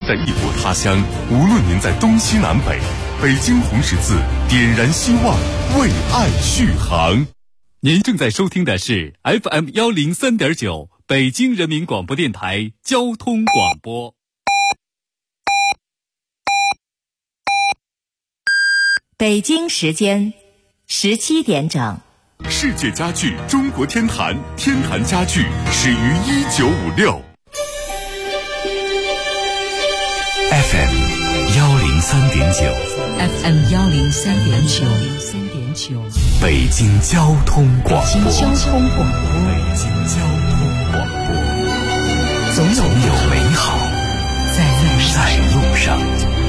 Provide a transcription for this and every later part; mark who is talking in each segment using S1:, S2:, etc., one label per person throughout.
S1: 在异国他乡，无论您在东西南北，北京红十字点燃希望，为爱续航。
S2: 您正在收听的是 FM103.9 北京人民广播电台交通广播。
S3: 北京时间17点整。
S1: 世界家具中国天坛，天坛家具始于1956。
S4: FM 103.9
S3: FM 103.9
S4: 北京交通广播。
S3: 北京交通广播，总有美好在路上。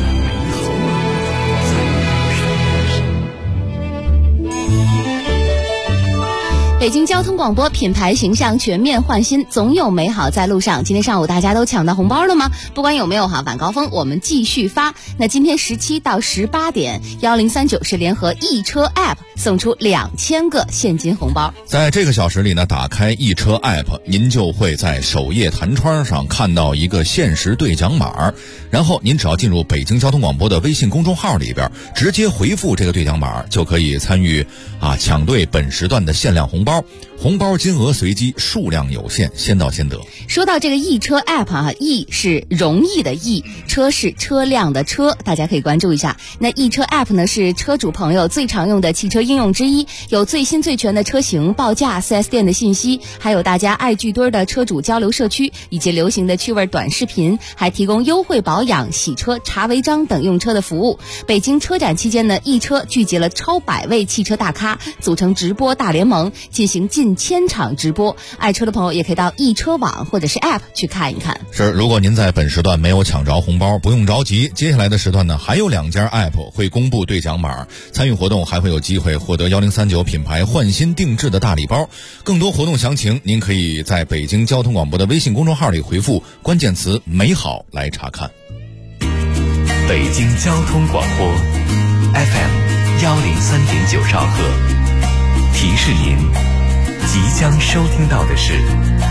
S5: 北京交通广播品牌形象全面换新，总有美好在路上。今天上午大家都抢到红包了吗？不管有没有晚高峰我们继续发。那今天17到18点，1039是联合易车 App 送出2000个现金红包。
S6: 在这个小时里呢，打开易车 App， 您就会在首页弹窗上看到一个限时兑奖码，然后您只要进入北京交通广播的微信公众号里边，直接回复这个兑奖码，就可以参与抢兑本时段的限量红包。红包金额随机，数量有限，先到先得。
S5: 说到这个易车 App 易是容易的易，车是车辆的车，大家可以关注一下。那易车 App 呢，是车主朋友最常用的汽车应用之一，有最新最全的车型报价、4S 店的信息，还有大家爱聚堆的车主交流社区，以及流行的趣味短视频，还提供优惠保养、洗车、查违章等用车的服务。北京车展期间呢，易车聚集了超100位汽车大咖，组成直播大联盟，进行近1000场直播。爱车的朋友也可以到易车网或者是 App 去看一看。
S6: 是，如果您在本时段没有抢着红包，不用着急，接下来的时段呢，还有2家 App 会公布兑奖码，参与活动还会有机会获得1039品牌换新定制的大礼包。更多活动详情，您可以在北京交通广播的微信公众号里回复关键词美好来查看。
S4: 北京交通广播 FM 103.9兆赫，提示您即将收听到的是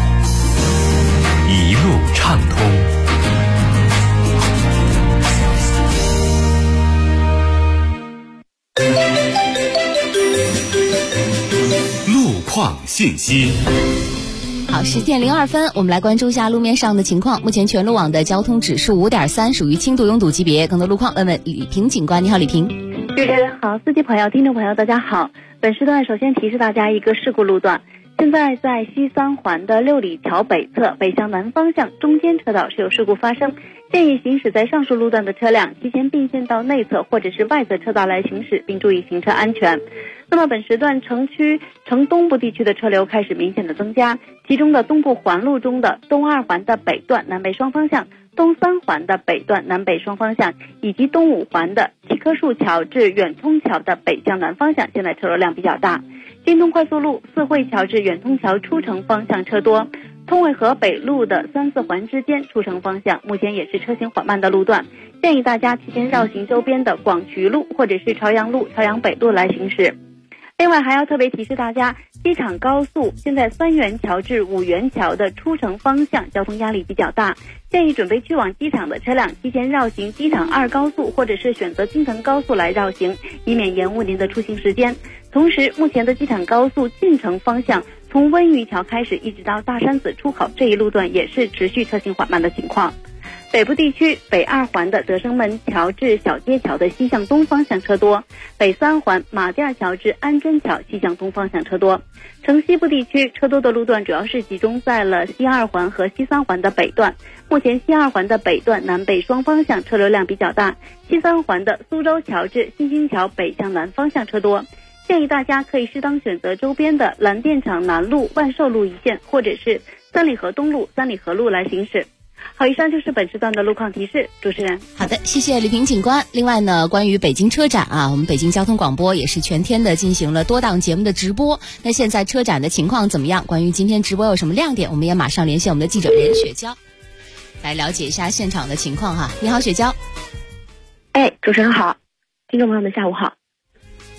S4: 一路畅通。
S1: 路况信息。
S5: 好，10点02分，我们来关注一下路面上的情况。目前全路网的交通指数5.3，属于轻度拥堵级别。更多路况问问李平警官。你好，李平。
S7: 主持人好，司机朋友、听众朋友，大家好。本时段首先提示大家一个事故路段，现在在西三环的6里桥北侧北向南方向中间车道是有事故发生，建议行驶在上述路段的车辆提前并线到内侧或者是外侧车道来行驶，并注意行车安全。那么本时段城东部地区的车流开始明显的增加，其中的东部环路中的东2环的北段南北双方向、东3环的北段南北双方向，以及东5环的七棵树桥至远通桥的北向南方向，现在车流量比较大。京通快速路四惠桥至远通桥出城方向车多，通惠河北路的3、4环之间出城方向目前也是车行缓慢的路段，建议大家提前绕行周边的广渠路或者是朝阳路、朝阳北路来行驶。另外还要特别提示大家，机场高速现在3元桥至5元桥的出城方向交通压力比较大，建议准备去往机场的车辆提前绕行机场2高速或者是选择京承高速来绕行，以免延误您的出行时间。同时目前的机场高速进城方向从温榆桥开始一直到大山子出口这一路段也是持续车行缓慢的情况。北部地区北2环的德胜门桥至小街桥的西向东方向车多，北3环马甸桥至安贞桥西向东方向车多。城西部地区车多的路段主要是集中在了西2环和西3环的北段，目前西2环的北段南北双方向车流量比较大，西3环的苏州桥至新兴桥北向南方向车多，建议大家可以适当选择周边的蓝电厂南路、万寿路一线，或者是三里河东路、三里河路来行驶。好，以上就是本时段的路况提示。主持人，
S5: 好的，谢谢李平警官。另外呢，关于北京车展我们北京交通广播也是全天的进行了多档节目的直播。那现在车展的情况怎么样？关于今天直播有什么亮点？我们也马上连线我们的记者任雪娇，来了解一下现场的情况哈。你好，雪娇。
S7: 主持人好，听众朋友们下午好。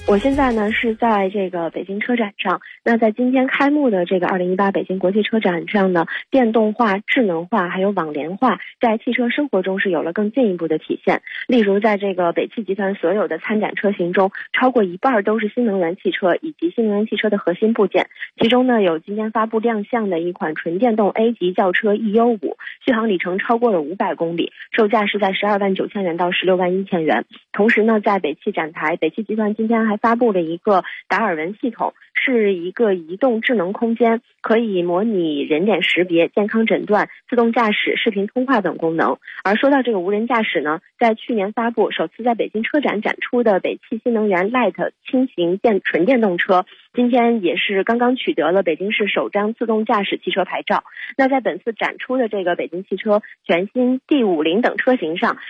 S8: 我现在呢是在这个北京车展上。那在今天开幕的这个2018北京国际车展上呢，电动化、智能化还有网联化在汽车生活中是有了更进一步的体现。例如在这个北汽集团所有的参展车型中，超过一半都是新能源汽车以及新能源汽车的核心部件。其中呢，有今天发布亮相的一款纯电动 A 级轿车 EU5，续航里程超过了500公里，售价是在12.9万到16.1万元。同时呢，在北汽展台，北汽集团今天还发布了一个达尔文系统，是一个移动智能空间，可以模拟人脸识别、健康诊断、自动驾驶、视频通话等功能。而说到这个无人驾驶呢，在去年发布首次在北京车展展出的北汽新能源 Light 轻型纯电动车，今天也是刚刚取得了北京市首张自动驾驶汽车牌照。那在本次展出的这个北京汽车全新 D50等车型上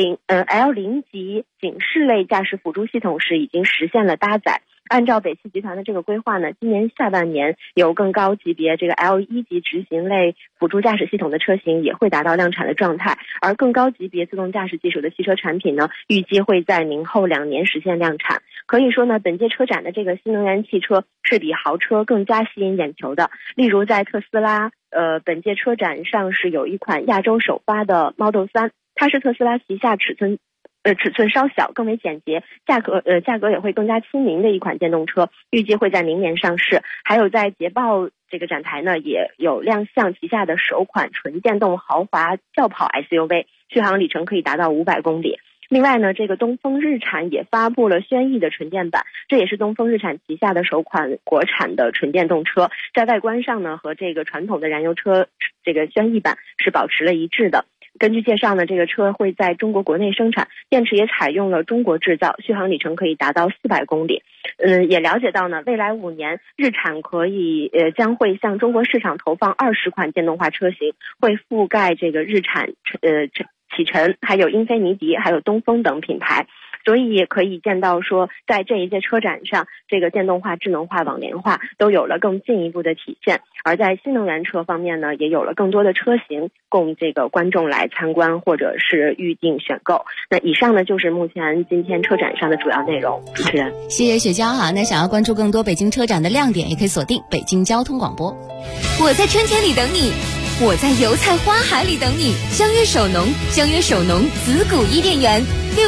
S8: ，L0级警示类驾驶辅助系统是已经实现了搭载。按照北汽集团的这个规划呢，今年下半年有更高级别这个 L1级执行类辅助驾驶系统的车型也会达到量产的状态，而更高级别自动驾驶技术的汽车产品呢，预计会在明后2年实现量产。可以说呢，本届车展的这个新能源汽车是比豪车更加吸引眼球的。例如在特斯拉，本届车展上是有一款亚洲首发的 Model 3，它是特斯拉旗下尺寸稍小、更为简洁、价格也会更加亲民的一款电动车，预计会在明年上市。还有在捷豹这个展台呢，也有亮相旗下的首款纯电动豪华轿跑 SUV， 续航里程可以达到500公里。另外呢，这个东风日产也发布了轩逸的纯电版，这也是东风日产旗下的首款国产的纯电动车，在外观上呢和这个传统的燃油车这个轩逸版是保持了一致的。根据介绍呢，这个车会在中国国内生产，电池也采用了中国制造，续航里程可以达到400公里。也了解到呢，未来5年日产将会向中国市场投放20款电动化车型，会覆盖这个日产、启辰、还有英菲尼迪、还有东风等品牌。所以也可以见到说，在这一届车展上，这个电动化、智能化、网联化都有了更进一步的体现。而在新能源车方面呢，也有了更多的车型供这个观众来参观或者是预定选购。那以上呢就是目前今天车展上的主要内容。主持人，
S5: 谢谢雪娇哈。那想要关注更多北京车展的亮点，也可以锁定北京交通广播。
S9: 我在春天里等你，我在油菜花海里等你。相约首农子谷伊甸园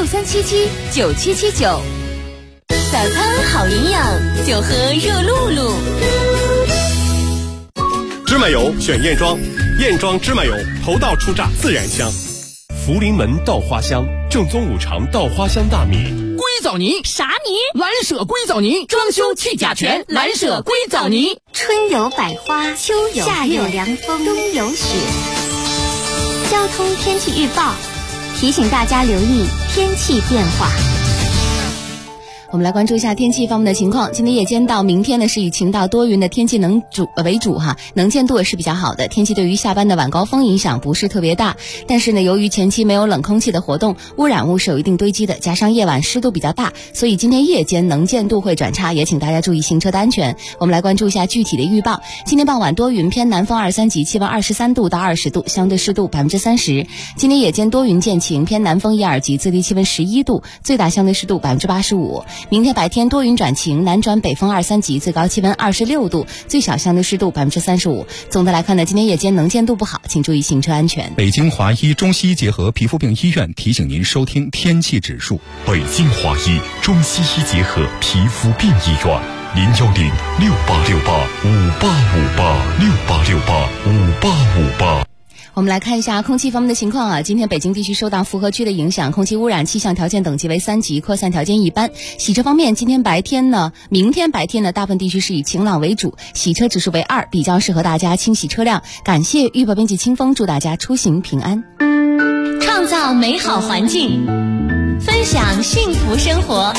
S9: 63779779。早餐好营养，就喝热露露。
S10: 芝麻油选燕庄，燕庄芝麻油头道初榨，自然香。福临门稻花香，正宗五常稻花香大米。
S11: 硅藻泥
S9: 啥泥？
S11: 蓝舍硅藻泥，装修去甲醛，蓝舍硅藻泥。
S9: 春有百花，秋有夏有凉风，冬有雪。交通天气预报提醒大家留意天气变化。
S5: 我们来关注一下天气方面的情况。今天夜间到明天呢，是以晴到多云的天气为主哈，能见度也是比较好的。天气对于下班的晚高峰影响不是特别大，但是呢，由于前期没有冷空气的活动，污染物是有一定堆积的，加上夜晚湿度比较大，所以今天夜间能见度会转差，也请大家注意行车的安全。我们来关注一下具体的预报。今天傍晚多云，偏南风2、3级，气温23度到20度，相对湿度30%。今天夜间多云见晴，偏南风1、2级，最低气温11度，最大相对湿度85%。明天白天多云转晴，南转北风2、3级，最高气温26度，最小相对湿度35%。总的来看呢，今天夜间能见度不好，请注意行车安全。
S12: 北京华医中西医结合皮肤病医院提醒您收听天气指数。
S1: 北京华医中西医结合皮肤病医院，08685858586868585858。
S5: 我们来看一下空气方面的情况啊。今天北京地区受到符合区的影响，空气污染气象条件等级为3级，扩散条件一般。洗车方面，明天白天呢，大部分地区是以晴朗为主，洗车指数为2，比较适合大家清洗车辆。感谢预报编辑清风，祝大家出行平安。
S9: 创造美好环境，分享幸福生活。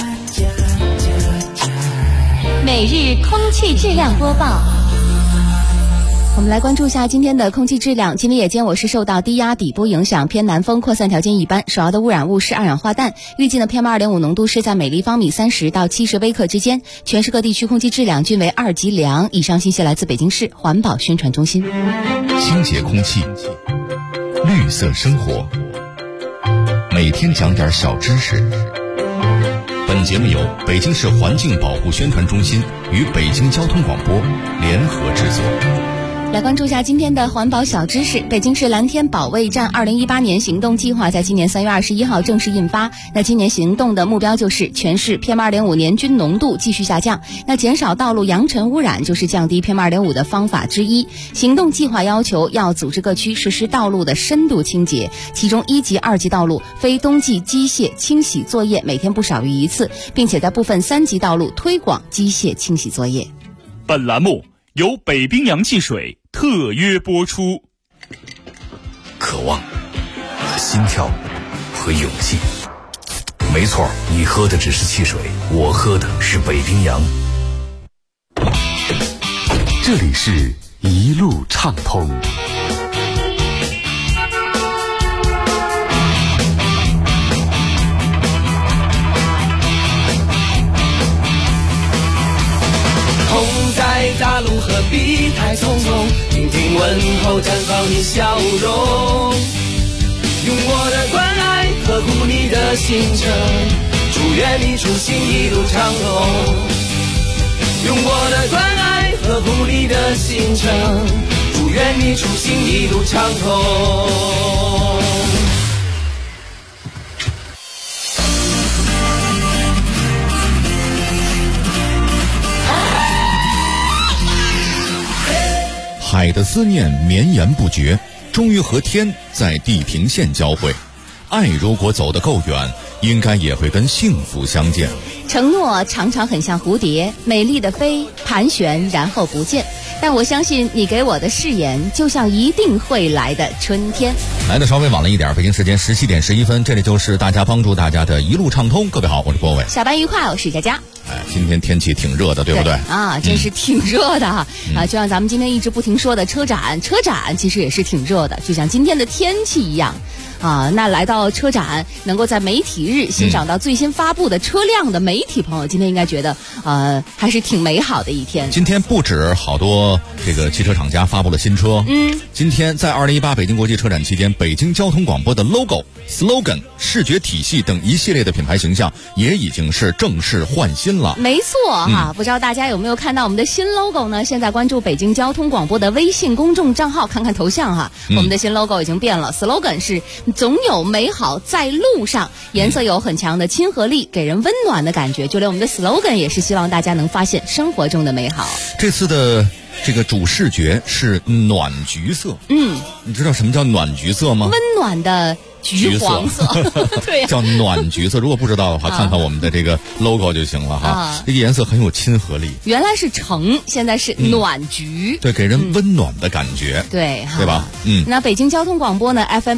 S9: 每日空气质量播报。
S5: 我们来关注一下今天的空气质量。今天夜间我市受到低压底部影响，偏南风，扩散条件一般，首要的污染物是二氧化氮，预计的 PM2.5 浓度是在每立方米30到70微克之间。全市各地区空气质量均为2级良。以上信息来自北京市环保宣传中心。
S6: 清洁空气，绿色生活，每天讲点小知识。本本节目由北京市环境保护宣传中心与北京交通广播联合制作。
S5: 来关注一下今天的环保小知识。北京市蓝天保卫战2018年行动计划在今年3月21号正式印发。那今年行动的目标就是全市 PM2.5 年均浓度继续下降。那减少道路扬尘污染就是降低 PM2.5 的方法之一。行动计划要求要组织各区实施道路的深度清洁，其中1级、2级道路非冬季机械清洗作业每天不少于1次，并且在部分3级道路推广机械清洗作业。
S13: 本栏目由北冰洋汽水特约播出。
S4: 渴望、心跳和勇气，没错，你喝的只是汽水，我喝的是北冰洋。
S1: 这里是一路畅通。
S14: 痛在大路何必太匆匆，听听问候绽放你笑容，用我的关爱呵护你的行程，祝愿你出行一路畅通，用我的关爱呵护你的行程，祝愿你出行一路畅通。
S6: 海的思念绵延不绝，终于和天在地平线交汇。爱如果走得够远，应该也会跟幸福相见。
S5: 承诺常常很像蝴蝶，美丽的飞，盘旋然后不见。但我相信你给我的誓言，就像一定会来的春天。
S6: 来的稍微晚了一点，北京时间17点11分，这里就是大家帮助大家的一路畅通。各位好，我是郭伟。
S5: 下班愉快，我是佳佳。
S6: 今天天气挺热的，对不对？
S5: 真是挺热的啊！就像咱们今天一直不停说的车展其实也是挺热的，就像今天的天气一样。那来到车展，能够在媒体日欣赏到最新发布的车辆的媒体朋友，今天应该觉得还是挺美好的一天。
S6: 今天不止好多这个汽车厂家发布了新车，今天在2018北京国际车展期间，北京交通广播的 logo、slogan、视觉体系等一系列的品牌形象也已经是正式换新了。
S5: 没错不知道大家有没有看到我们的新 logo 呢？现在关注北京交通广播的微信公众账号，看看头像我们的新 logo 已经变了。slogan 是总有美好在路上，颜色有很强的亲和力，给人温暖的感觉。就连我们的 slogan 也是希望大家能发现生活中的美好。
S6: 这次的这个主视觉是暖橘色。你知道什么叫暖橘色吗？
S5: 温暖的橘黄色对
S6: 叫暖橘色。如果不知道的话，看看我们的这个 logo 就行了这个颜色很有亲和力。
S5: 原来是橙，现在是暖橘
S6: 对，给人温暖的感觉
S5: 对
S6: 吧？
S5: 那北京交通广播呢 FM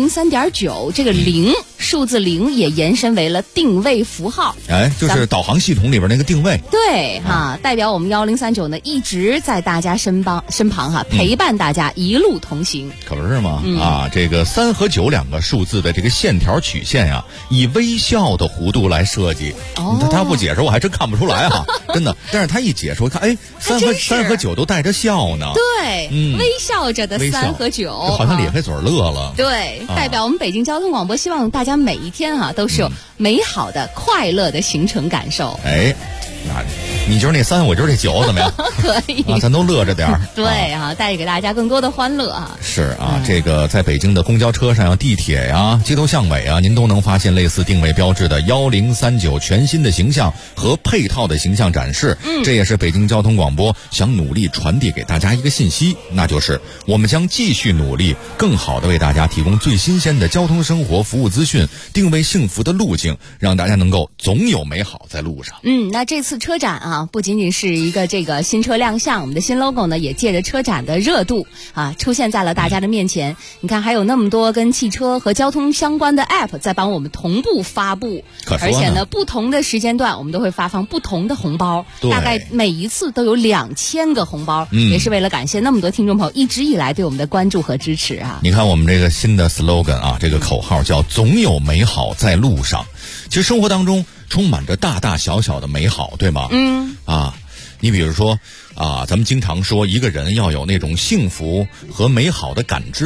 S5: 103.9，这个0数字0也延伸为了定位符号，
S6: 就是导航系统里边那个定位。
S5: 对代表我们1039呢一直在大家身旁陪伴大家一路同行。
S6: 可不是吗？这个3和9两个数字的这个线条曲线以微笑的弧度来设计。他不解释我还真看不出来真的。但是他一解释我看3和9都带着笑呢。
S5: 对微笑着的3和9，
S6: 好像咧开嘴乐了。
S5: 对代表我们北京交通广播希望大家每一天都是有美好的快乐的行程感受。
S6: 你就是那3，我就是这9，怎么样？
S5: 可以
S6: 咱都乐着点儿。
S5: 对带给大家更多的欢乐
S6: 是这个在北京的公交车上地铁街头巷尾您都能发现类似定位标志的1039全新的形象和配套的形象展示。这也是北京交通广播想努力传递给大家一个信息，那就是我们将继续努力，更好的为大家提供最新鲜的交通生活服务资讯，定位幸福的路径，让大家能够总有美好在路上。
S5: 那这次车展不仅仅是一个这个新车亮相，我们的新 logo 呢也借着车展的热度出现在了大家的面前。你看还有那么多跟汽车和交通相关的 app 在帮我们同步发布，而且呢不同的时间段我们都会发放不同的红包，大概每一次都有2000个红包，也是为了感谢那么多听众朋友一直以来对我们的关注和支持
S6: 你看我们这个新的 slogan 这个口号叫总有美好在路上。其实生活当中充满着大大小小的美好，对吗？你比如说咱们经常说一个人要有那种幸福和美好的感知力，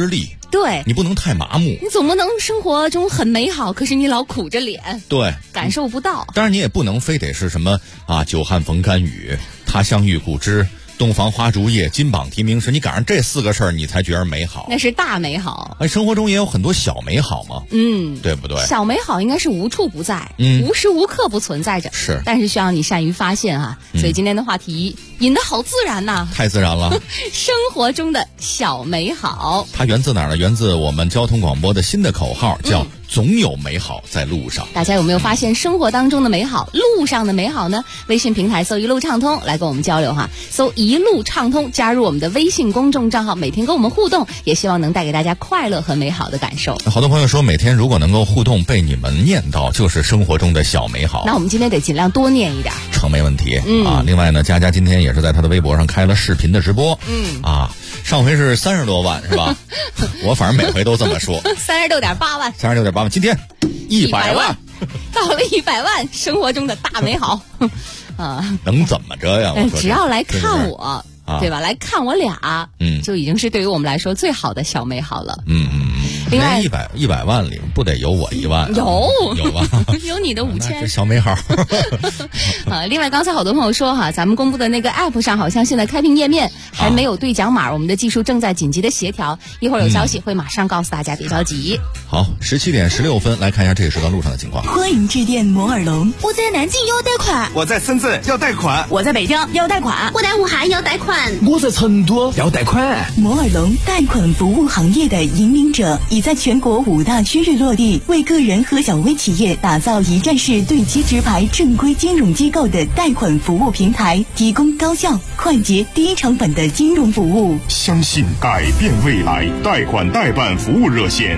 S5: 对，
S6: 你不能太麻木，
S5: 你总不能生活中很美好，可是你老苦着脸，
S6: 对，
S5: 感受不到。
S6: 当然你也不能非得是什么啊，久旱逢甘雨，他乡遇故知，洞房花烛夜，金榜题名时，你赶上这4个事儿，你才觉得美好。
S5: 那是大美好。
S6: 生活中也有很多小美好嘛，对不对？
S5: 小美好应该是无处不在，无时无刻不存在着。
S6: 是，
S5: 但是需要你善于发现啊。所以今天的话题引得好自然呐，
S6: 太自然了。
S5: 生活中的小美好，
S6: 它源自哪儿呢？源自我们交通广播的新的口号，叫总有美好在路上。
S5: 大家有没有发现生活当中的美好，路上的美好呢？微信平台搜一路畅通来跟我们交流哈，搜一路畅通，加入我们的微信公众账号，每天跟我们互动，也希望能带给大家快乐和美好的感受。
S6: 好多朋友说，每天如果能够互动被你们念到，就是生活中的小美好。
S5: 那我们今天得尽量多念一点，
S6: 成没问题。另外呢，佳佳今天也是在她的微博上开了视频的直播。上回是30多万是吧？我反正每回都这么说。
S5: 36.8万。
S6: 36.8万，今天100万。
S5: 到了100万，生活中的大美好。
S6: 能怎么着呀？
S5: 只要来看我，对吧？来看我俩，就已经是对于我们来说最好的小美好了。另外
S6: 100万里不得有我1万？有吧？
S5: 有你的5000，
S6: 这小美好。
S5: 另外刚才好多朋友说哈，咱们公布的那个 app 上好像现在开屏页面还没有对讲码，我们的技术正在紧急的协调，一会儿有消息会马上告诉大家，别着急。
S6: 好，17点16分，来看一下这个时段路上的情况。
S15: 欢迎致电摩尔龙。
S16: 我在南京要贷款，
S17: 我在深圳要贷款，
S15: 我在北京要贷款，
S16: 我在武汉要贷款，
S17: 我在成都要贷款。
S15: 摩尔龙贷款服务行业的引领者，已在全国5大区域落地，为个人和小微企业打造一站式对接直排正规金融机构的贷款服务平台，提供高效、快捷、低成本的金融服务。
S1: 相信改变未来，贷款代办服务热线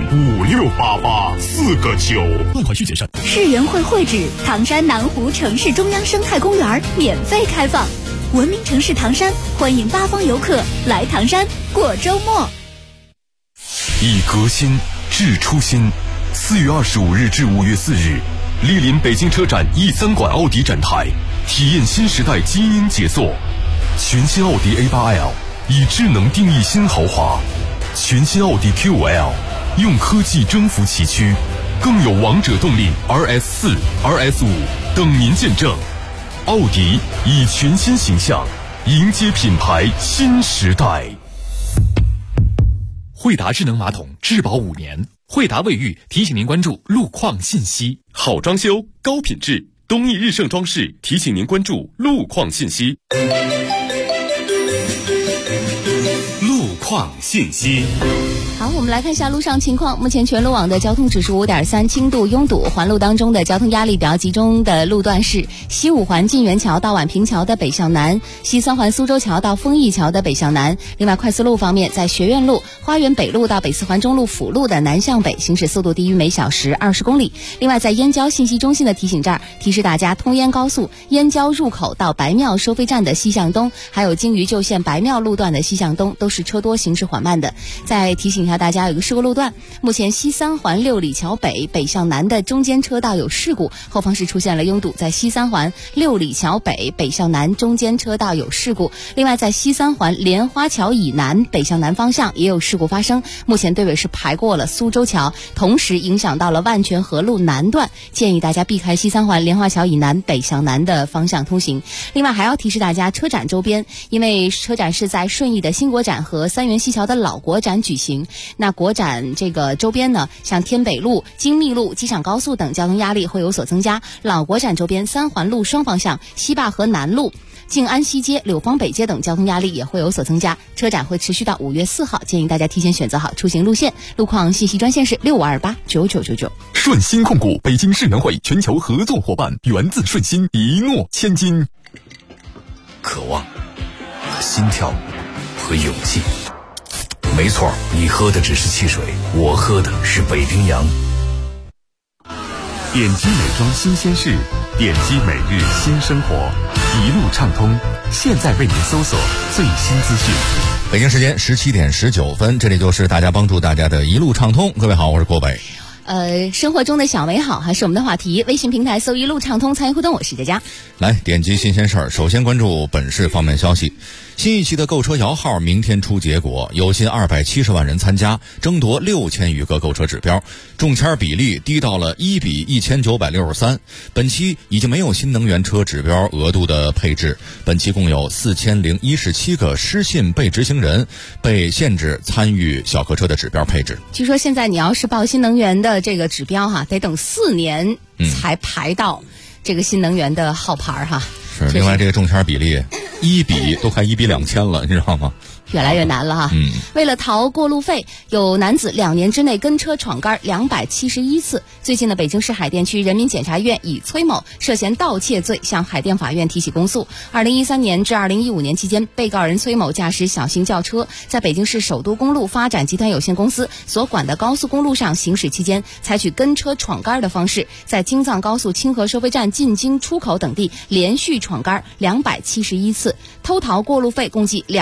S1: 5688 4个9，
S13: 贷款需谨慎。
S16: 世园会会址唐山南湖城市中央生态公园免费开放，文明城市唐山，欢迎8方游客来唐山过周末。
S1: 以革新致初心。4月25日至5月4日，莅临北京车展E3馆奥迪展台，体验新时代基因解锁。全新奥迪 A8L 以智能定义新豪华，全新奥迪 Q5L 用科技征服崎岖，更有王者动力 RS4、RS5 等您见证。奥迪以全新形象迎接品牌新时代。
S2: 惠达智能马桶质保5年，惠达卫浴提醒您关注路况信息。
S10: 好装修高品质，东义日盛装饰提醒您关注路况信息。
S2: 路况信息。
S5: 好，我们来看一下路上情况。目前全路网的交通指数5.3，轻度拥堵。环路当中的交通压力比较集中的路段是西5环晋源桥到宛平桥的北向南，西3环苏州桥到丰益桥的北向南。另外快速路方面，在学院路、花园北路到北4环中路辅路的南向北，行驶速度低于每小时20公里。另外在燕郊信息中心的提醒这儿，提示大家通燕高速燕郊入口到白庙收费站的西向东，还有京渝旧线白庙路段的西向东都是车多行驶缓慢的。再提醒一下大家，有个事故路段，目前西3环6里桥北北向南的中间车道有事故，后方是出现了拥堵，在西3环6里桥北北向南中间车道有事故。另外在西3环莲花桥以南北向南方向也有事故发生，目前队尾是排过了苏州桥，同时影响到了万泉河路南段，建议大家避开西3环莲花桥以南北向南的方向通行。另外还要提示大家，车展周边，因为车展是在顺义的新国展和三元西桥的老国展举行，那国展这个周边呢，像天北路、京密路、机场高速等交通压力会有所增加。老国展周边3环路双方向、西坝河南路、静安西街、柳芳北街等交通压力也会有所增加。车展会持续到5月4号，建议大家提前选择好出行路线。路况信息专线是65289999。
S1: 顺心控股北京世园会全球合作伙伴，源自顺心，一诺千金。
S4: 渴望、心跳和勇气。没错，你喝的只是汽水，我喝的是北冰洋。
S1: 点击美妆新鲜事，点击每日新生活，一路畅通，现在为您搜索最新资讯。
S6: 北京时间17点19分，这里就是大家帮助大家的一路畅通。各位好，我是郭北。
S5: 生活中的小美好还是我们的话题，微信平台搜一路畅通参与互动，我是佳佳。
S6: 来点击新鲜事儿，首先关注本市方面消息。 新一期的购车摇号明天出结果，有近270万人参加，争夺6000余个购车指标，中签比例低到了1比1963。本期已经没有新能源车指标额度的配置，本期共有4017个失信被执行人被限制参与小客车的指标配置。
S5: 据说现在你要是报新能源的这个指标得等4年才排到这个新能源的号牌
S6: 是，另外这个中签比例1比都快1比2000了，你知道吗？
S5: 越来越难了为了逃过路费，有男子2年之内跟车闯杆271次。最近的北京市海淀区人民检察院以崔某涉嫌盗窃罪向海淀法院提起公诉。2013年至2015年期间，被告人崔某驾驶小型轿车在北京市首都公路发展集团有限公司所管的高速公路上行驶期间，采取跟车闯杆的方式，在京藏高速清河收费站进京出口等地连续闯杆271次，偷逃过路费共计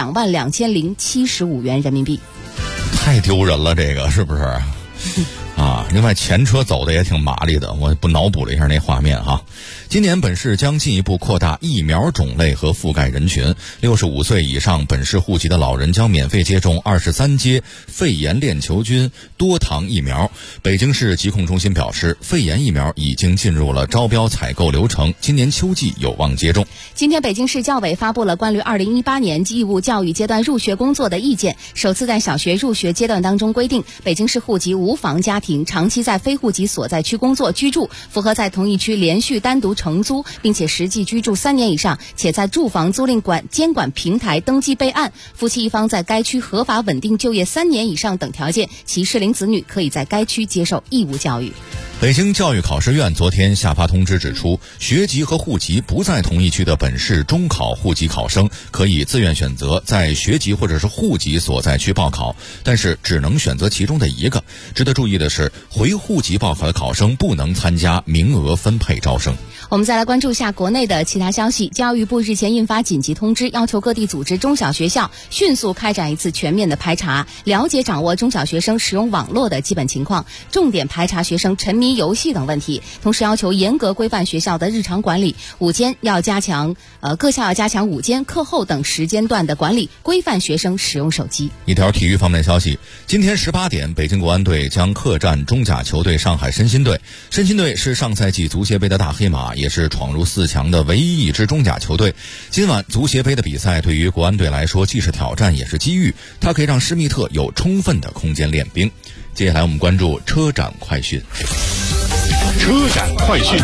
S5: 22075元人民币。
S6: 太丢人了，这个是不是另外前车走的也挺麻利的，我不脑补了一下那画面今年本市将进一步扩大疫苗种类和覆盖人群，65岁以上本市户籍的老人将免费接种23阶肺炎链球菌多糖疫苗。北京市疾控中心表示，肺炎疫苗已经进入了招标采购流程，今年秋季有望接种。
S5: 今天北京市教委发布了关于2018年义务教育阶段入学工作的意见，首次在小学入学阶段当中规定，北京市户籍无房家庭长期在非户籍所在区工作居住，符合在同一区连续单独承租并且实际居住3年以上，且在住房租赁监管平台登记备案，夫妻一方在该区合法稳定就业3年以上等条件，其适龄子女可以在该区接受义务教育。
S6: 北京教育考试院昨天下发通知指出，学籍和户籍不在同一区的本市中考户籍考生可以自愿选择在学籍或者是户籍所在区报考，但是只能选择其中的一个。值得注意的是，回户籍报考的考生不能参加名额分配招生。
S5: 我们再来关注一下国内的其他消息。教育部日前印发紧急通知，要求各地组织中小学校迅速开展一次全面的排查，了解掌握中小学生使用网络的基本情况，重点排查学生沉迷游戏等问题。同时要求严格规范学校的日常管理，各校要加强午间、课后等时间段的管理，规范学生使用手机。
S6: 一条体育方面的消息，今天18点，北京国安队将客战中甲球队上海申鑫队。申鑫队是上赛季足协杯的大黑马，也是闯入4强的唯一一支中甲球队。今晚足协杯的比赛对于国安队来说既是挑战也是机遇，它可以让施密特有充分的空间练兵。接下来我们关注车展快讯。
S10: 车展快讯。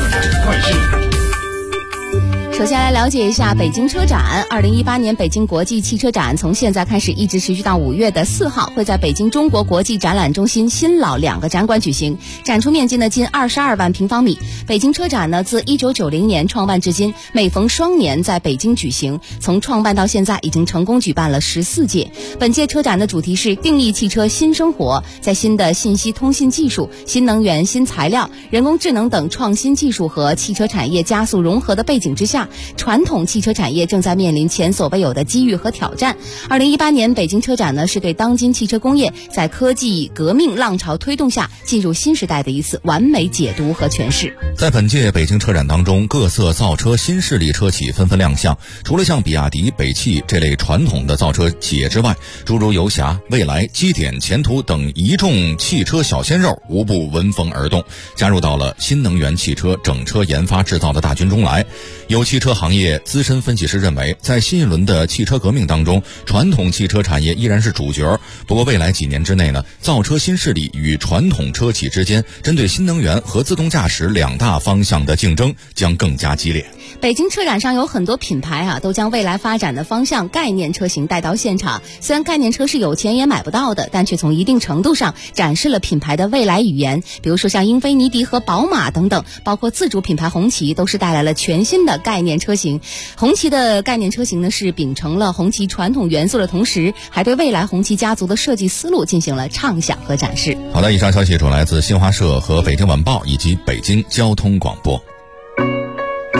S5: 首先来了解一下北京车展。2018年北京国际汽车展从现在开始一直持续到5月的4号，会在北京中国国际展览中心新老2个展馆举行，展出面积呢近22万平方米。北京车展呢自1990年创办至今，每逢双年在北京举行，从创办到现在已经成功举办了14届。本届车展的主题是定义汽车新生活，在新的信息通信技术、新能源、新材料、人工智能等创新技术和汽车产业加速融合的背景之下，传统汽车产业正在面临前所未有的机遇和挑战。2018年北京车展呢，是对当今汽车工业在科技革命浪潮推动下进入新时代的一次完美解读和诠释。
S6: 在本届北京车展当中，各色造车新势力车企纷纷亮相，除了像比亚迪、北汽这类传统的造车企业之外，诸如游侠、蔚来、基点、前途等一众汽车小鲜肉无不闻风而动，加入到了新能源汽车整车研发制造的大军中来。有汽车行业资深分析师认为，在新一轮的汽车革命当中，传统汽车产业依然是主角。不过未来几年之内呢，造车新势力与传统车企之间针对新能源和自动驾驶2大方向的竞争将更加激烈。
S5: 北京车展上有很多品牌都将未来发展的方向概念车型带到现场。虽然概念车是有钱也买不到的，但却从一定程度上展示了品牌的未来语言。比如说像英菲尼迪和宝马等等，包括自主品牌红旗都是带来了全新的概念车型。红旗的概念车型呢，是秉承了红旗传统元素的同时，还对未来红旗家族的设计思路进行了畅想和展示。
S6: 好的，以上消息主来自新华社和北京晚报以及北京交通广播。
S5: 好，我们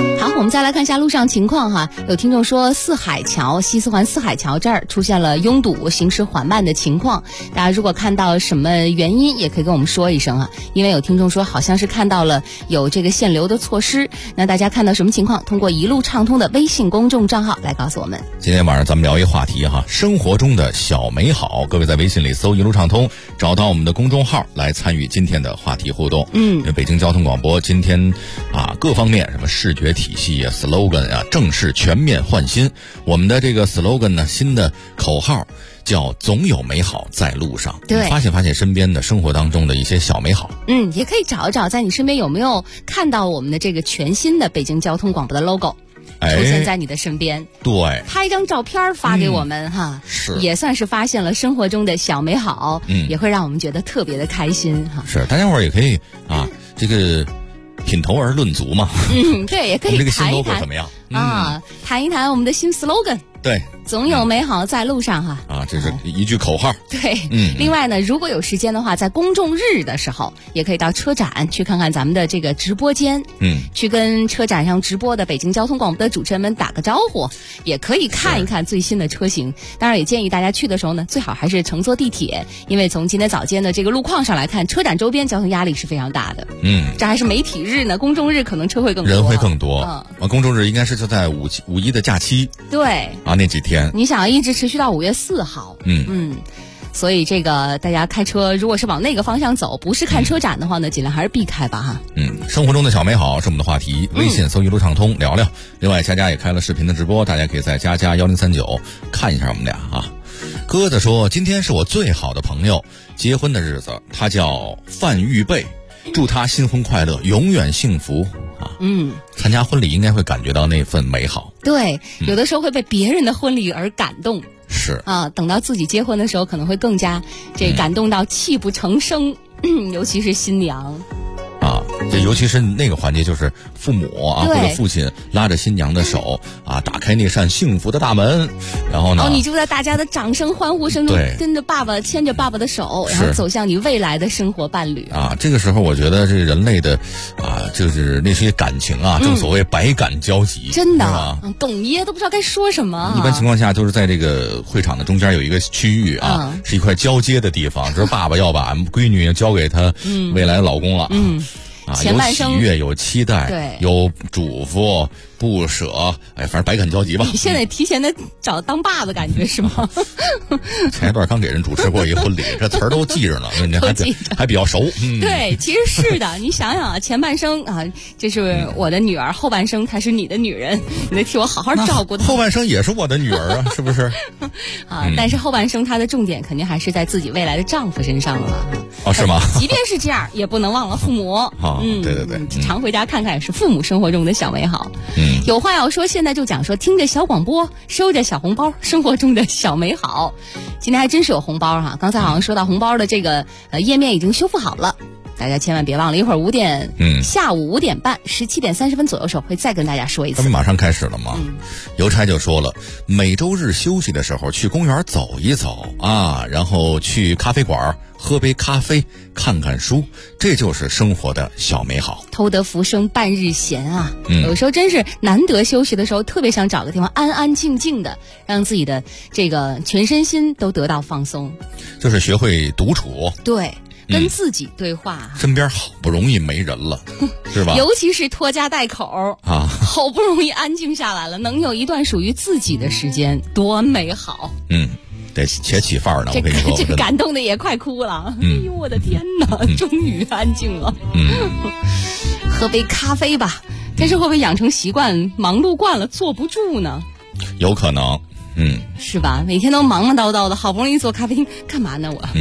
S5: 们再来看一下路上情况哈，有听众说西四环四海桥这儿出现了拥堵、行驶缓慢的情况，大家如果看到什么原因，也可以跟我们说一声啊。因为有听众说好像是看到了有这个限流的措施，那大家看到什么情况，通过一路畅通的微信公众账号来告诉我们。
S6: 今天晚上咱们聊一话题哈，生活中的小美好。各位在微信里搜一路畅通，找到我们的公众号来参与今天的话题互动。因为北京交通广播今天各方面什么视觉体系啊 slogan 啊正式全面换新。我们的这个 slogan 呢，新的口号叫总有美好在路上。
S5: 对，
S6: 发现身边的生活当中的一些小美好。
S5: 也可以找一找在你身边有没有看到我们的这个全新的北京交通广播的 logo出现在你的身边。
S6: 对，
S5: 拍一张照片发给我们哈，
S6: 是
S5: 也算是发现了生活中的小美好，也会让我们觉得特别的开心哈。
S6: 是，大家伙儿也可以这个品头而论足嘛。
S5: 对，也可以
S6: 这个新
S5: 谈一
S6: logo
S5: 谈
S6: 怎么样？
S5: 谈一谈我们的新 slogan。
S6: 对，
S5: 总有美好在路上哈。
S6: 这是一句口号。
S5: 对，另外呢，如果有时间的话，在公众日的时候，也可以到车展去看看咱们的这个直播间，去跟车展上直播的北京交通广播的主持人们打个招呼，也可以看一看最新的车型。当然，也建议大家去的时候呢，最好还是乘坐地铁，因为从今天早间的这个路况上来看，车展周边交通压力是非常大的。这还是媒体日呢，公众日可能车会更多，
S6: 人会更多。公众日应该是就在五一的假期。
S5: 对。
S6: 那几天
S5: 你想一直持续到5月4号。所以这个大家开车如果是往那个方向走，不是看车展的话呢，尽量还是避开吧哈。
S6: 生活中的小美好是我们的话题，微信搜一路畅通聊聊。另外佳佳也开了视频的直播，大家可以在佳佳1039看一下我们俩啊。鸽子说今天是我最好的朋友结婚的日子，他叫范玉贝，祝他新婚快乐，永远幸福啊。参加婚礼应该会感觉到那份美好。
S5: 对，有的时候会被别人的婚礼而感动。
S6: 是
S5: 等到自己结婚的时候，可能会更加感动到泣不成声。尤其是新娘。
S6: 这尤其是那个环节，就是父母或者父亲拉着新娘的手打开那扇幸福的大门，然后呢，
S5: 你就在大家的掌声欢呼声中跟着爸爸牵着爸爸的手，然后走向你未来的生活伴侣。
S6: 这个时候我觉得这人类的就是那些感情正所谓百感交集，
S5: 真的哽咽都不知道该说什么。
S6: 一般情况下都是在这个会场的中间有一个区域是一块交接的地方，就是爸爸要把闺女交给他未来的老公了。
S5: 前半生
S6: 有喜悦，有期待，
S5: 对，
S6: 有嘱咐，不舍，反正百感交集吧。
S5: 你现在提前的找当爸的感觉是吗？
S6: 前一段刚给人主持过一婚礼，这词儿都记着呢，还比较熟。
S5: 对，其实是的，你想想前半生这是我的女儿，后半生她是你的女人，你得替我好好照顾她。
S6: 后半生也是我的女儿是不是？
S5: 但是后半生她的重点肯定还是在自己未来的丈夫身上了。
S6: 是吗？
S5: 即便是这样，也不能忘了父母。
S6: 对，
S5: 常回家看看也是父母生活中的小美好。有话要说，现在就讲说，听着小广播，收着小红包，生活中的小美好。今天还真是有红包刚才好像说到红包的这个页面已经修复好了，大家千万别忘了，一会儿下午5点半17点30分左右时候会再跟大家说一次。
S6: 他们马上开始了吗？邮差就说了，每周日休息的时候去公园走一走然后去咖啡馆喝杯咖啡，看看书，这就是生活的小美好。
S5: 偷得浮生半日闲有时候真是难得休息的时候，特别想找个地方安安静静的，让自己的这个全身心都得到放松，
S6: 就是学会独处。
S5: 对，跟自己对话。
S6: 身边好不容易没人了，是吧？
S5: 尤其是拖家带口好不容易安静下来了，能有一段属于自己的时间，多美好。
S6: 得且起范儿呢，我跟你说，
S5: 这感动的也快哭了。哎呦，我的天哪，终于安静了。喝杯咖啡吧，但是会不会养成习惯，忙碌惯了坐不住呢？
S6: 有可能。
S5: 是吧？每天都忙忙叨叨的，好不容易坐咖啡厅，干嘛呢我？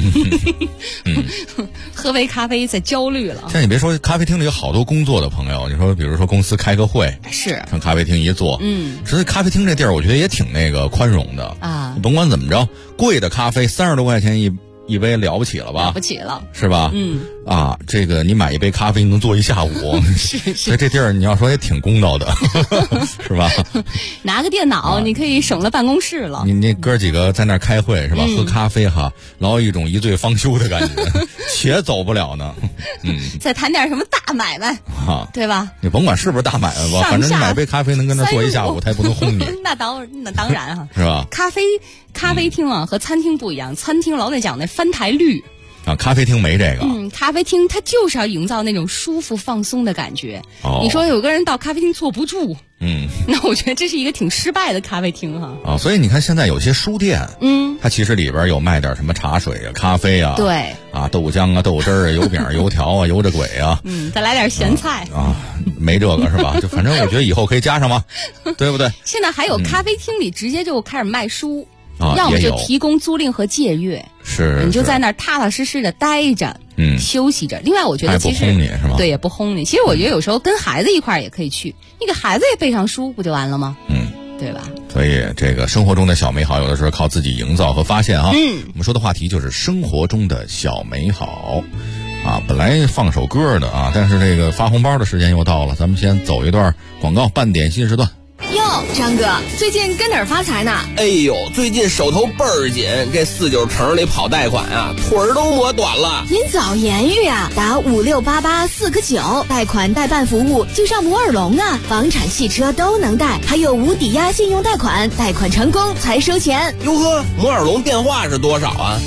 S5: 喝杯咖啡再焦虑了。
S6: 像你别说，咖啡厅里有好多工作的朋友，你说比如说公司开个会，
S5: 是
S6: 上咖啡厅一坐，实际咖啡厅这地儿我觉得也挺宽容的甭管怎么着，贵的咖啡30多块钱一杯了不起了吧？
S5: 了不起了，
S6: 是吧？这个你买一杯咖啡能坐一下午，所以这地儿你要说也挺公道的，是吧？
S5: 拿个电脑，你可以省了办公室了。
S6: 你哥几个在那儿开会是吧？喝咖啡老有一种一醉方休的感觉，且走不了呢。
S5: 再谈点什么大买卖，
S6: 哈，
S5: 对吧？
S6: 你甭管是不是大买卖吧，反正你买杯咖啡能跟他坐一下午，他也不能轰你。
S5: 那当然哈，
S6: 是吧？
S5: 咖啡厅啊，和餐厅不一样，餐厅老得讲那翻台率。
S6: 啊，咖啡厅没这个。
S5: 咖啡厅它就是要营造那种舒服放松的感觉。你说有个人到咖啡厅坐不住，那我觉得这是一个挺失败的咖啡厅哈。
S6: 啊，所以你看现在有些书店，它其实里边有卖点什么茶水啊、咖啡啊，
S5: 对，
S6: 啊豆浆啊、豆汁儿啊、油饼、油条啊、油着鬼啊，
S5: 再来点咸菜
S6: 啊，没这个是吧？就反正我觉得以后可以加上嘛，对不对？
S5: 现在还有咖啡厅里直接就开始卖书。要么就提供租赁和借阅，
S6: 是
S5: 你就在那儿踏踏实实的待着，休息着。另外，我觉得其实
S6: 不轰你是吧？
S5: 对，也不轰你。其实我觉得有时候跟孩子一块儿也可以去，你给孩子也备上书，不就完了吗？对吧？
S6: 所以这个生活中的小美好，有的时候靠自己营造和发现啊。我们说的话题就是生活中的小美好啊。本来放首歌的啊，但是这个发红包的时间又到了，咱们先走一段广告，半点新时段。
S11: 哟，张哥，最近跟哪儿发财呢？
S18: 哎呦，最近手头倍儿紧，这49城里跑贷款啊，腿儿都磨短了。
S11: 您早言语啊，打5688-4个9，贷款代办服务就上摩尔龙啊，房产、汽车都能贷，还有无抵押信用贷款，贷款成功才收钱。
S18: 哟呵，摩尔龙电话是多少啊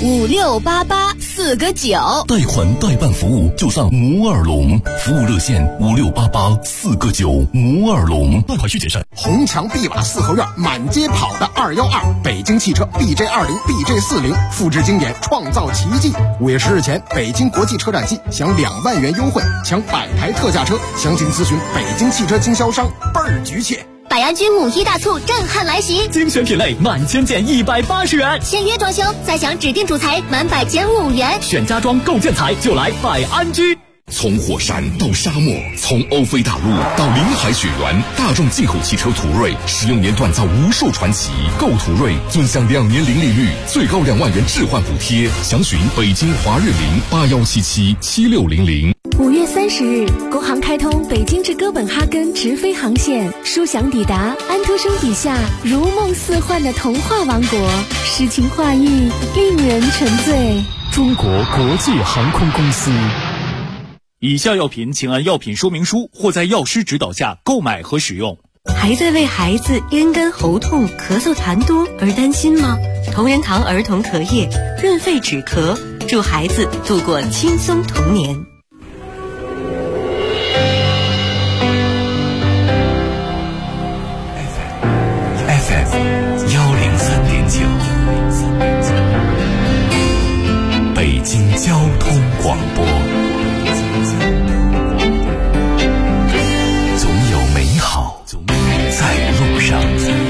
S11: ？5688-4个9，
S1: 贷款代办服务就上摩尔龙，服务热线5688-4个9，摩尔龙，贷款需谨慎。
S19: 红墙碧瓦四合院，满街跑的212，北京汽车 BJ20、BJ40，复制经典，创造奇迹。5月10日前，北京国际车展季享2万元优惠，抢100台特价车，详情咨询北京汽车经销商，倍儿局气。
S9: 百安居5·1大促震撼来袭，
S11: 精选品类满千件180元，
S9: 签约装修再享指定主材满100减5元，
S11: 选家装购建材就来百安居。
S1: 从火山到沙漠，从欧菲大陆到临海雪原，大众进口汽车途锐使用年锻造无数传奇。购途锐尊享2年零利率，最高2万元置换补贴。详询北京华润081777600。
S20: 5月30日，国航开通北京至哥本哈根直飞航线，舒享抵达安徒生笔下如梦似幻的童话王国，诗情画意，令人沉醉。
S12: 中国国际航空公司。
S13: 以下药品请按药品说明书或在药师指导下购买和使用。
S20: 还在为孩子咽干喉痛、咳嗽痰多而担心吗？同仁堂儿童咳液润肺止咳，助孩子度过轻松童年。
S4: FM 103.9，北京交通广播。总有美好在路上。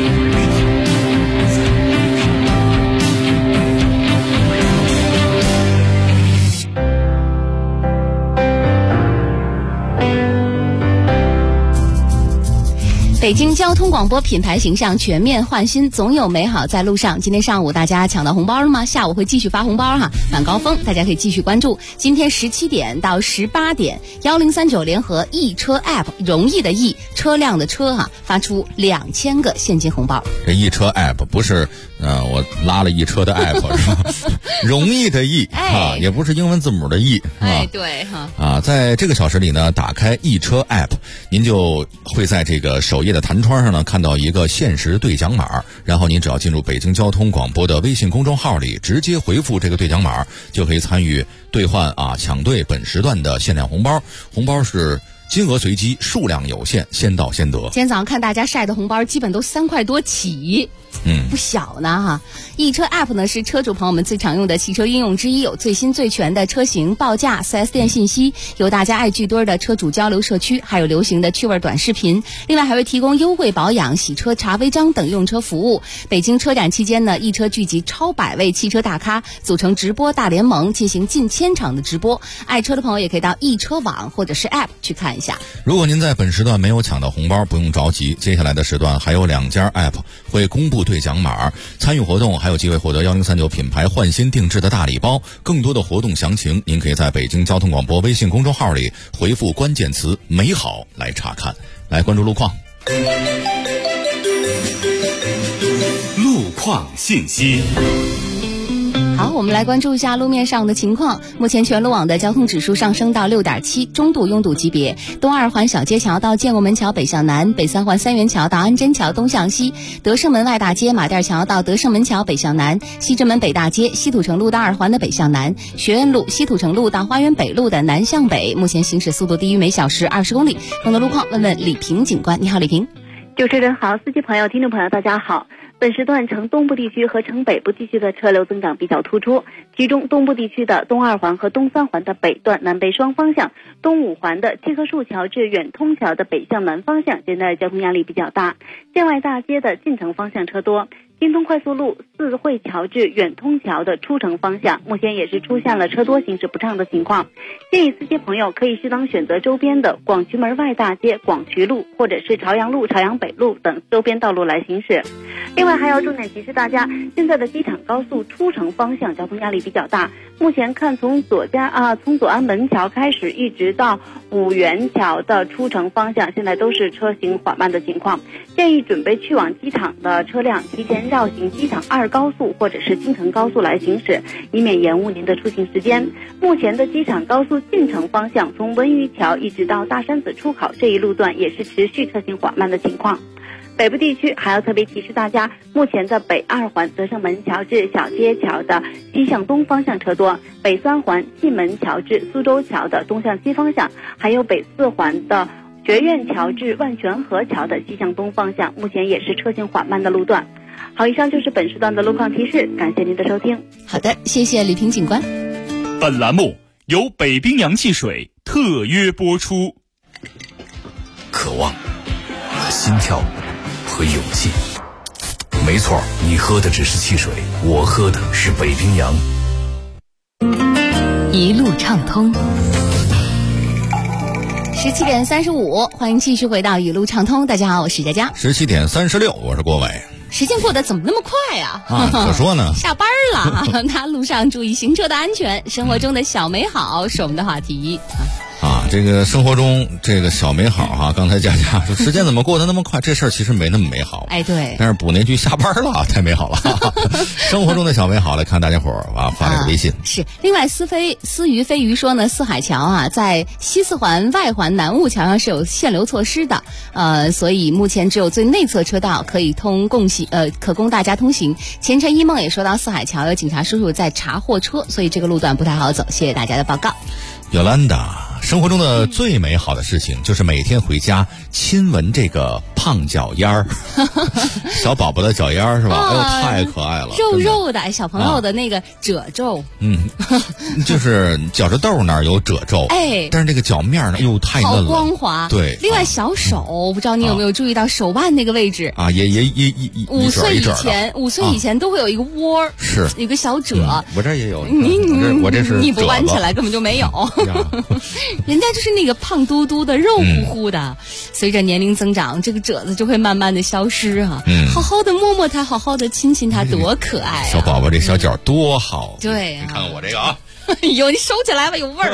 S5: 北京交通广播品牌形象全面换新，总有美好在路上。今天上午大家抢到红包了吗？下午会继续发红包哈，晚高峰大家可以继续关注。今天17点到18点，1039联合易车 App 容易的易，车辆的车哈，发出2000个现金红包。
S6: 这易车 App 不是我拉了易车的 App 是吧？容易的易啊，也不是英文字母的易啊。
S5: 对哈。
S6: 啊，在这个小时里呢，打开易车 App， 您就会在这个首页的弹窗上呢看到一个限时兑奖码，然后您只要进入北京交通广播的微信公众号里，直接回复这个兑奖码，就可以参与兑换抢兑本时段的限量红包。红包是金额随机，数量有限，先到先得。
S5: 今天早上看大家晒的红包，基本都3块多起。不小呢哈。易车 App 呢是车主朋友们最常用的汽车应用之一，有最新最全的车型报价、4S 店信息，有大家爱聚堆的车主交流社区，还有流行的趣味短视频。另外还会提供优惠保养、洗车、查违章等用车服务。北京车展期间呢，易车聚集超100位汽车大咖，组成直播大联盟，进行近1000场的直播。爱车的朋友也可以到易车网或者是 App 去看一下。
S6: 如果您在本时段没有抢到红包，不用着急，接下来的时段还有2家 App 会公布兑奖码，参与活动还有机会获得1039品牌换新定制的大礼包。更多的活动详情，您可以在北京交通广播微信公众号里回复关键词“美好”来查看。来关注路况。
S4: 路况信息。
S5: 好，我们来关注一下路面上的情况。目前全路网的交通指数上升到6.7，中度拥堵级别。东二环小街桥到建国门桥北向南，北三环三元桥到安贞桥东向西，德胜门外大街马甸桥到德胜门桥北向南，西直门北大街西土城路到二环的北向南，学院路西土城路到花园北路的南向北，目前行驶速度低于每小时20公里。更多路况问问李平警官。你好，李平。
S7: 主持人好，司机朋友、听众朋友大家好。本时段城东部地区和城北部地区的车流增长比较突出，其中东部地区的东二环和东三环的北段南北双方向，东五环的七棵树桥至远通桥的北向南方向，现在交通压力比较大。建外大街的进城方向车多，京通快速路四惠桥至远通桥的出城方向，目前也是出现了车多行驶不畅的情况。建议司机朋友可以适当选择周边的广渠门外大街、广渠路或者是朝阳路、朝阳北路等周边道路来行驶。另外还要重点提示大家，现在的机场高速出城方向交通压力比较大，目前看从左安门桥开始一直到五元桥的出城方向，现在都是车行缓慢的情况，建议准备去往机场的车辆提前绕行机场2高速或者是京承高速来行驶，以免延误您的出行时间。目前的机场高速进城方向，从文榆桥一直到大山子出口这一路段也是持续车行缓慢的情况。北部地区还要特别提示大家，目前的北二环德胜门桥至小街桥的西向东方向车多，北三环蓟门桥至苏州桥的东向西方向，还有北四环的学院桥至万泉河桥的西向东方向，目前也是车行缓慢的路段。好，以上就是本时段的路况提示，感谢您的收听。
S5: 好的，谢谢李平警官。
S13: 本栏目由北冰洋汽水特约播出。
S4: 渴望、心跳和勇气，没错，你喝的只是汽水，我喝的是北冰洋。
S5: 一路畅通。17点35，欢迎继续回到一路畅通。大家好，我是佳佳。
S6: 17点36，我是郭伟。
S5: 时间过得怎么那么快呀？
S6: 可说呢。
S5: 下班了，那路上注意行车的安全，生活中的小美好是我们的话题。
S6: 这个生活中这个小美好哈，刚才佳佳说时间怎么过得那么快，这事儿其实没那么美好。
S5: 哎，对。
S6: 但是补那句下班了，太美好了。生活中的小美好，来看大家伙儿发这个微信。
S5: 是。另外，思鱼飞鱼说呢，四海桥在西四环外环南雾桥上是有限流措施的，所以目前只有最内侧车道可以可供大家通行。前程一梦也说到四海桥有警察叔叔在查货车，所以这个路段不太好走。谢谢大家的报告。
S6: 尤兰达，生活中的最美好的事情就是每天回家亲吻这个胖脚丫儿，小宝宝的脚丫儿是吧？哎呦，太可爱了，
S5: 肉肉的小朋友的那个褶皱，
S6: 就是脚趾豆那儿有褶皱，但是这个脚面呢又太嫩了，
S5: 好光滑。
S6: 对，
S5: 另外小手，不知道你有没有注意到手腕那个位置
S6: 也
S5: 5岁以前都会有一个窝，
S6: 是
S5: 有个小褶。
S6: 我这也有，
S5: 我
S6: 这是
S5: 你不弯起来根本就没有。人家就是那个胖嘟嘟的肉乎乎的，随着年龄增长，这个褶子就会慢慢的消失好好的摸摸它，好好的亲亲它，多可爱
S6: 小宝宝这小脚多好。
S5: 对
S6: 你看看我这个
S5: 有你收起来吧，有味儿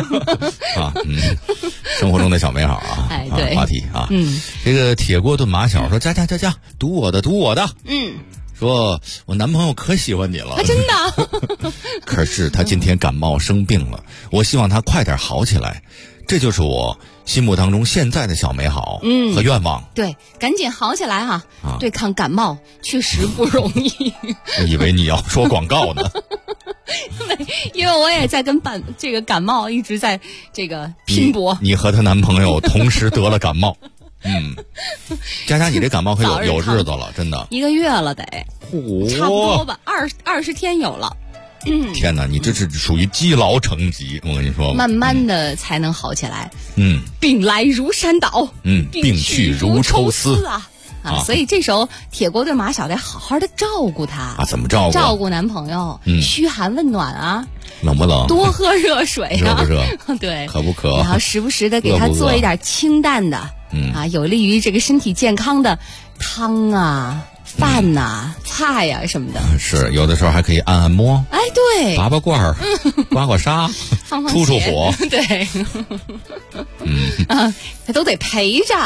S6: 生活中的小美好
S5: 对
S6: 话题这个铁锅炖马小说佳，读我的说我男朋友可喜欢你了，
S5: 真的
S6: 可是他今天感冒生病了，我希望他快点好起来，这就是我心目当中现在的小美好和愿望。
S5: 对，赶紧好起来对抗感冒确实不容易。
S6: 我以为你要说广告呢。
S5: 因为我也在跟这个感冒一直在这个拼搏。
S6: 你和她男朋友同时得了感冒。佳佳，你这感冒可有日子了，真的1
S5: 个月了得，差不多吧，20天有了。
S6: 天哪，你这是属于积劳成疾，我跟你说，
S5: 慢慢的才能好起来。病来如山倒，
S6: 病去如抽丝
S5: 所以这时候铁锅炖马小得好好的照顾他
S6: 怎么照顾？
S5: 照顾男朋友，嘘寒问暖
S6: 冷不冷？
S5: 多喝热水
S6: 热不热？
S5: 对，
S6: 渴不渴？
S5: 然后时不时的给他做一点清淡的，有利于这个身体健康的汤饭菜什么的。
S6: 是，有的时候还可以按摩。
S5: 哎，对，
S6: 拔罐儿，刮痧，
S5: 放
S6: 出火。
S5: 对，他都得陪着。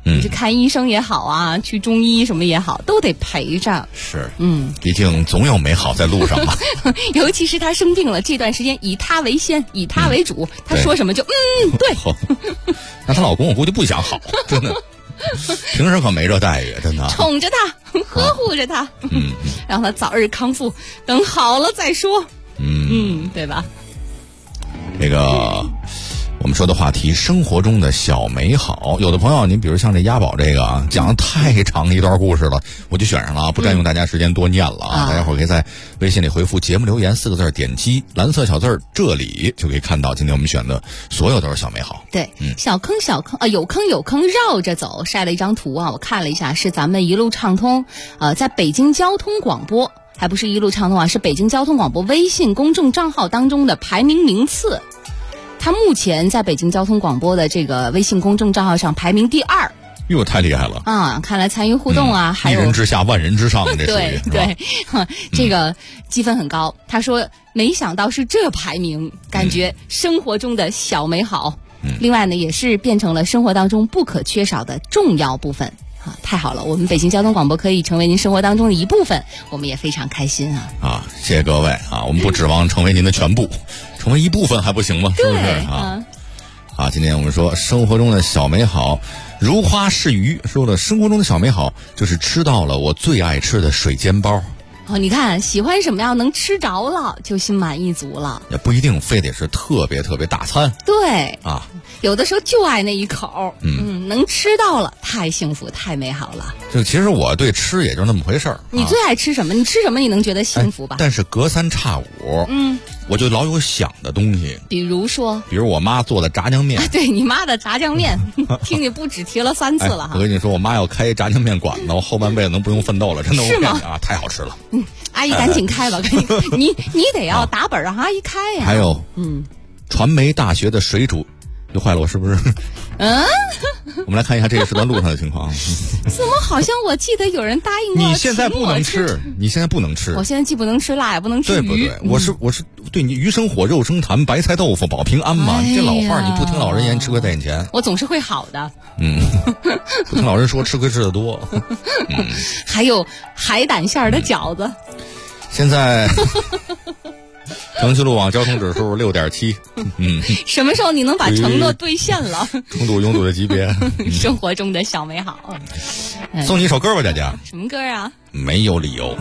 S5: 你去看医生也好啊，去中医什么也好，都得陪着。
S6: 是，毕竟总有美好在路上嘛。
S5: 尤其是她生病了这段时间，以她为先，以她为主，她说什么就对。
S6: 那她老公我估计不想好，真的。平时可没这待遇，真的。
S5: 宠着她，呵护着她，让她早日康复，等好了再说。对吧？
S6: 这个我们说的话题，生活中的小美好。有的朋友，您比如像这押宝这个啊，讲太长一段故事了，我就选上了，不占用大家时间多念了啊。大家伙可以在微信里回复节目留言4个字，点击蓝色小字这里就可以看到今天我们选的所有都是小美好。
S5: 对，小坑啊，有坑绕着走，晒了一张图啊，我看了一下，是咱们一路畅通在北京交通广播。还不是一路畅通啊，是北京交通广播微信公众账号当中的排名名次。它目前在北京交通广播的这个微信公众账号上排名第2。
S6: 哟，太厉害了
S5: 啊！看来参与互动啊，还有
S6: 一人之下万人之上，这属于
S5: 对，这个积分很高。他说没想到是这排名，感觉生活中的小美好。另外呢，也是变成了生活当中不可缺少的重要部分。太好了，我们北京交通广播可以成为您生活当中的一部分，我们也非常开心啊！
S6: 谢谢各位啊！我们不指望成为您的全部，成为一部分还不行吗？是不是啊？今天我们说生活中的小美好，如花似玉。说的生活中的小美好，就是吃到了我最爱吃的水煎包。
S5: 你看喜欢什么样能吃着了就心满意足了，
S6: 也不一定非得是特别大餐。
S5: 对有的时候就爱那一口，能吃到了太幸福太美好了。
S6: 就其实我对吃也就那么回事儿。
S5: 你最爱吃什么？你吃什么你能觉得幸福吧？
S6: 但是隔三差五，我就老有想的东西。
S5: 比如
S6: 我妈做的炸酱面。
S5: 对，你妈的炸酱面，听你不止提了3次了哈。
S6: 我跟你说，我妈要开炸酱面馆子，我后半辈子能不用奋斗了，真的。
S5: 是吗？
S6: 太好吃了。
S5: 阿姨赶紧开吧，你得要打本让阿姨开呀。
S6: 还有，传媒大学的水煮。又坏了，我是不是？我们来看一下这个时段路上的情况。
S5: 怎么好像我记得有人答应过？
S6: 你现在不能吃，你现在不能吃。
S5: 我现在既不能吃辣，也不能吃鱼。
S6: 对不对？我是对你鱼生火，肉生痰，白菜豆腐保平安嘛。这老话你不听老人言，吃亏在眼前。
S5: 我总是会好的。
S6: 不听老人说，吃亏吃得多。
S5: 还有海胆馅的饺子。
S6: 现在。城西路网交通指数6.7，
S5: 什么时候你能把承诺兑现了？
S6: 冲突拥堵的级别，
S5: 生活中的小美好。
S6: 送你一首歌吧，佳佳。
S5: 什么歌啊？
S6: 没有理由。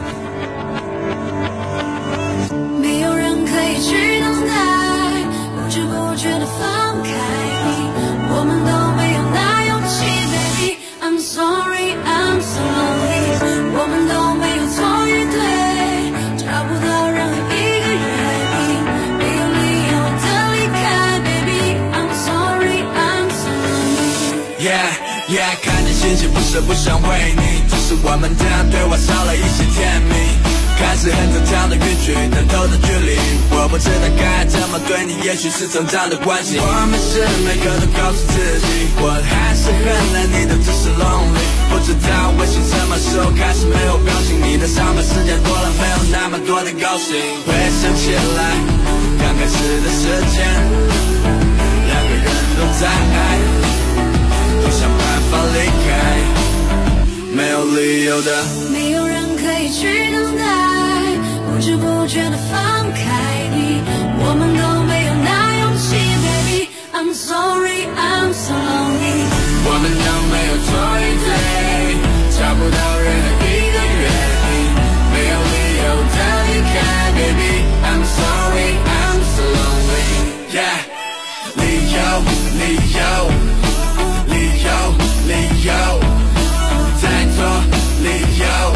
S21: 没有人可以去等待，不知不觉地放开你，我们都没有那勇气 ，baby。I'm sorry, I'm so lonely， 我们都没有错与对，找不到任何一个原因，没有理由的离开 ，baby。I'm sorry, I'm so lonely。Yeah，看见星星不是不想为你，只是我们这样对我少了一些甜蜜。看似很正常的允许，但透的距离，我不知道该怎么对你，也许是成长的关系。我们是每个都告诉自己，我还是很爱你的，只是 lonely。不知道微信什么时候开始没有表情，你的上班时间多了，没有那么多的高兴。回想起来，刚开始的时间，两个人都在爱，都想办法离开，没有理由的，没有人可以去等待。不知不觉地放开你，我们都没有那勇气 ，baby。I'm sorry, I'm so lonely。我们都没有错与对，找不到任何一个原因，没有理由的离开 ，baby。I'm sorry, I'm so lonely。Yeah， 理由，理由，理由，理由，太多理由。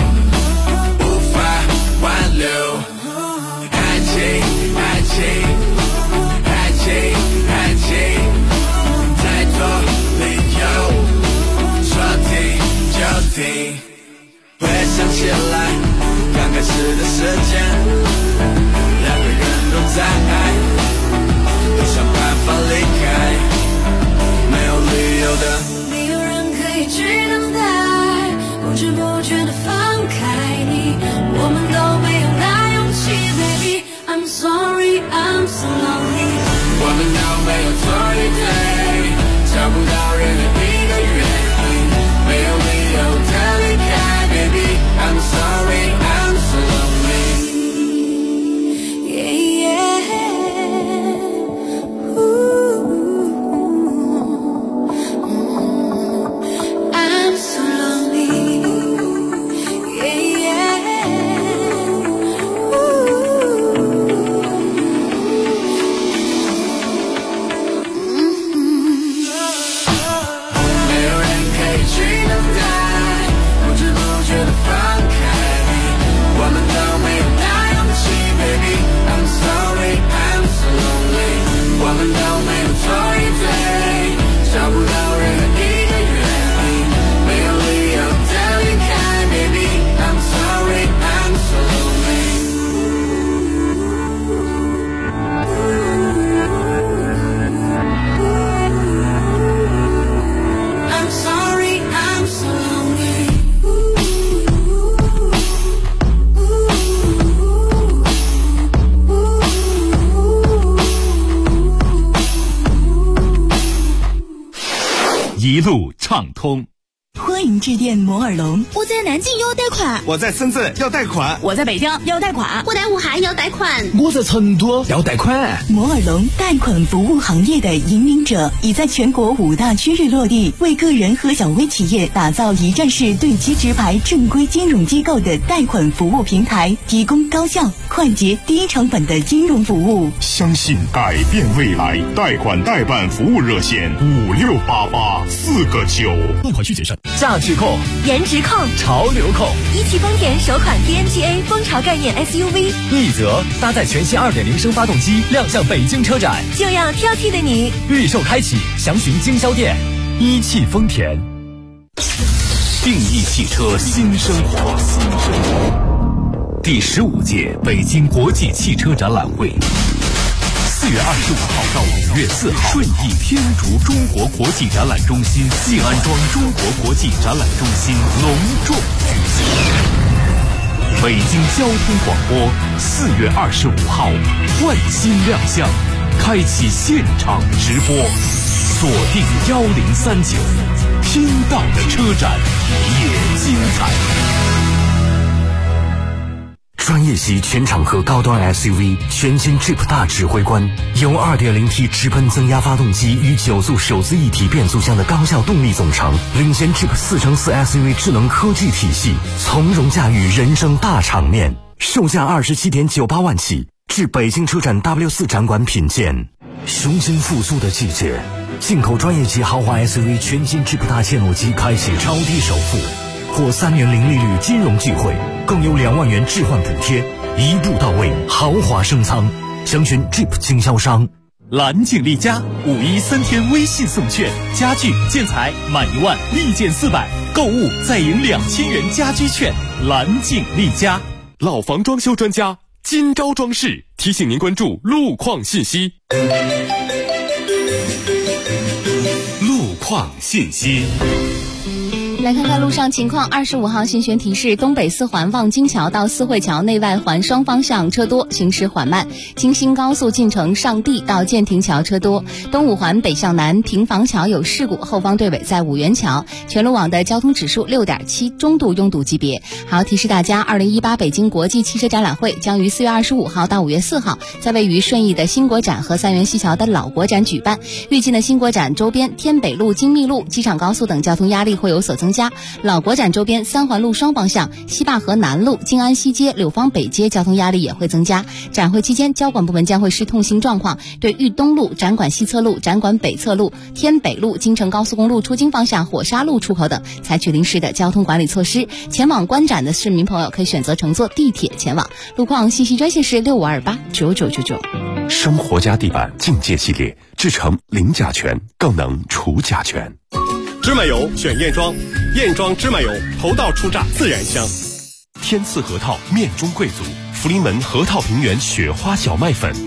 S21: 挽留，爱情，爱情，爱情，爱情，太多理由。
S2: 一路畅通。
S15: 欢迎致电摩尔龙。
S11: 我在南京要贷款，
S17: 我在深圳要贷款，
S11: 我在北京要贷款，
S9: 我在武汉要贷款，
S17: 我在成都要贷款。
S15: 摩尔龙贷款服务行业的引领者，已在全国5大区域落地，为个人和小微企业打造一站式对接直排正规金融机构的贷款服务平台，提供高效、快捷、低成本的金融服务。
S3: 相信改变未来，贷款代办服务热线568849，
S1: 贷款需谨慎。
S17: 价值控、
S11: 颜值控、
S17: 潮流控，
S11: 一汽丰田首款 TNGA 风潮概念 SUV，
S17: 奕泽搭载全新 2.0 升发动机亮相北京车展，
S11: 就要挑剔的你。
S17: 预售开启，详询经销店。一汽丰田。
S2: 定义汽车新生活。第15届北京国际汽车展览会，4月25号到5月4号，顺义天竺中国国际展览中心静安庄中国国际展览中心隆重举行。北京交通广播4月25号换新亮相，开启现场直播，锁定1039，听到的车展也精彩。
S22: 专业级全场合高端 SUV 全新 Jeep 大指挥官，由 2.0T 直喷增压发动机与9速手自一体变速箱的高效动力总成，领先 Jeep 4×4 SUV 智能科技体系，从容驾驭人生大场面。售价27.98万起，至北京车展 W4 展馆品鉴。雄心复苏的季节，进口专业级豪华 SUV 全新 Jeep 大切诺基开启超低首付，或3年零利率金融聚会，更有2万元置换补贴，一步到位，豪华升舱。详询 Jeep 经销商。
S13: 蓝景丽家5·13天微信送券，家具建材满1万立减400，购物再赢2000元家居券。蓝景丽家。
S1: 老房装修专家金招装饰提醒您关注路况信息。
S2: 路况信息。
S5: 来看看路上情况。25号信悬提示：东北4环望京桥到四惠桥内外环双方向车多，行驶缓慢；京新高速进城上地到建亭桥车多；东5环北向南平房桥有事故，后方队尾在五元桥。全路网的交通指数6.7，中度拥堵级别。还要提示大家，2018北京国际汽车展览会将于4月25号到5月4号，在位于顺义的新国展和三元西桥的老国展举办。预计呢，新国展周边天北路、金密路、机场高速等交通压力会有所增加。老国展周边3环路双方向、西坝河南路、静安西街、柳芳北街交通压力也会增加。展会期间，交管部门将会视通行状况，对豫东路、展馆西侧路、展馆北侧路、天北路、京承高速公路出京方向火沙路出口等采取临时的交通管理措施。前往观展的市民朋友可以选择乘坐地铁前往。路况信息专线是65289999。
S1: 生活家地板境界系列，制成零甲醛，更能除甲醛。
S10: 芝麻油选燕庄，燕庄芝麻油头道出榨自然香。
S1: 天赐核桃面中贵族，福临门核桃平原雪花小麦粉。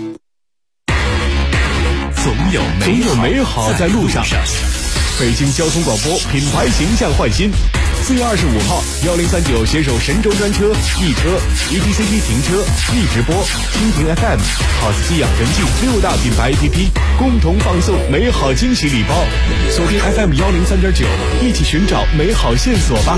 S2: 总有
S10: 美好在路上。北京交通广播品牌形象焕新。4月25号，1039携手神州专车、易车、ETCP 停车、易直播、蜻蜓 FM、好斯基养神记6大品牌 APP 共同放送美好惊喜礼包。锁定 FM 103.9，一起寻找美好线索吧。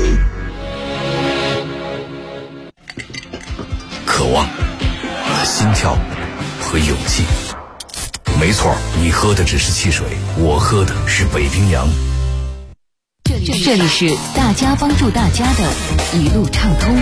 S4: 渴望、心跳和勇气。没错，你喝的只是汽水，我喝的是北冰洋。
S15: 这里是大家帮助大家的一路畅通。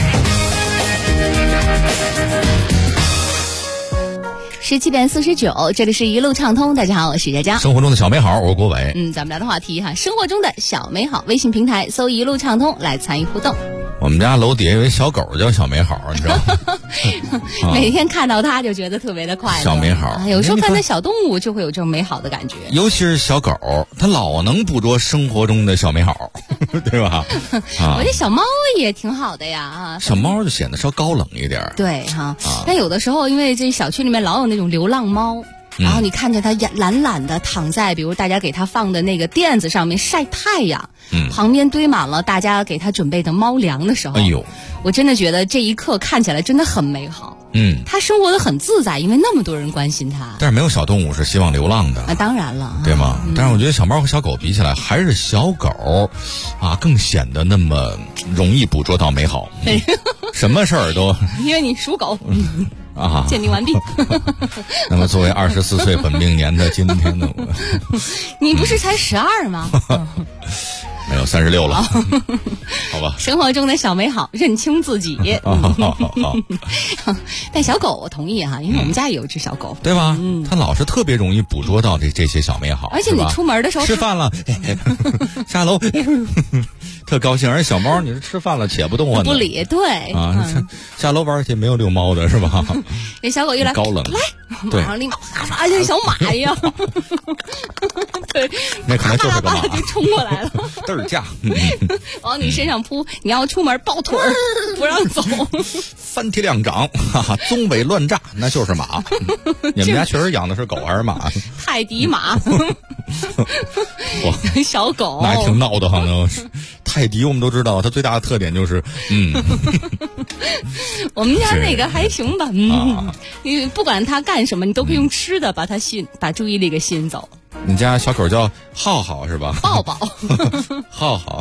S5: 17点49，这里是一路畅通。大家好，我是佳佳。
S6: 生活中的小美好，我是国伟。
S5: 咱们聊的话题哈，生活中的小美好。微信平台搜一路畅通来参与互动。
S6: 我们家楼底下有一小狗叫小美好，你知道吗？
S5: 每天看到它就觉得特别的快乐。
S6: 小美好，
S5: 有时候看到小动物就会有这种美好的感觉。
S6: 尤其是小狗，它老能捕捉生活中的小美好，对吧？
S5: 我觉得小猫也挺好的呀，
S6: 小猫就显得稍高冷一点。
S5: 对哈，但有的时候因为这小区里面老有那种流浪猫。然后你看着它懒懒的躺在比如大家给它放的那个垫子上面晒太阳，旁边堆满了大家给它准备的猫粮的时候，哎呦，我真的觉得这一刻看起来真的很美好。 他生活的很自在，因为那么多人关心他。
S6: 但是没有小动物是希望流浪的
S5: 啊，当然了，
S6: 对吗？但是我觉得小猫和小狗比起来，还是小狗啊更显得那么容易捕捉到美好。什么事儿都
S5: 因为你属狗。
S6: 啊，
S5: 鉴定完毕。
S6: 那么作为24岁本命年的今天呢，我
S5: 你不是才12吗？
S6: 没有36了，好吧。
S5: 生活中的小美好，认清自己。
S6: 好。
S5: 但小狗我同意哈，因为我们家也有只小狗，
S6: 对吧？它老是特别容易捕捉到这些小美好，
S5: 而且你出门的时候
S6: 吃饭了，下楼。特高兴，而小猫你是吃饭了且不动唤的，
S5: 不理，对
S6: 啊，下楼玩去没有遛猫的是吧？
S5: 这小狗一来
S6: 高冷，
S5: 来，
S6: 对，
S5: 马上立马像小马一样，对，
S6: 那可能就是个马，
S5: 就冲过来了，
S6: 嘚儿架，
S5: 往你身上扑，你要出门抱腿儿不让走，
S6: 翻蹄两掌，哈哈，棕尾乱炸，那就是马。你们家确实养的是狗还是马？
S5: 泰迪马，小狗，
S6: 那还挺闹的，好像是。泰迪我们都知道，它最大的特点就是
S5: 我们家那个还行吧，你不管它干什么，你都可以用吃的把注意力给吸引走。
S6: 你家小狗叫浩浩是吧？
S5: 抱抱，
S6: 浩浩。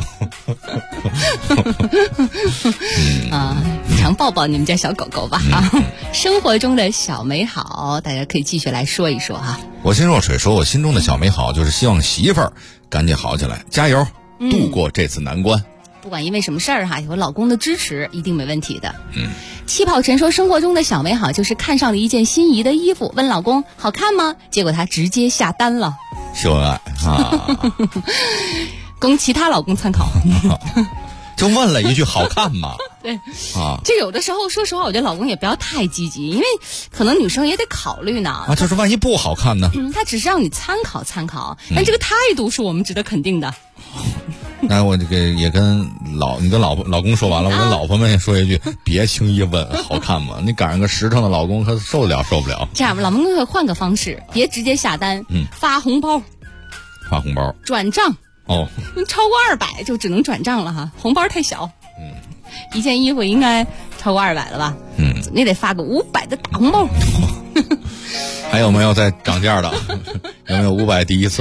S5: 常抱抱你们家小狗狗吧啊！生活中的小美好，大家可以继续来说一说哈。
S6: 我心若水说，我心中的小美好就是希望媳妇儿赶紧好起来，加油，度过这次难关。
S5: 不管因为什么事儿哈，有老公的支持一定没问题的。气泡晨说，生活中的小美好就是看上了一件心仪的衣服，问老公好看吗？结果他直接下单了。
S6: 秀恩爱啊！
S5: 供其他老公参考。
S6: 就问了一句好看吗？
S5: 对啊，这有的时候说实话，我觉得老公也不要太积极，因为可能女生也得考虑呢。
S6: 啊，就是万一不好看呢？
S5: 他只是让你参考参考，但这个态度是我们值得肯定的。
S6: 那我这个也跟你跟老公说完了，我跟老婆们也说一句，别轻易问好看吗？你赶上个实诚的老公，他受不了。这
S5: 样吧，老公可以换个方式，别直接下单，发红包，转账。
S6: 哦，
S5: 超过200就只能转账了哈，红包太小。一件衣服应该超过200了吧？怎么也得发个500的大红包。
S6: 还有没有再涨价的？有没有500第一次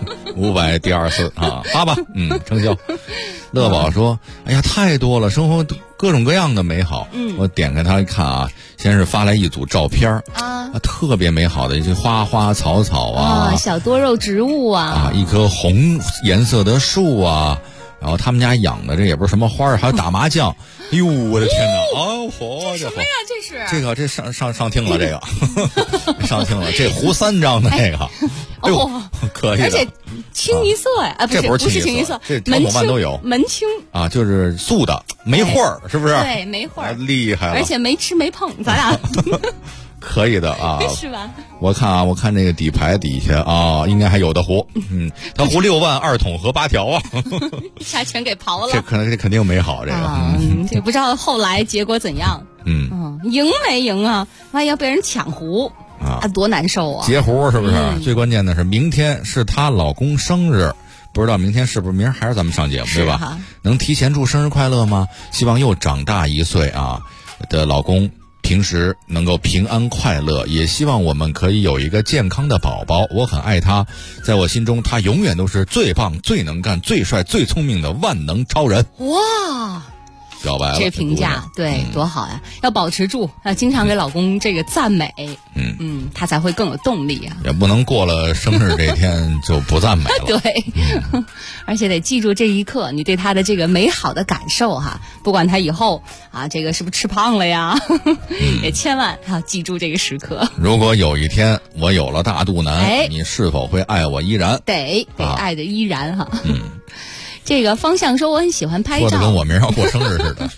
S6: ，500第二次啊？发吧，成交。乐宝说：“哎呀，太多了，生活各种各样的美好。”我点开它一看啊，先是发来一组照片特别美好的一些花花草草啊，
S5: 小多肉植物啊，
S6: 一棵红颜色的树啊，然后他们家养的这也不是什么花，还有打麻将。哎呦，我的天哪！哦，嚯，
S5: 什么呀？
S6: 这上听了，这个上听了，这胡3张的这个，哎呦，可以的。
S5: 而且清一色呀，
S6: 这不是清一色，这条伙伴都有
S5: 门清
S6: 啊，就是素的，没画儿，是不是？
S5: 对，没画儿，
S6: 厉害了。
S5: 而且没吃没碰，咱俩
S6: 可以的啊，
S5: 是吧？
S6: 我看这个底牌底下啊，应该还有的胡，他胡6万2桶和8条啊，
S5: 一下全给刨了。
S6: 这肯定美好，这个
S5: 这不知道后来结果怎样。赢没赢啊？万一要被人抢胡啊，多难受啊！
S6: 截胡是不是？最关键的是明天是她老公生日，不知道明天是不是明儿还是咱们上节目对吧？能提前祝生日快乐吗？希望又长大1岁啊的老公平时能够平安快乐，也希望我们可以有一个健康的宝宝。我很爱他，在我心中他永远都是最棒、最能干、最帅、最聪明的万能超人。
S5: 哇，
S6: 表白了，
S5: 这评价对多好呀！要保持住，要经常给老公这个赞美，他才会更有动力啊。
S6: 也不能过了生日这天就不赞美了。
S5: 对，而且得记住这一刻你对他的这个美好的感受哈。不管他以后啊这个是不是吃胖了呀，也千万要记住这个时刻。
S6: 如果有一天我有了大肚腩，你是否会爱我依然？
S5: 得爱的依然哈。这个方向说我很喜欢拍照，
S6: 说的跟我明儿要过生日似的。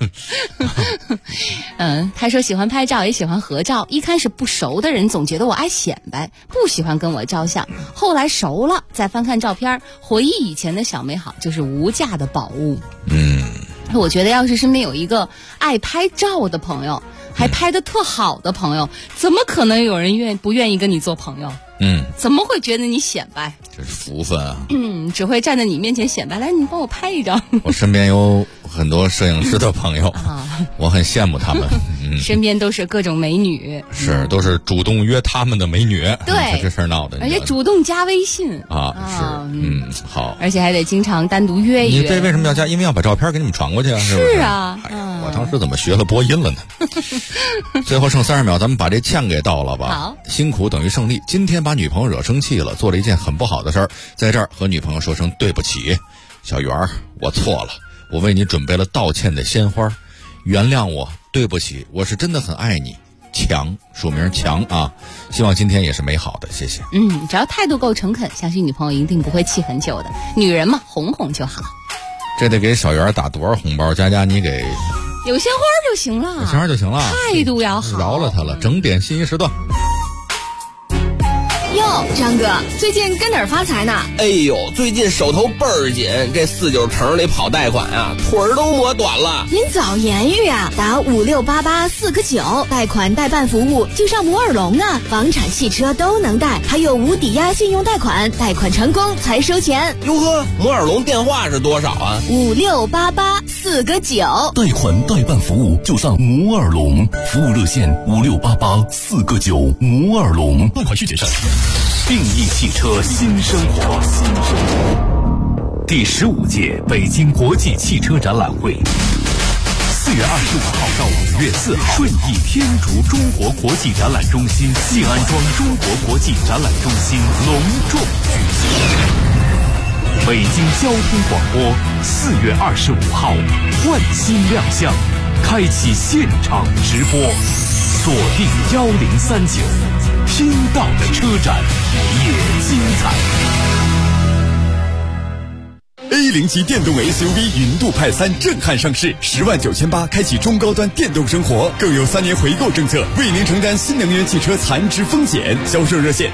S5: 他说喜欢拍照也喜欢合照，一开始不熟的人总觉得我爱显摆，不喜欢跟我照相，后来熟了再翻看照片，回忆以前的小美好就是无价的宝物。我觉得要是身边有一个爱拍照的朋友，还拍得特好的朋友，怎么可能有人不愿意跟你做朋友？怎么会觉得你显摆？
S6: 这是福分啊！
S5: 只会站在你面前显摆，来，你帮我拍一张。
S6: 我身边有很多摄影师的朋友，我很羡慕他们。
S5: 身边都是各种美女，
S6: 是都是主动约他们的美女，
S5: 对，
S6: 这事儿闹的，
S5: 而且主动加微信
S6: 好，
S5: 而且还得经常单独约一约。
S6: 你这为什么要加？因为要把照片给你们传过去啊，是不是？
S5: 是啊，
S6: 我当时怎么学了播音了呢？最后剩30秒，咱们把这呛给倒了吧。
S5: 好，
S6: 辛苦等于胜利。今天把女朋友惹生气了，做了一件很不好的事儿，在这儿和女朋友说声对不起，小圆儿，我错了，我为你准备了道歉的鲜花，原谅我，对不起，我是真的很爱你。强，署名强啊！希望今天也是美好的，谢谢。
S5: 只要态度够诚恳，相信女朋友一定不会气很久的。女人嘛，哄哄就好。
S6: 这得给小圆打多少红包？佳佳，你给
S5: 有鲜花就行了，
S6: 有鲜花就行了，
S5: 态度要好，
S6: 饶了他了。整点信息时段。
S11: 哟，张哥，最近跟哪儿发财呢？
S18: 哎呦，最近手头倍儿紧，这49城里跑贷款啊，腿儿都磨短了。
S11: 您早言语啊，打5688-4个9，贷款代办服务就上摩尔龙啊，房产、汽车都能贷，还有无抵押信用贷款，贷款成功才收钱。
S18: 哟呵，摩尔龙电话是多少啊
S11: ？5688-4个9，
S22: 贷款代办服务就上摩尔龙，服务热线5688-4个9，摩尔龙，贷款需谨慎。
S2: 定义汽车新生活，第15届北京国际汽车展览会，4月25号到5月4号，顺义天竺中国国际展览中心静安庄中国国际展览中心隆重举行。北京交通广播4月25号换新亮相，开启现场直播，锁定1039。听到的车展也精彩。
S3: A07电动 SUV 云度派3震撼上市，10.98万开启中高端电动生活，更有3年回购政策，为您承担新能源汽车残值风险。销售热线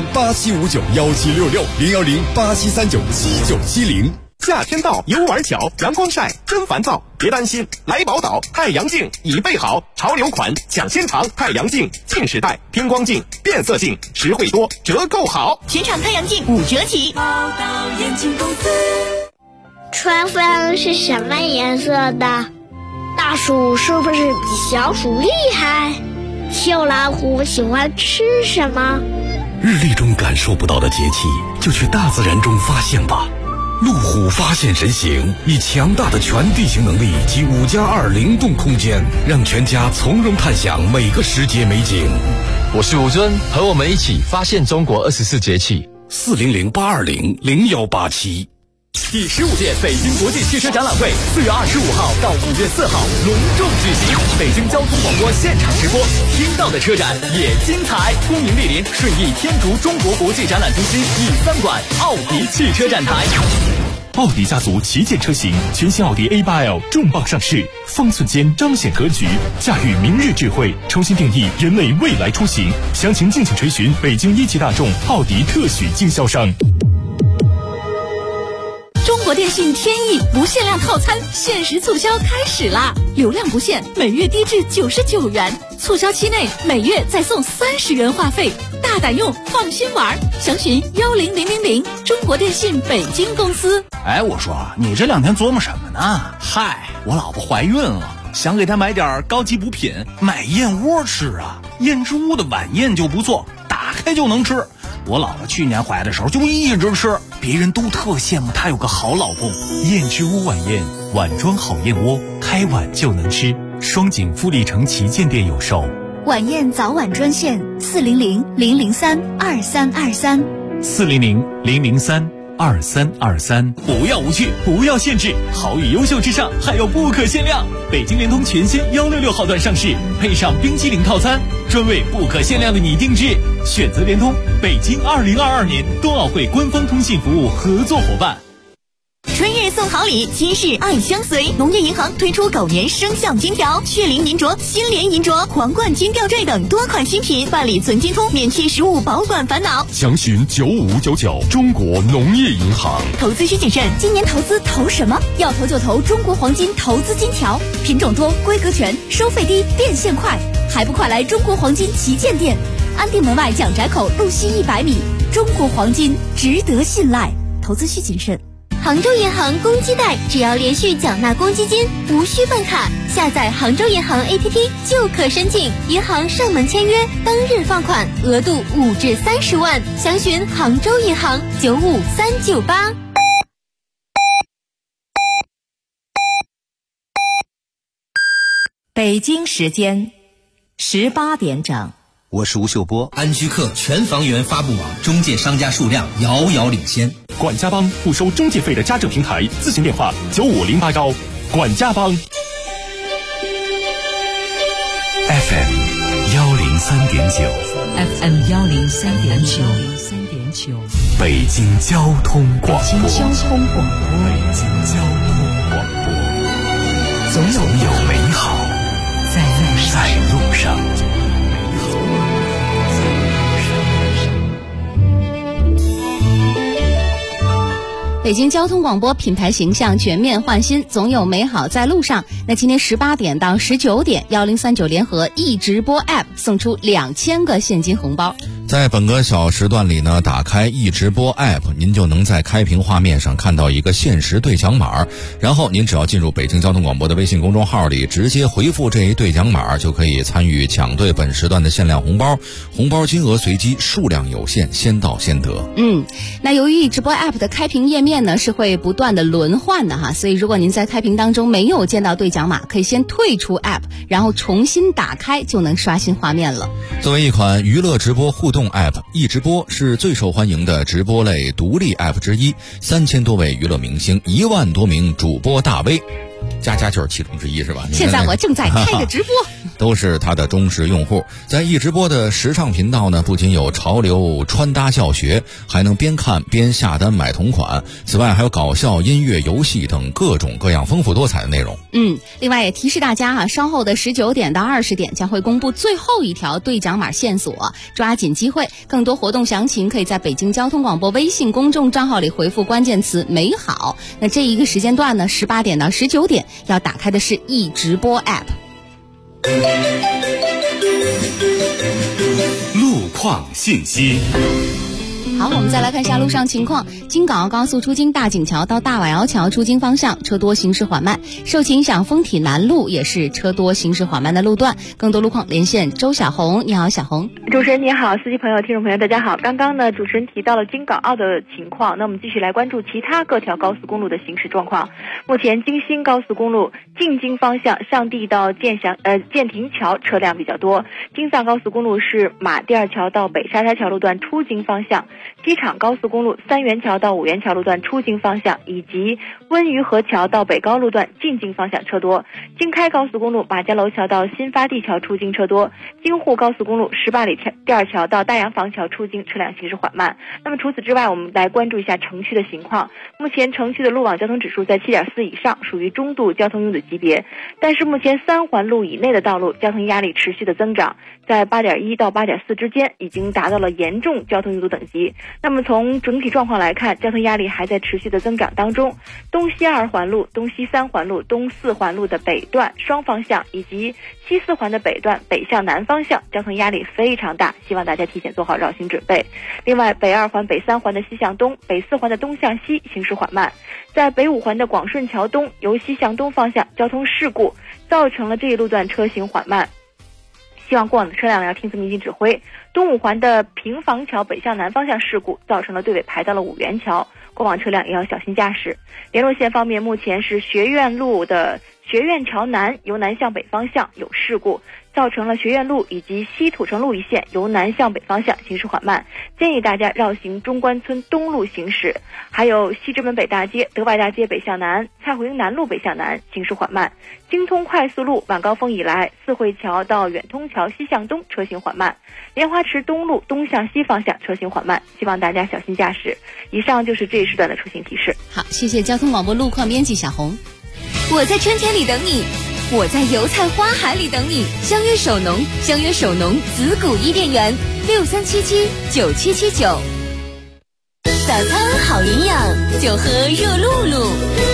S3: 010-8759-1766，010-8739-7970。
S19: 夏天到，游玩巧，阳光晒真烦躁，别担心，来宝岛太阳镜已备好，潮流款抢先尝，太阳镜近视带、偏光镜、变色镜，实惠多，折扣好，
S11: 全场太阳镜5折起。
S16: 宝岛眼镜公司。
S8: 春分是什么颜色的？大鼠是不是比小鼠厉害？小老虎喜欢吃什么？
S22: 日历中感受不到的节气，就去大自然中发现吧。路虎发现神行，以强大的全地形能力及5+2灵动空间，让全家从容探享每个时节美景。
S17: 我是吴尊，和我们一起发现中国24节气。
S22: 400-820-0187。
S17: 第15届北京国际汽车展览会4月25号到5月4号隆重举行，北京交通广播现场直播，听到的车展也精彩。恭迎莅临顺义天竺中国国际展览中心E3馆奥迪汽车展台。
S1: 奥迪家族旗舰车型，全新奥迪 A8L 重磅上市，方寸间彰显格局，驾驭明日智慧，重新定义人类未来出行。详情敬请垂询北京一汽大众奥迪特许经销商。
S16: 中国电信天翼不限量套餐限时促销开始啦！流量不限，每月低至99元，促销期内每月再送30元话费，大胆用，放心玩。详询10000，中国电信北京公司。
S14: 哎，我说你这2天琢磨什么呢？嗨，我老婆怀孕了，想给她买点高级补品，买燕窝吃啊。燕之屋的晚宴就不错，打开就能吃。我老婆去年怀的时候就一直吃，别人都特羡慕她有个好老公。
S1: 燕之屋晚宴，碗装好燕窝，开碗就能吃。双井富力城旗舰店有售。
S16: 晚宴早晚专线
S1: 400-003-2323，400-003-2323。不要无趣，不要限制，好与优秀之上还有不可限量。北京联通全新166号段上市，配上冰淇淋套餐，专为不可限量的你定制。选择联通，北京2022年冬奥会官方通信服务合作伙伴。
S11: 春日送好礼，今日爱相随。农业银行推出狗年生肖金条、血灵银镯、新联银镯、皇冠金吊坠等多款新品，办理存金通，免去实物保管烦恼。
S1: 详询9599，中国农业银行。
S11: 投资需谨慎，今年投资投什么？要投就投中国黄金投资金条，品种多，规格全，收费低，变现快，还不快来中国黄金旗舰店？安定门外蒋宅口路西100米，中国黄金值得信赖，投资需谨慎。
S9: 杭州银行公积贷，只要连续缴纳公积金，无需办卡，下载杭州银行 APP 就可申请，银行上门签约，当日放款，额度5至30万。详询杭州银行95398。
S12: 北京时间18点整。
S20: 我是吴秀波。安居客全房源发布网中介商家数量遥遥领先。
S10: 管家帮不收中介费的家政平台，咨询电话9508高。管家帮。
S2: FM 103.9
S12: FM 103.9
S2: 北京交通广播。
S12: 北京交通广播。总有美好在路上。
S5: 北京交通广播品牌形象全面换新，总有美好在路上。那今天18点到19点，1039联合易直播 App 送出2000个现金红包。
S6: 在本个小时段里呢，打开易直播 App， 您就能在开屏画面上看到一个限时兑奖码，然后您只要进入北京交通广播的微信公众号里，直接回复这一兑奖码，就可以参与抢兑本时段的限量红包，红包金额随机，数量有限，先到先得。
S5: 那由于易直播 App 的开屏页面呢是会不断的轮换的哈，所以如果您在开屏当中没有见到兑奖码，可以先退出 App， 然后重新打开就能刷新画面了。
S6: 作为一款娱乐直播互动 App， 易直播是最受欢迎的直播类独立 App 之一，3000多位娱乐明星，1万多名主播大 V，佳佳就是其中之一，是吧？
S5: 现在我正在开着直播，
S6: 都是他的忠实用户。在易直播的时尚频道呢，不仅有潮流穿搭教学，还能边看边下单买同款。此外，还有搞笑、音乐、游戏等各种各样丰富多彩的内容。
S5: 另外也提示大家哈，稍后的19点到20点将会公布最后一条兑奖码线索，抓紧机会。更多活动详情可以在北京交通广播微信公众账号里回复关键词美好。那这一个时间段呢，18点到19点要打开的是易直播 App。
S2: 路况信息。
S5: 好，我们再来看一下路上情况。京港澳高速出京大井桥到大瓦窑桥出京方向车多，行驶缓慢。受其影响，丰体南路也是车多，行驶缓慢的路段。更多路况连线周小红。你好，小红。
S7: 主持人你好，司机朋友、听众朋友大家好。刚刚呢，主持人提到了京港澳的情况，那我们继续来关注其他各条高速公路的行驶状况。目前京新高速公路进京方向上地到建亭桥车辆比较多。京藏高速公路是马甸二桥到北沙沙桥路段出京方向。机场高速公路三元桥到五元桥路段出京方向，以及温榆河桥到北高路段进京方向车多。京开高速公路马家楼桥到新发地桥出京车多。京沪高速公路18里第二桥到大洋房桥出京车辆行驶缓慢。那么除此之外，我们来关注一下城区的情况。目前城区的路网交通指数在 7.4 以上，属于中度交通拥堵级别。但是目前3环路以内的道路交通压力持续的增长，在 8.1 到 8.4 之间已经达到了严重交通拥堵等级。那么从整体状况来看，交通压力还在持续的增长当中。东西2环路、东西3环路、东4环路的北段双方向，以及西4环的北段北向南方向，交通压力非常大，希望大家提前做好绕行准备。另外，北2环、北3环的西向东、北4环的东向西行驶缓慢。在北5环的广顺桥东由西向东方向交通事故，造成了这一路段车行缓慢，希望过往的车辆要听从民警指挥。东5环的平房桥北向南方向事故，造成了队尾排到了五元桥，过往车辆也要小心驾驶。联络线方面，目前是学院路的学院桥南由南向北方向有事故，造成了学院路以及西土城路一线由南向北方向行驶缓慢，建议大家绕行中关村东路行驶。还有西直门北大街、德外大街北向南、蔡湖营南路北向南行驶缓慢。京通快速路晚高峰以来，四惠桥到远通桥西向东车行缓慢。莲花池东路东向西方向车行缓慢，希望大家小心驾驶。以上就是这一时段的出行提示。
S5: 好，谢谢交通广播路况编辑小红。
S16: 我在春天里等你，我在油菜花海里等你。相约首农，相约首农子谷伊甸园，63779779。早餐好营养，就喝热露露。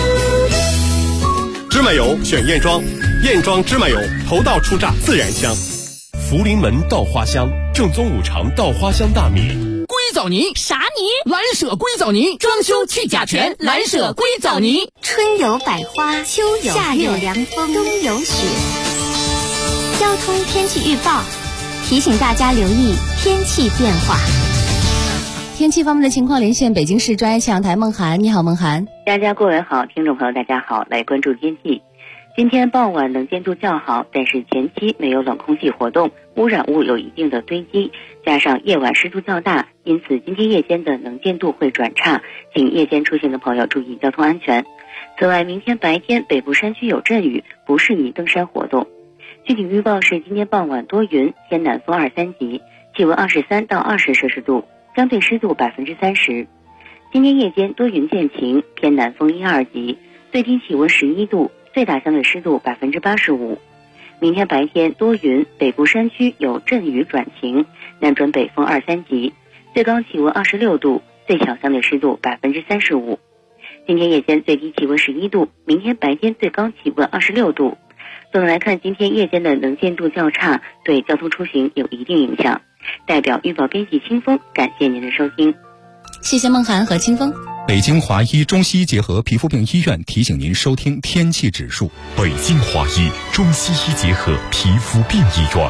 S10: 芝麻油选燕庄，燕庄芝麻油头道出榨，自然香。福临门稻花香，正宗五常稻花香大米。
S23: 归
S13: 藻泥。
S16: 啥泥？
S13: 蓝舍硅藻泥，装修去甲醛，蓝舍硅藻泥。
S9: 春有百花，秋有夏有凉风，冬有雪。交通天气预报提醒大家留意天气变化。
S5: 天气方面的情况，连线北京市专业气象台孟涵。你好，孟涵。
S21: 大家过晚好，听众朋友大家好，来关注天气。今天傍晚能见度较好，但是前期没有冷空气活动，污染物有一定的堆积，加上夜晚湿度较大，因此今天夜间的能见度会转差，请夜间出行的朋友注意交通安全。此外，明天白天北部山区有阵雨，不适宜登山活动。具体预报是今天傍晚多云，偏南风2、3级，气温23到20摄氏度，相对湿度30%。今天夜间多云见晴，偏南风1、2级，最低气温11度，最大相对湿度85%。明天白天多云，北部山区有阵雨转晴，南转北风2、3级，最高气温26度，最小相对湿度35%。今天夜间最低气温11度，明天白天最高气温26度。总的来看，今天夜间的能见度较差，对交通出行有一定影响。代表预报编辑清风，感谢您的收听。
S5: 谢谢孟涵和清风。
S23: 北京华医中西医结合皮肤病医院提醒您收听天气指数。
S1: 北京华医中西医结合皮肤病医院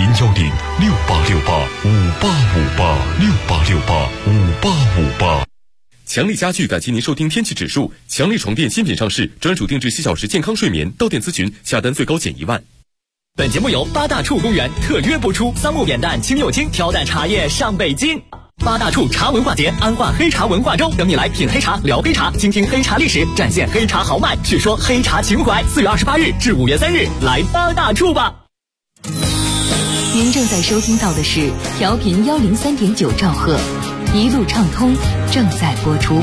S1: ，0106858586858强力家具感谢您收听天气指数。强力床垫新品上市，专属定制7小时健康睡眠，到店咨询，下单最高减1万。
S17: 本节目由八大处公园特约播出，桑木扁担清又轻，挑担茶叶上北京。八大处茶文化节，安化黑茶文化周，等你来品黑茶、聊黑茶，倾听黑茶历史，展现黑茶豪迈，叙说黑茶情怀。4月28日至5月3日，来八大处吧。
S15: 您正在收听到的是调频103.9兆赫，一路畅通正在播出。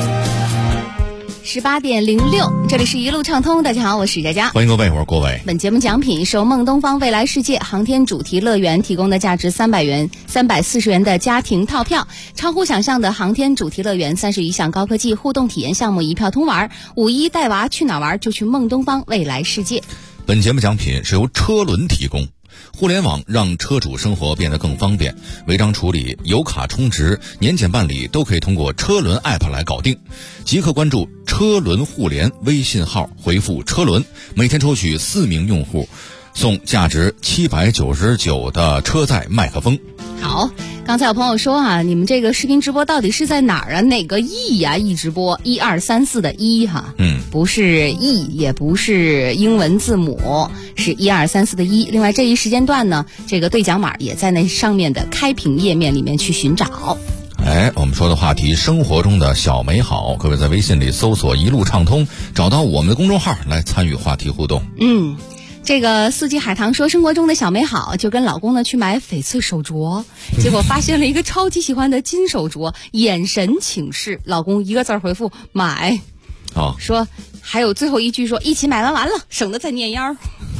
S5: 18:06，这里是一路畅通。大家好，我是佳佳，
S6: 欢迎各位，我是郭伟。
S5: 本节目奖品是由梦东方未来世界航天主题乐园提供的价值340元的家庭套票，超乎想象的航天主题乐园31项高科技互动体验项目一票通玩，5·1带娃去哪玩就去梦东方未来世界。
S6: 本节目奖品是由车轮提供。互联网让车主生活变得更方便，违章处理、油卡充值、年检办理都可以通过车轮 App 来搞定。即刻关注车轮互联微信号，回复车轮，每天抽取4名用户，送价值799的车载麦克风。
S5: 好，刚才有朋友说啊，你们这个视频直播到底是在哪儿啊？哪个 E 呀？E 直播1234的1哈，不是 E， 也不是英文字母，是1234的1。另外这一时间段呢，这个兑奖码也在那上面的开屏页面里面去寻找。
S6: 我们说的话题，生活中的小美好，各位在微信里搜索一路畅通，找到我们的公众号来参与话题互动。
S5: 这个四季海棠说，生活中的小美好就跟老公呢去买翡翠手镯，结果发现了一个超级喜欢的金手镯，眼神请示，老公一个字回复买。说还有最后一句说一起买完了，省得再念烟。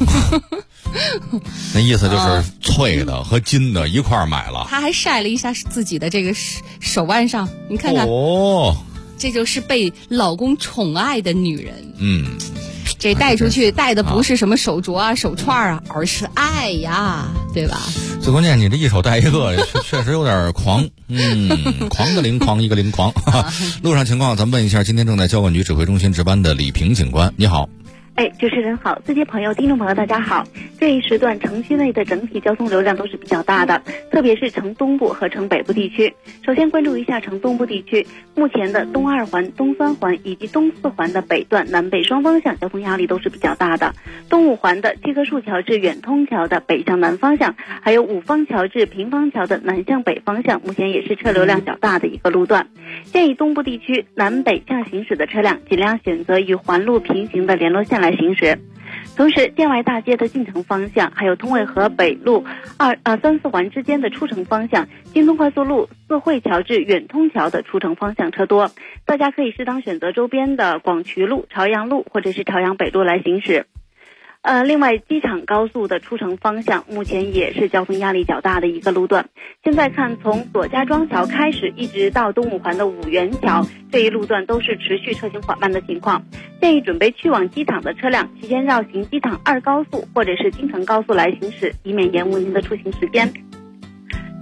S6: 那意思就是翠的和金的一块儿买了。
S5: 他还晒了一下自己的这个手腕上，你看看这就是被老公宠爱的女人。这带出去带的不是什么手镯啊、手串啊，而是爱呀，对吧？
S6: 最关键，你这一手带一个，确实有点狂。狂个零，狂一个零，狂。路上情况，咱们问一下今天正在交管局指挥中心值班的李平警官，你好。
S7: 主持人好，司机朋友、听众朋友大家好。这一时段城区内的整体交通流量都是比较大的，特别是城东部和城北部地区。首先关注一下城东部地区，目前的东2环、东3环以及东4环的北段南北双方向交通压力都是比较大的。东5环的七棵树桥至远通桥的北向南方向，还有五方桥至平方桥的南向北方向，目前也是车流量较大的一个路段。建议东部地区南北向行驶的车辆尽量选择与环路平行的联络线来行驶。同时，建外大街的进城方向，还有通渭河北路3、4环之间的出城方向，京通快速路四惠桥至远通桥的出城方向车多，大家可以适当选择周边的广渠路、朝阳路或者是朝阳北路来行驶。另外，机场高速的出城方向目前也是交通压力较大的一个路段。现在看，从左家庄桥开始一直到东5环的五元桥，这一路段都是持续车行缓慢的情况。建议准备去往机场的车辆提前绕行机场2高速或者是京承高速来行驶，以免延误您的出行时间。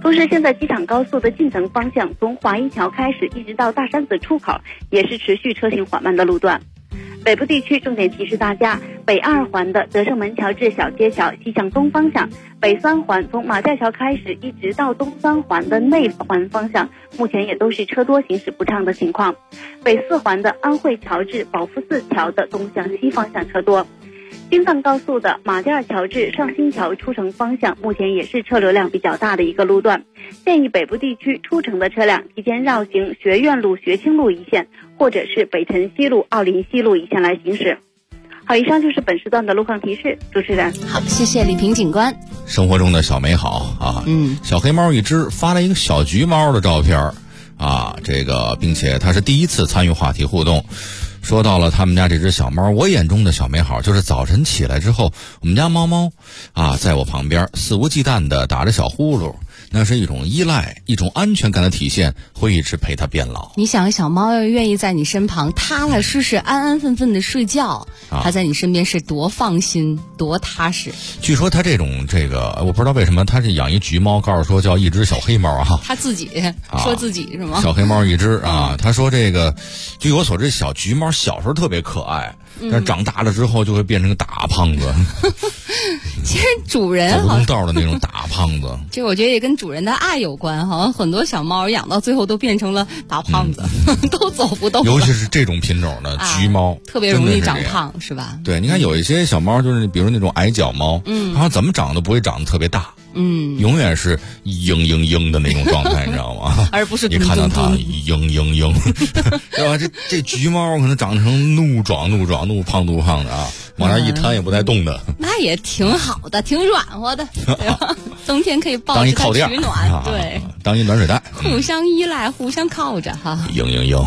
S7: 同时，现在机场高速的进城方向，从华一桥开始一直到大山子出口，也是持续车行缓慢的路段。北部地区重点提示大家，北2环的德胜门桥至小街桥西向东方向，北3环从马甸桥开始一直到东3环的内环方向，目前也都是车多行驶不畅的情况。北4环的安慧桥至保福寺桥的东向西方向车多。京藏高速的马甸桥至上新桥出城方向，目前也是车流量比较大的一个路段，建议北部地区出城的车辆提前绕行学院路、学清路一线，或者是北辰西路、奥林西路一线来行驶。好，以上就是本时段的路况提示。主持人，
S5: 好，谢谢李平警官。
S6: 生活中的小美好啊，小黑猫一只发了一个小橘猫的照片啊，这个并且它是第一次参与话题互动。说到了他们家这只小猫，我眼中的小美好就是早晨起来之后，我们家猫猫啊在我旁边肆无忌惮地打着小呼噜，那是一种依赖，一种安全感的体现，会一直陪它变老。
S5: 你想，小猫要愿意在你身旁踏踏实实安安分分的睡觉，它在你身边是多放心多踏实。
S6: 据说它这个我不知道为什么它是养一橘猫，告诉说叫一只小黑猫啊，
S5: 它自己说自己是吗？
S6: 小黑猫一只啊，他说这个据我所知，小橘猫小时候特别可爱，但是长大了之后就会变成个大胖子。
S5: 其实主人
S6: 走不动道的那种大胖子，
S5: 这我觉得也跟主人的爱有关，好像很多小猫养到最后都变成了大胖子，都走不动了。
S6: 尤其是这种品种的橘猫，
S5: 特别容易长胖，是吧？
S6: 对，你看有一些小猫就是比如那种矮脚猫，它怎么长都不会长得特别大。永远是嘤的那种状态，你知道吗？
S5: 而不是
S6: 你看到它嘤，对吧？这橘猫可能长成怒壮、怒胖的啊，往那一摊也不带动的。
S5: 那也挺好的，挺软和的，对吧？冬天可以抱着它取暖，对，
S6: 当一暖水袋，
S5: 互相依赖，互相靠着哈。
S6: 嘤。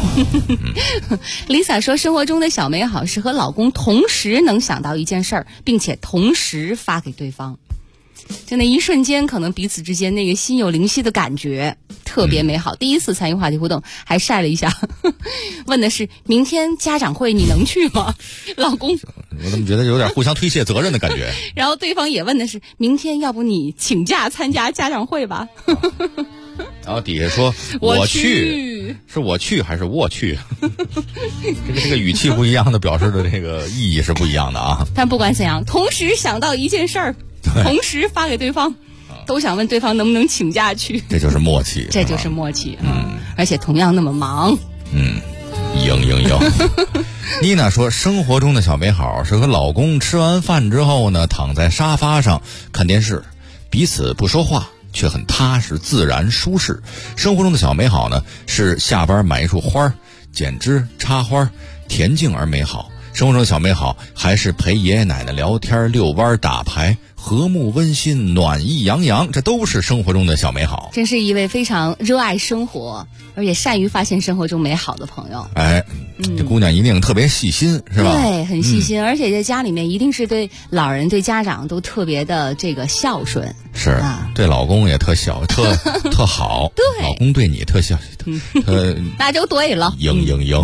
S5: Lisa 说，生活中的小美好是和老公同时能想到一件事儿，并且同时发给对方。就那一瞬间，可能彼此之间那个心有灵犀的感觉特别美好。第一次参与话题互动，还晒了一下，问的是明天家长会你能去吗？老公，
S6: 我怎么觉得有点互相推卸责任的感觉？
S5: 然后对方也问的是明天要不你请假参加家长会吧？
S6: 然后底下说我去，是我去还是我去？这个语气不一样的，表示的这个意义是不一样的啊。
S5: 但不管怎样，同时想到一件事儿，同时发给对方，都想问对方能不能请假去。
S6: 这就是默契，
S5: 这就是默契。而且同样那么忙。
S6: 嘤。妮娜说，生活中的小美好是和老公吃完饭之后呢，躺在沙发上看电视，彼此不说话，却很踏实、自然、舒适。生活中的小美好呢，是下班买一束花，剪枝、插花，恬静而美好。生活中的小美好还是陪爷爷奶奶聊天、遛弯、打牌，和睦温馨、暖意洋洋，这都是生活中的小美好。
S5: 真是一位非常热爱生活，而且善于发现生活中美好的朋友。
S6: 这姑娘一定特别细心，是吧？
S5: 对，很细心，而且在家里面一定是对老人、对家长都特别的这个孝顺。
S6: 是啊，对老公也特好，
S5: 对，
S6: 老公对你特孝，
S5: 那就对了。
S6: 嘤。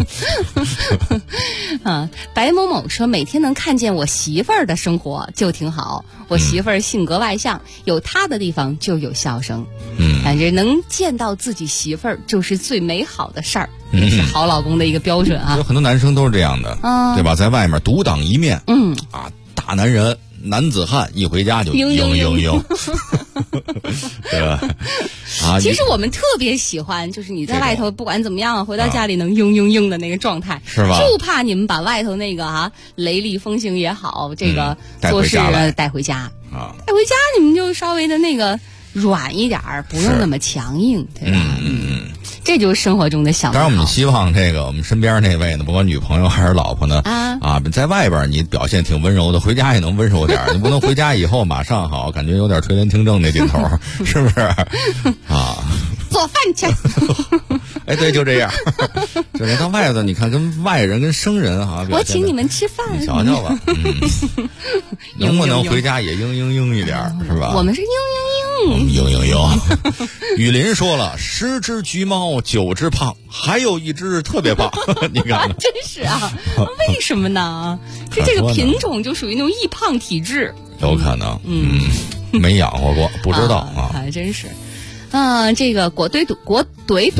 S5: 白某某说，每天能看见我媳妇儿的生活就挺好。我媳妇儿性格外向，有她的地方就有笑声。感觉能见到自己媳妇儿就是最美好的事儿，也是好老公的一个标准啊。
S6: 有很多男生都是这样的，对吧？在外面独当一面，大男人。男子汉一回家就嘤，对吧？
S5: 其实我们特别喜欢，就是你在外头不管怎么样，回到家里能嘤的那个状态，
S6: 是吧？
S5: 就怕你们把外头那个雷厉风行也好，这个做事带回家带回家你们就稍微的那个软一点儿，不用那么强硬，对吧？这就是生活中的小美好。
S6: 当然我们希望我们身边那位呢，不管女朋友还是老婆呢，在外边你表现挺温柔的，回家也能温柔点，你不能回家以后马上感觉有点垂帘听政那劲头，是不是？
S5: 做饭去。
S6: 对，就这样。就是到外头，你看跟外人跟生人
S5: 我请你们吃饭，
S6: 你瞧瞧吧。能不能回家也嘤一点，是吧？
S5: 我们是嘤。
S6: 雨林说了，10只橘猫9只胖，还有1只特别胖。你看，
S5: 真是啊，为什么呢？这个品种就属于那种易胖体质，
S6: 有可能。没养活过，不知道
S5: 还真是。 这个果怼怼，果怼，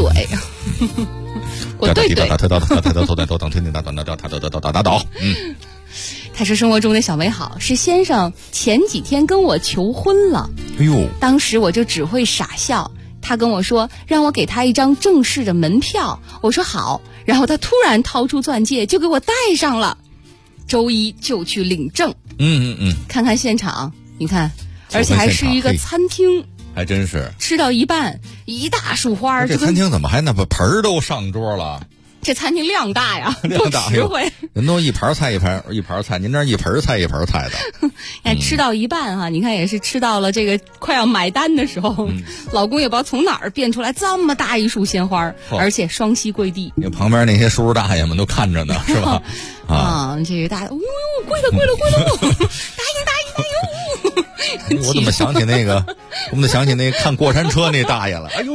S5: 他是生活中的小美好，是先生前几天跟我求婚了。
S6: 哎呦，
S5: 当时我就只会傻笑。他跟我说让我给他一张正式的门票，我说好，然后他突然掏出钻戒就给我戴上了。周一就去领证。看看现场，你看，而且还是一个餐厅，
S6: 还真是
S5: 吃到一半一大束花。
S6: 这餐厅怎么还那么盆儿都上桌了？
S5: 这餐厅量大呀，
S6: 量大，
S5: 实惠。
S6: 人都一盘菜一盘菜，您这一盆菜一盆菜的。
S5: 吃到一半哈，你看也是吃到了这个快要买单的时候，老公也不知道从哪儿变出来这么大一束鲜花，而且双膝跪地。
S6: 那旁边那些叔叔大爷们都看着呢，是吧？
S5: 这个大爷，跪了，答应！
S6: 我怎么想起那个？看过山车那大爷了？哎呦！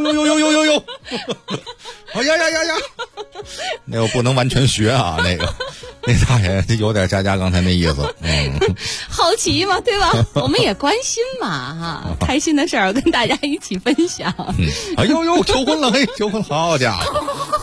S6: 哎呀！那我不能完全学啊，那大爷有点佳刚才那意思。
S5: 好奇嘛，对吧？我们也关心嘛，开心的事儿跟大家一起分享。
S6: 哎呦，求婚了，求婚，好家伙！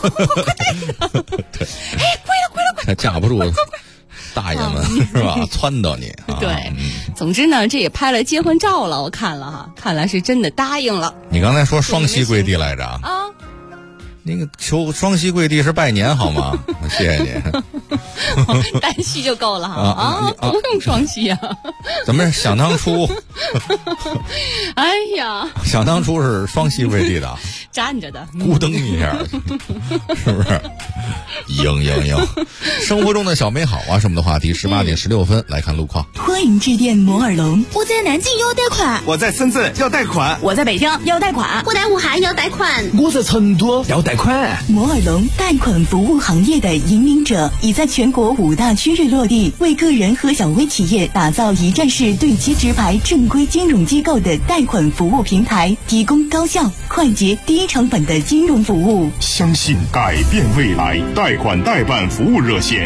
S5: 对，跪了，
S6: 还架不住。大爷们是吧？撺掇你。
S5: 对，总之呢，这也拍了结婚照了，我看了哈，看来是真的答应了。
S6: 你刚才说双膝跪地来着啊？那个求双膝跪地是拜年好吗？谢谢你。
S5: 单膝就够了哈不用双膝啊。
S6: 怎么想当初？
S5: 哎呀，
S6: 想当初是双膝跪地的，
S5: 站着的，
S6: 咕噔一下，是不是？赢，生活中的小美好啊，是我们的话题。18点16分来看路况。
S15: 欢迎致电摩尔龙。
S8: 我在南京要贷款，
S3: 我在深圳要贷款，
S16: 我在北京要贷款，
S8: 我在武汉要贷款，
S3: 我在成都要贷款。
S15: 摩尔龙贷款服务行业的引领者，已在全国5大区域落地，为个人和小微企业打造一站式对接直排正规金融机构的贷款服务平台，提供高效、快捷、低成本的金融服务。
S4: 相信改变未来，贷款代办服务热线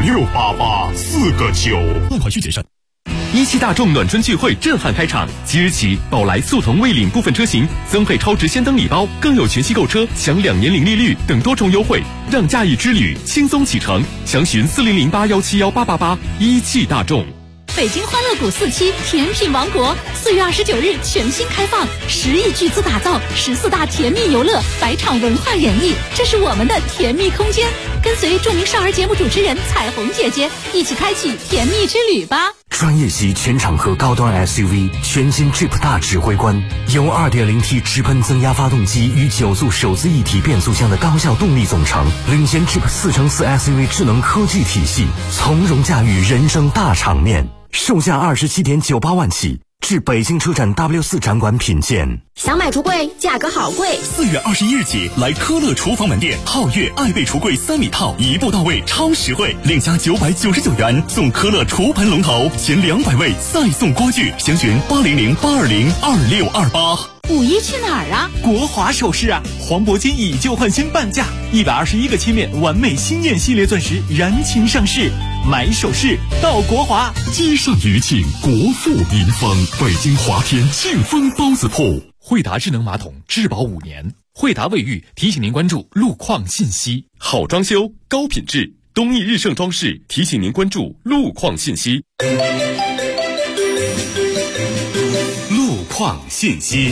S4: 5688-4个9，
S1: 贷款需谨慎。17大众暖春聚会震撼开场，即日起，宝来速腾蔚领部分车型增配超值先登礼包，更有全系购车享2年零利率等多重优惠，让驾驭之旅轻松启程。详询4008171888。17大众。
S16: 北京欢乐谷4期甜品王国4月29日全新开放，10亿巨资打造14大甜蜜游乐，100场文化演绎，这是我们的甜蜜空间。跟随著名少儿节目主持人彩虹姐姐一起开启甜蜜之旅吧。
S22: 专业级全场合高端 SUV 全新 Jeep 大指挥官，由 2.0T 直喷增压发动机与9速手自一体变速箱的高效动力总成，领先 Jeep 4×4 SUV 智能科技体系，从容驾驭人生大场面。售价27.98万起，至北京车展 W4 展馆品鉴。
S8: 想买橱柜，价格好贵。
S1: 4月21日起，来科乐厨房门店，皓月爱贝橱柜3米套，一步到位，超实惠，另加999元送科乐厨盆龙头，前200位再送锅具。详询800-820-2628。
S16: 5一去哪儿啊？
S14: 国华首饰啊，黄铂金以旧换新半价，121个切面完美新艳系列钻石燃情上市，买首饰到国华。
S1: 积善余庆，国富民丰，北京华天庆丰包子铺。惠达智能马桶质保5年，惠达卫浴提醒您关注路况信息。好装修，高品质，东义日盛装饰提醒您关注路况信息。路况信息。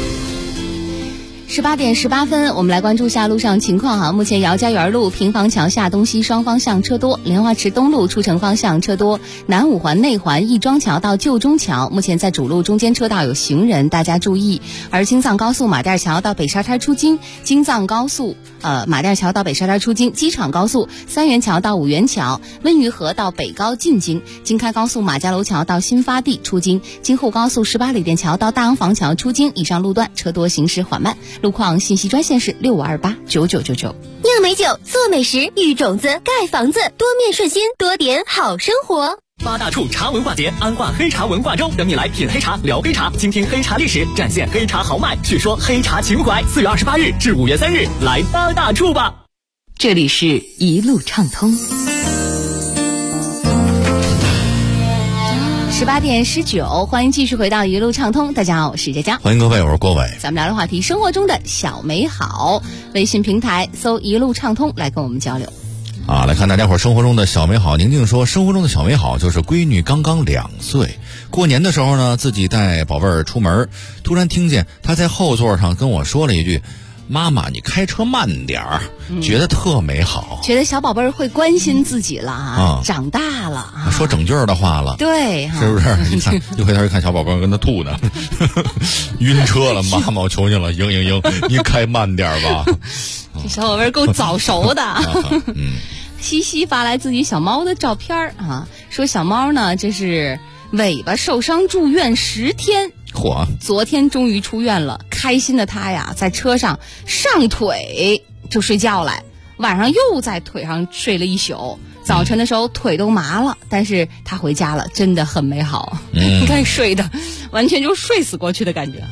S5: 18点18分，我们来关注下路上情况哈。目前姚家园路平房桥下东西双方向车多，莲花池东路出城方向车多，南五环内环亦庄桥到旧中桥目前在主路中间车道有行人，大家注意。而京藏高速马甸桥到北沙滩出京，京藏高速马甸桥到北沙滩出京，机场高速三元桥到五元桥，温榆河到北高进京，京开高速马家楼桥到新发地出京，京沪高速18里店桥到大洋房桥出京，以上路段车多行驶缓慢。路况信息专线是65289999。
S9: 酿美酒，做美食，育种子，盖房子，多面顺心，多点好生活。
S17: 8大处茶文化节，安化黑茶文化周，等你来品黑茶，聊黑茶，倾听黑茶历史，展现黑茶豪迈，叙说黑茶情怀。4月28日至5月3日，来8大处吧。
S12: 这里是一路畅通。
S5: 18点19，欢迎继续回到一路畅通。大家好，我是佳佳。
S6: 欢迎各位，我是郭伟。
S5: 咱们聊的话题，生活中的小美好。微信平台搜一路畅通来跟我们交流。
S6: 来看大家伙生活中的小美好。宁静说，生活中的小美好就是闺女刚刚2岁，过年的时候呢，自己带宝贝儿出门，突然听见她在后座上跟我说了一句：“妈妈，你开车慢点儿。”觉得特美好，
S5: 觉得小宝贝儿会关心自己了长大了
S6: 说整句儿的话了，
S5: 对，
S6: 是不是？你看，一回头一看，小宝贝儿跟他吐呢，晕车了，妈妈，我求你了，英，你开慢点吧。
S5: 这小宝贝儿够早熟的。西西发来自己小猫的照片说小猫呢，这是尾巴受伤住院10天。昨天终于出院了，开心的他呀，在车上上腿就睡觉来，晚上又在腿上睡了一宿，早晨的时候腿都麻了，但是他回家了，真的很美好。你看睡的完全就睡死过去的感觉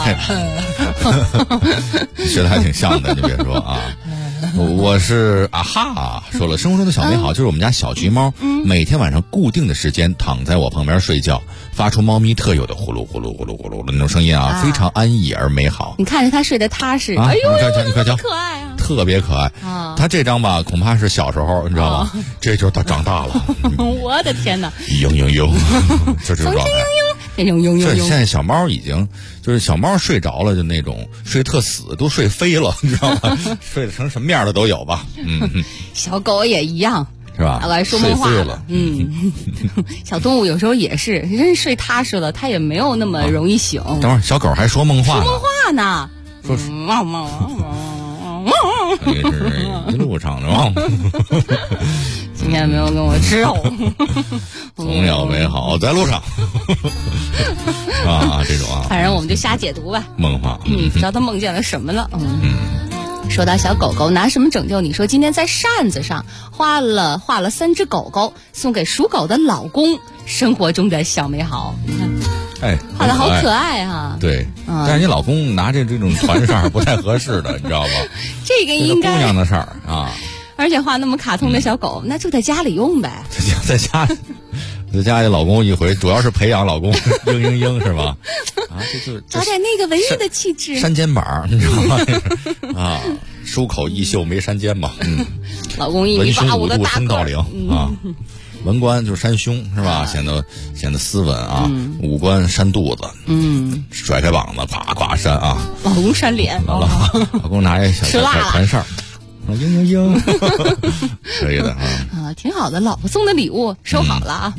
S6: 学的还挺像的，你别说啊。我是说了，生活中的小美好就是我们家小橘猫每天晚上固定的时间躺在我旁边睡觉，发出猫咪特有的呼噜呼噜呼噜呼噜的那种声音非常安逸而美好。
S5: 你看着它睡得踏实，
S6: 哎呦，你快瞧，
S5: 可爱
S6: 特别可爱它这张吧，恐怕是小时候，你知道吗？这就是它长大了。
S5: 我的天哪！
S6: 嘤，这就是状态。
S5: 变成嘤。
S6: 现在小猫已经就是小猫睡着了，就那种睡特死，都睡飞了，你知道吗？睡得成什么样的都有吧。
S5: 小狗也一样。
S6: 是吧？
S5: 来说梦话了。小动物有时候也是，真睡踏实了，它也没有那么容易醒。
S6: 等会儿小狗还说梦话呢。
S5: 说梦话呢？
S6: 说一路上的
S5: 今天没有跟我吃肉。
S6: 总有美好在路上。这种
S5: 反正我们就瞎解读吧。
S6: 梦话。
S5: 不知道他梦见了什么了。说到小狗狗拿什么拯救你，说今天在扇子上画了3只狗狗，送给属狗的老公，生活中的小美好。你看，画的好可爱
S6: 对，但是你老公拿这种团扇不太合适的，你知道吧？
S5: 这个应该
S6: 姑娘的事儿
S5: 而且画那么卡通的小狗，那就在家里用呗。
S6: 在家里，老公一回，主要是培养老公嘤是吧？这就
S5: 找点那个文艺的气质。
S6: 扇肩膀，你知道吗？舒口逸秀没扇肩膀。
S5: 老公1.85米的大
S6: 身到领文官就扇胸是吧？显得斯文武官扇肚子，甩开膀子，呱扇
S5: 老公扇脸，
S6: 老公拿一小团扇。嘤，可以的
S5: 挺好的，老婆送的礼物收好了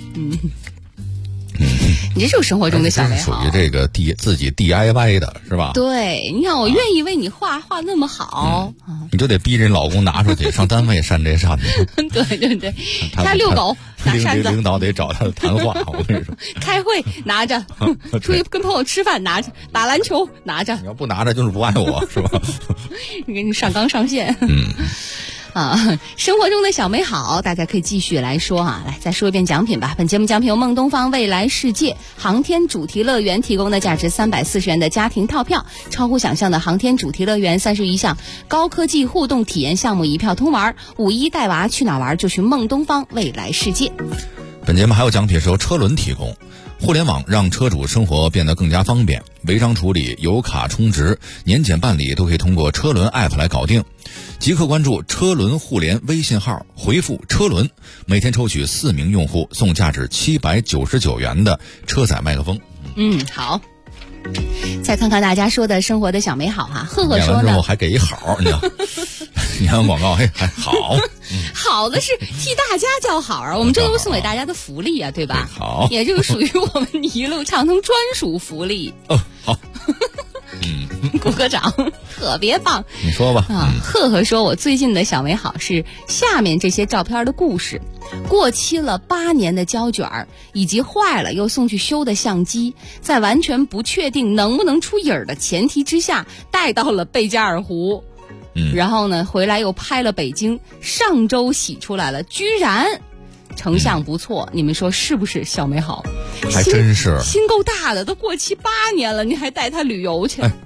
S5: 你这就是生活中的小美好，
S6: 属于这个自己 DIY 的是吧？
S5: 对，你看我愿意为你画那么好，
S6: 你就得逼人老公拿出去上单位扇这扇子。
S5: 对，他遛狗拿扇子，
S6: 领导得找他谈话。我跟你说，
S5: 开会拿着，出去跟朋友吃饭拿着，打篮球拿着。
S6: 你要不拿着就是不爱我，是吧？
S5: 给你上纲上线。生活中的小美好，大家可以继续来说来再说一遍奖品吧。本节目奖品由梦东方未来世界航天主题乐园提供的价值340元的家庭套票，超乎想象的航天主题乐园31项高科技互动体验项目一票通玩，5·1带娃去哪玩就去梦东方未来世界。
S6: 本节目还有奖品是由车轮提供，互联网让车主生活变得更加方便，违章处理、油卡充值、年检办理都可以通过车轮 App 来搞定。即刻关注车轮互联微信号，回复车轮，每天抽取4名用户送价值799元的车载麦克风。
S5: 好。再看看大家说的生活的小美好赫赫说呢，
S6: 之后还给一好，你知道，你看广告还好。
S5: 好的是替大家叫好我们这都是送给大家的福利对吧？
S6: 好，
S5: 也就是属于我们一路畅通专属福利。
S6: 好。
S5: 顾科长特别棒，
S6: 你说吧。
S5: 赫赫说，我最近的小美好是下面这些照片的故事：过期了8年的胶卷，以及坏了又送去修的相机，在完全不确定能不能出影儿的前提之下，带到了贝加尔湖。然后呢，回来又拍了北京，上周洗出来了，居然成像不错，你们说是不是小美好？
S6: 还真是
S5: 心够大的，都过期8年了，你还带他旅游去？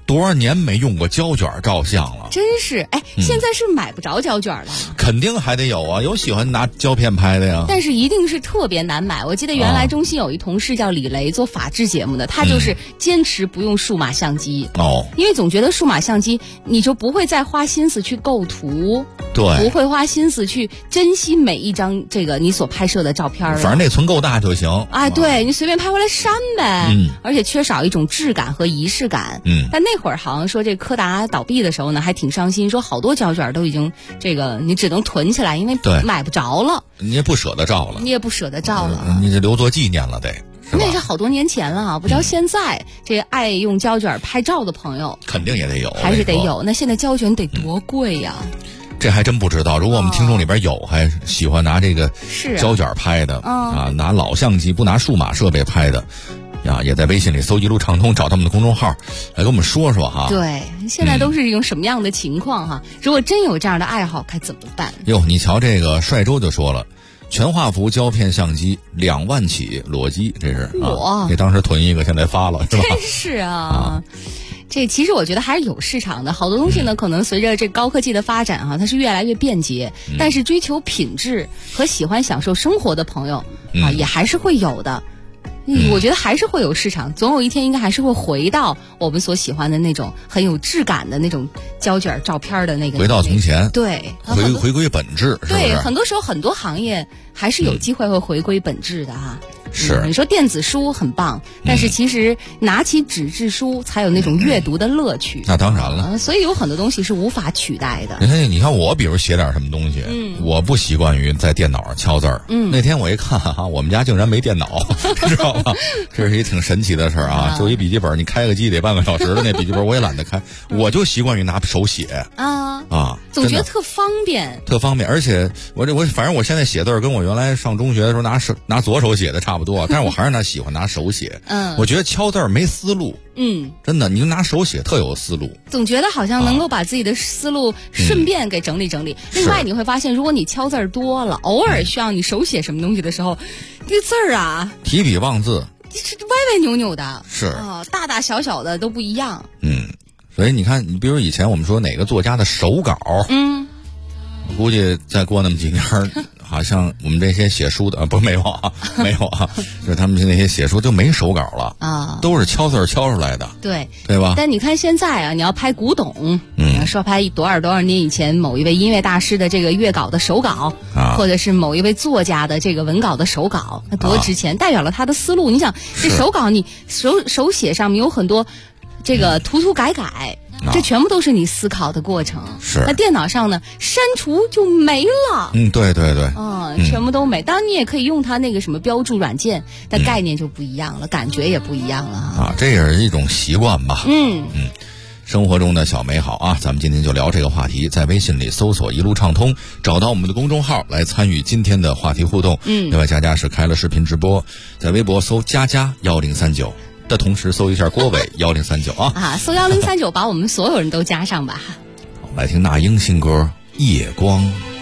S6: 多少年没用过胶卷照相了，
S5: 真是现在是买不着胶卷了，
S6: 肯定还得有啊，有喜欢拿胶片拍的呀，
S5: 但是一定是特别难买。我记得原来中心有一同事叫李雷，做法制节目的，他就是坚持不用数码相机因为总觉得数码相机你就不会再花心思去构图，
S6: 对，
S5: 不会花心思去珍惜每一张这个你所拍摄的照片了，
S6: 反正内存够大就行
S5: 对，你随便拍回来删呗，而且缺少一种质感和仪式感，但那会儿好像说这柯达倒闭的时候呢，还挺伤心，说好多胶卷都已经这个你只能囤起来，因为买不着了，
S6: 你也不舍得照了，
S5: 你
S6: 这留作纪念了得。
S5: 那是好多年前了啊，不知道现在这爱用胶卷拍照的朋友
S6: 肯定也得有，
S5: 还是得有。那现在胶卷得多贵呀？
S6: 这还真不知道。如果我们听众里边有还喜欢拿这个胶卷拍的拿老相机不拿数码设备拍的呀，也在微信里搜一路畅通，找他们的公众号来跟我们说说哈。
S5: 对，现在都是一种什么样的情况哈？如果真有这样的爱好，该怎么办？
S6: 哟，你瞧这个帅周就说了。全画幅胶片相机2万起，裸机，这是这当时囤一个，现在发了是吧？
S5: 真是啊，这其实我觉得还是有市场的。好多东西呢，可能随着这高科技的发展它是越来越便捷，但是追求品质和喜欢享受生活的朋友也还是会有的。我觉得还是会有市场，总有一天应该还是会回到我们所喜欢的那种很有质感的那种胶卷照片的那个，
S6: 回到从前，
S5: 对，
S6: 回归本质，是不是？
S5: 对，很多时候很多行业还是有机会会回归本质的哈。
S6: 是，
S5: 你说电子书很棒，但是其实拿起纸质书才有那种阅读的乐趣。
S6: 那当然了，
S5: 所以有很多东西是无法取代的。
S6: 你看我，比如写点什么东西，我不习惯于在电脑上敲字儿。那天我一看我们家竟然没电脑，知道吧？这是一挺神奇的事儿啊！就一笔记本，你开个机得半个小时的那笔记本，我也懒得开，我就习惯于拿手写
S5: 总觉得特方便，
S6: 而且我反正我现在写字儿跟我原来上中学的时候拿左手写的差不多，但是我还是喜欢拿手写。我觉得敲字儿没思路。真的，你就拿手写特有思路，
S5: 总觉得好像能够把自己的思路顺便给整理整理。另外你会发现，如果你敲字儿多了，偶尔需要你手写什么东西的时候，这字儿
S6: 提笔忘字，
S5: 歪歪扭扭的，
S6: 是
S5: 大大小小的都不一样。
S6: 所以你看，你比如以前我们说哪个作家的手稿，我估计再过那么几年，好像我们这些写书的没有就是他们那些写书就没手稿了都是敲字儿敲出来的，对吧？
S5: 但你看现在你要拍古董，说拍多少年以前某一位音乐大师的这个乐稿的手稿或者是某一位作家的这个文稿的手稿，那多值钱，代表了他的思路。你想这手稿你手写上面有很多这个涂改，这全部都是你思考的过程。
S6: 是，
S5: 那电脑上呢，删除就没了。
S6: 对，
S5: 全部都没。当然你也可以用它那个什么标注软件，但概念就不一样了，感觉也不一样了
S6: 这也是一种习惯吧。生活中的小美好咱们今天就聊这个话题，在微信里搜索一路畅通，找到我们的公众号来参与今天的话题互动。另外佳佳是开了视频直播，在微博搜佳佳1039的同时搜一下郭伟1039
S5: 搜1039把我们所有人都加上吧。
S6: 来听那英新歌《夜光》。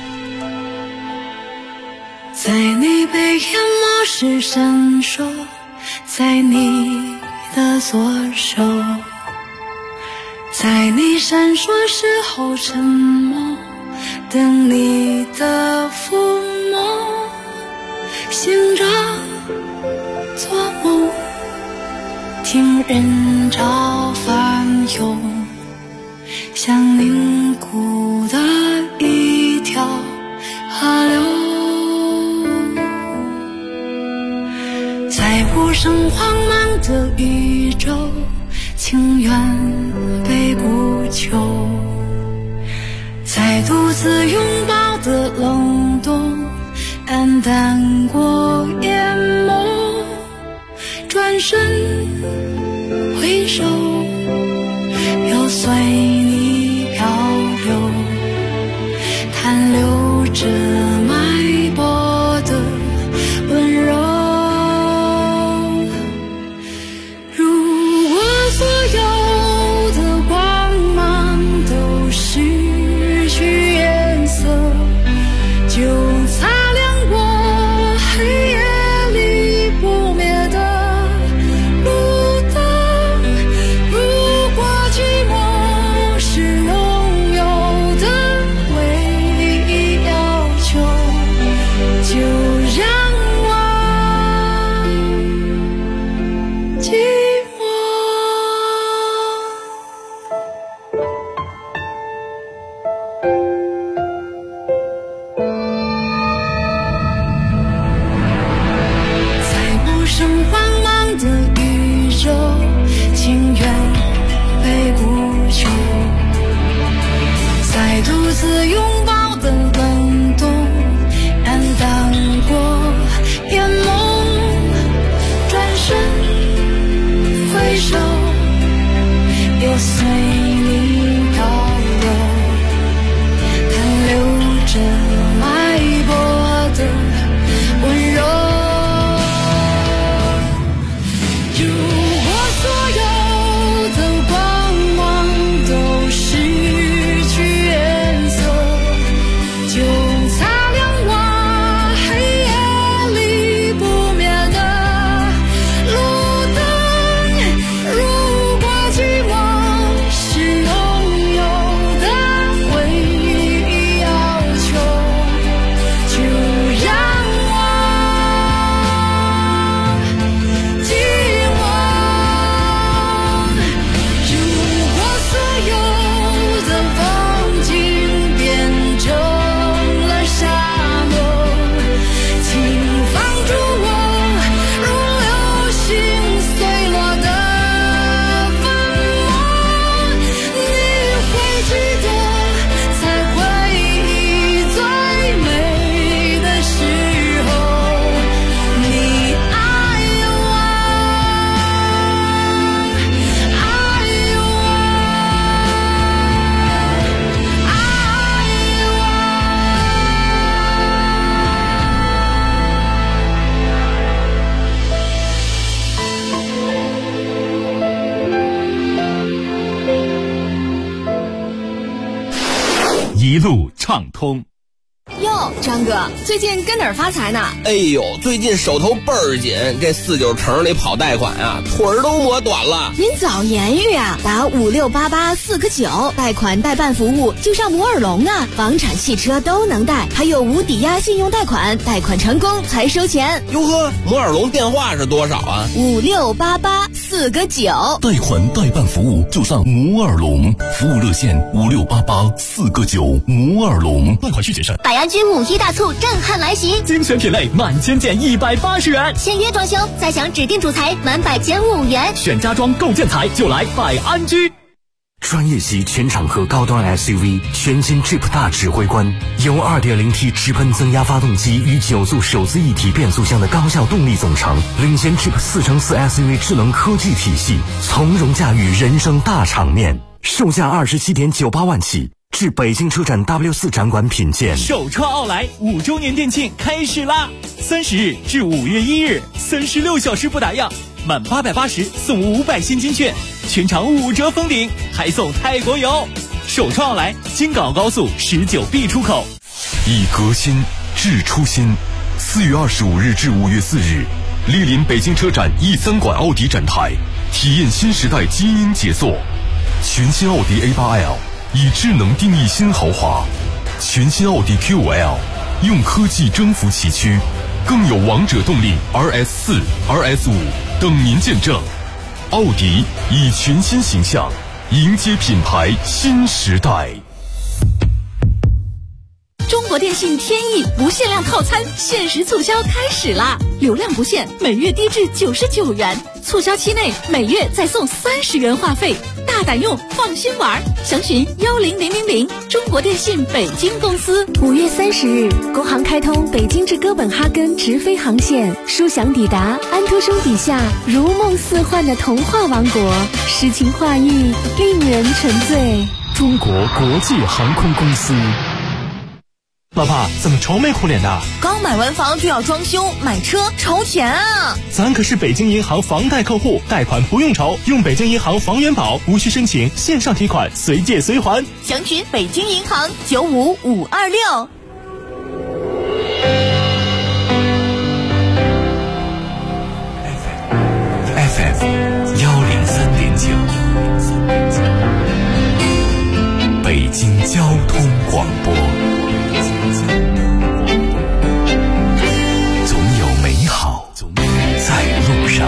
S11: 在你被淹没时伸手，在你的左手，在你闪烁时候沉默，等你的抚摸，醒着做梦，听人潮翻涌，像凝固的一条河流，在无声慌忙的宇宙，情愿被不求，在独自拥抱的冷冻，黯淡过淹没，转身回首，又随你漂流，残留着脉搏的温柔。如果所有的光芒都失去颜色，就擦亮过黑夜里不灭的路灯。如果寂
S2: 路畅通。
S16: 哟，张哥，最近跟哪儿发财呢？
S18: 哎呦，最近手头倍儿紧，这49城里跑贷款啊，腿儿都磨短了。
S16: 您早言语啊，打5688 4个9，贷款代办服务就上摩尔龙啊，房产、汽车都能贷，还有无抵押信用贷款，贷款成功才收钱。
S18: 哟呵，摩尔龙电话是多少啊
S16: ？5688 4个9，
S1: 贷款代办服务就上摩尔龙，服务热线5688 4个9，摩尔龙，贷款需谨慎。
S9: 百安居5·1大促震撼来袭，
S17: 精选品类满千件180元，
S9: 签约装修再享指定主材满100减5元，
S17: 选家装购建材就来百安居。
S22: 专业级全场合高端 SUV 全新 Jeep 大指挥官，由 2.0T 直喷增压发动机与9速手自一体变速箱的高效动力总成，领衔 Jeep 4×4 SUV 智能科技体系，从容驾驭人生大场面，售价27.98万起。至北京车展 W4 展馆品鉴。
S17: 首创奥莱5周年店庆开始啦！30日至5月1日，36小时不打烊，满880送500现金券，全场5折封顶，还送泰国游。首创奥莱京港高速19B 出口。
S1: 以革新治初心。4月25日至5月4日，莅临北京车展 E3 馆奥迪展台，体验新时代基因杰作。全新奥迪 A8L。以智能定义新豪华，全新奥迪 Q5L 用科技征服崎岖，更有王者动力 RS4、RS5 等您见证。奥迪以全新形象迎接品牌新时代。
S16: 中国电信天翼不限量套餐限时促销开始啦！流量不限，每月低至99元，促销期内每月再送30元话费，大胆用，放心玩。详询10000，中国电信北京公司。
S19: 5月30日，国航开通北京至哥本哈根直飞航线，舒享抵达安徒生笔下如梦似幻的童话王国，诗情画意，令人沉醉。
S10: 中国国际航空公司。老爸，怎么愁眉苦脸的？
S16: 刚买完房就要装修，买车愁钱啊！
S10: 咱可是北京银行房贷客户，贷款不用愁，用北京银行房源保，无需申请，线上提款，随借随还。
S16: 详询北京银行95526。
S2: FM 103.9，北京交通广播。总有美好在路上。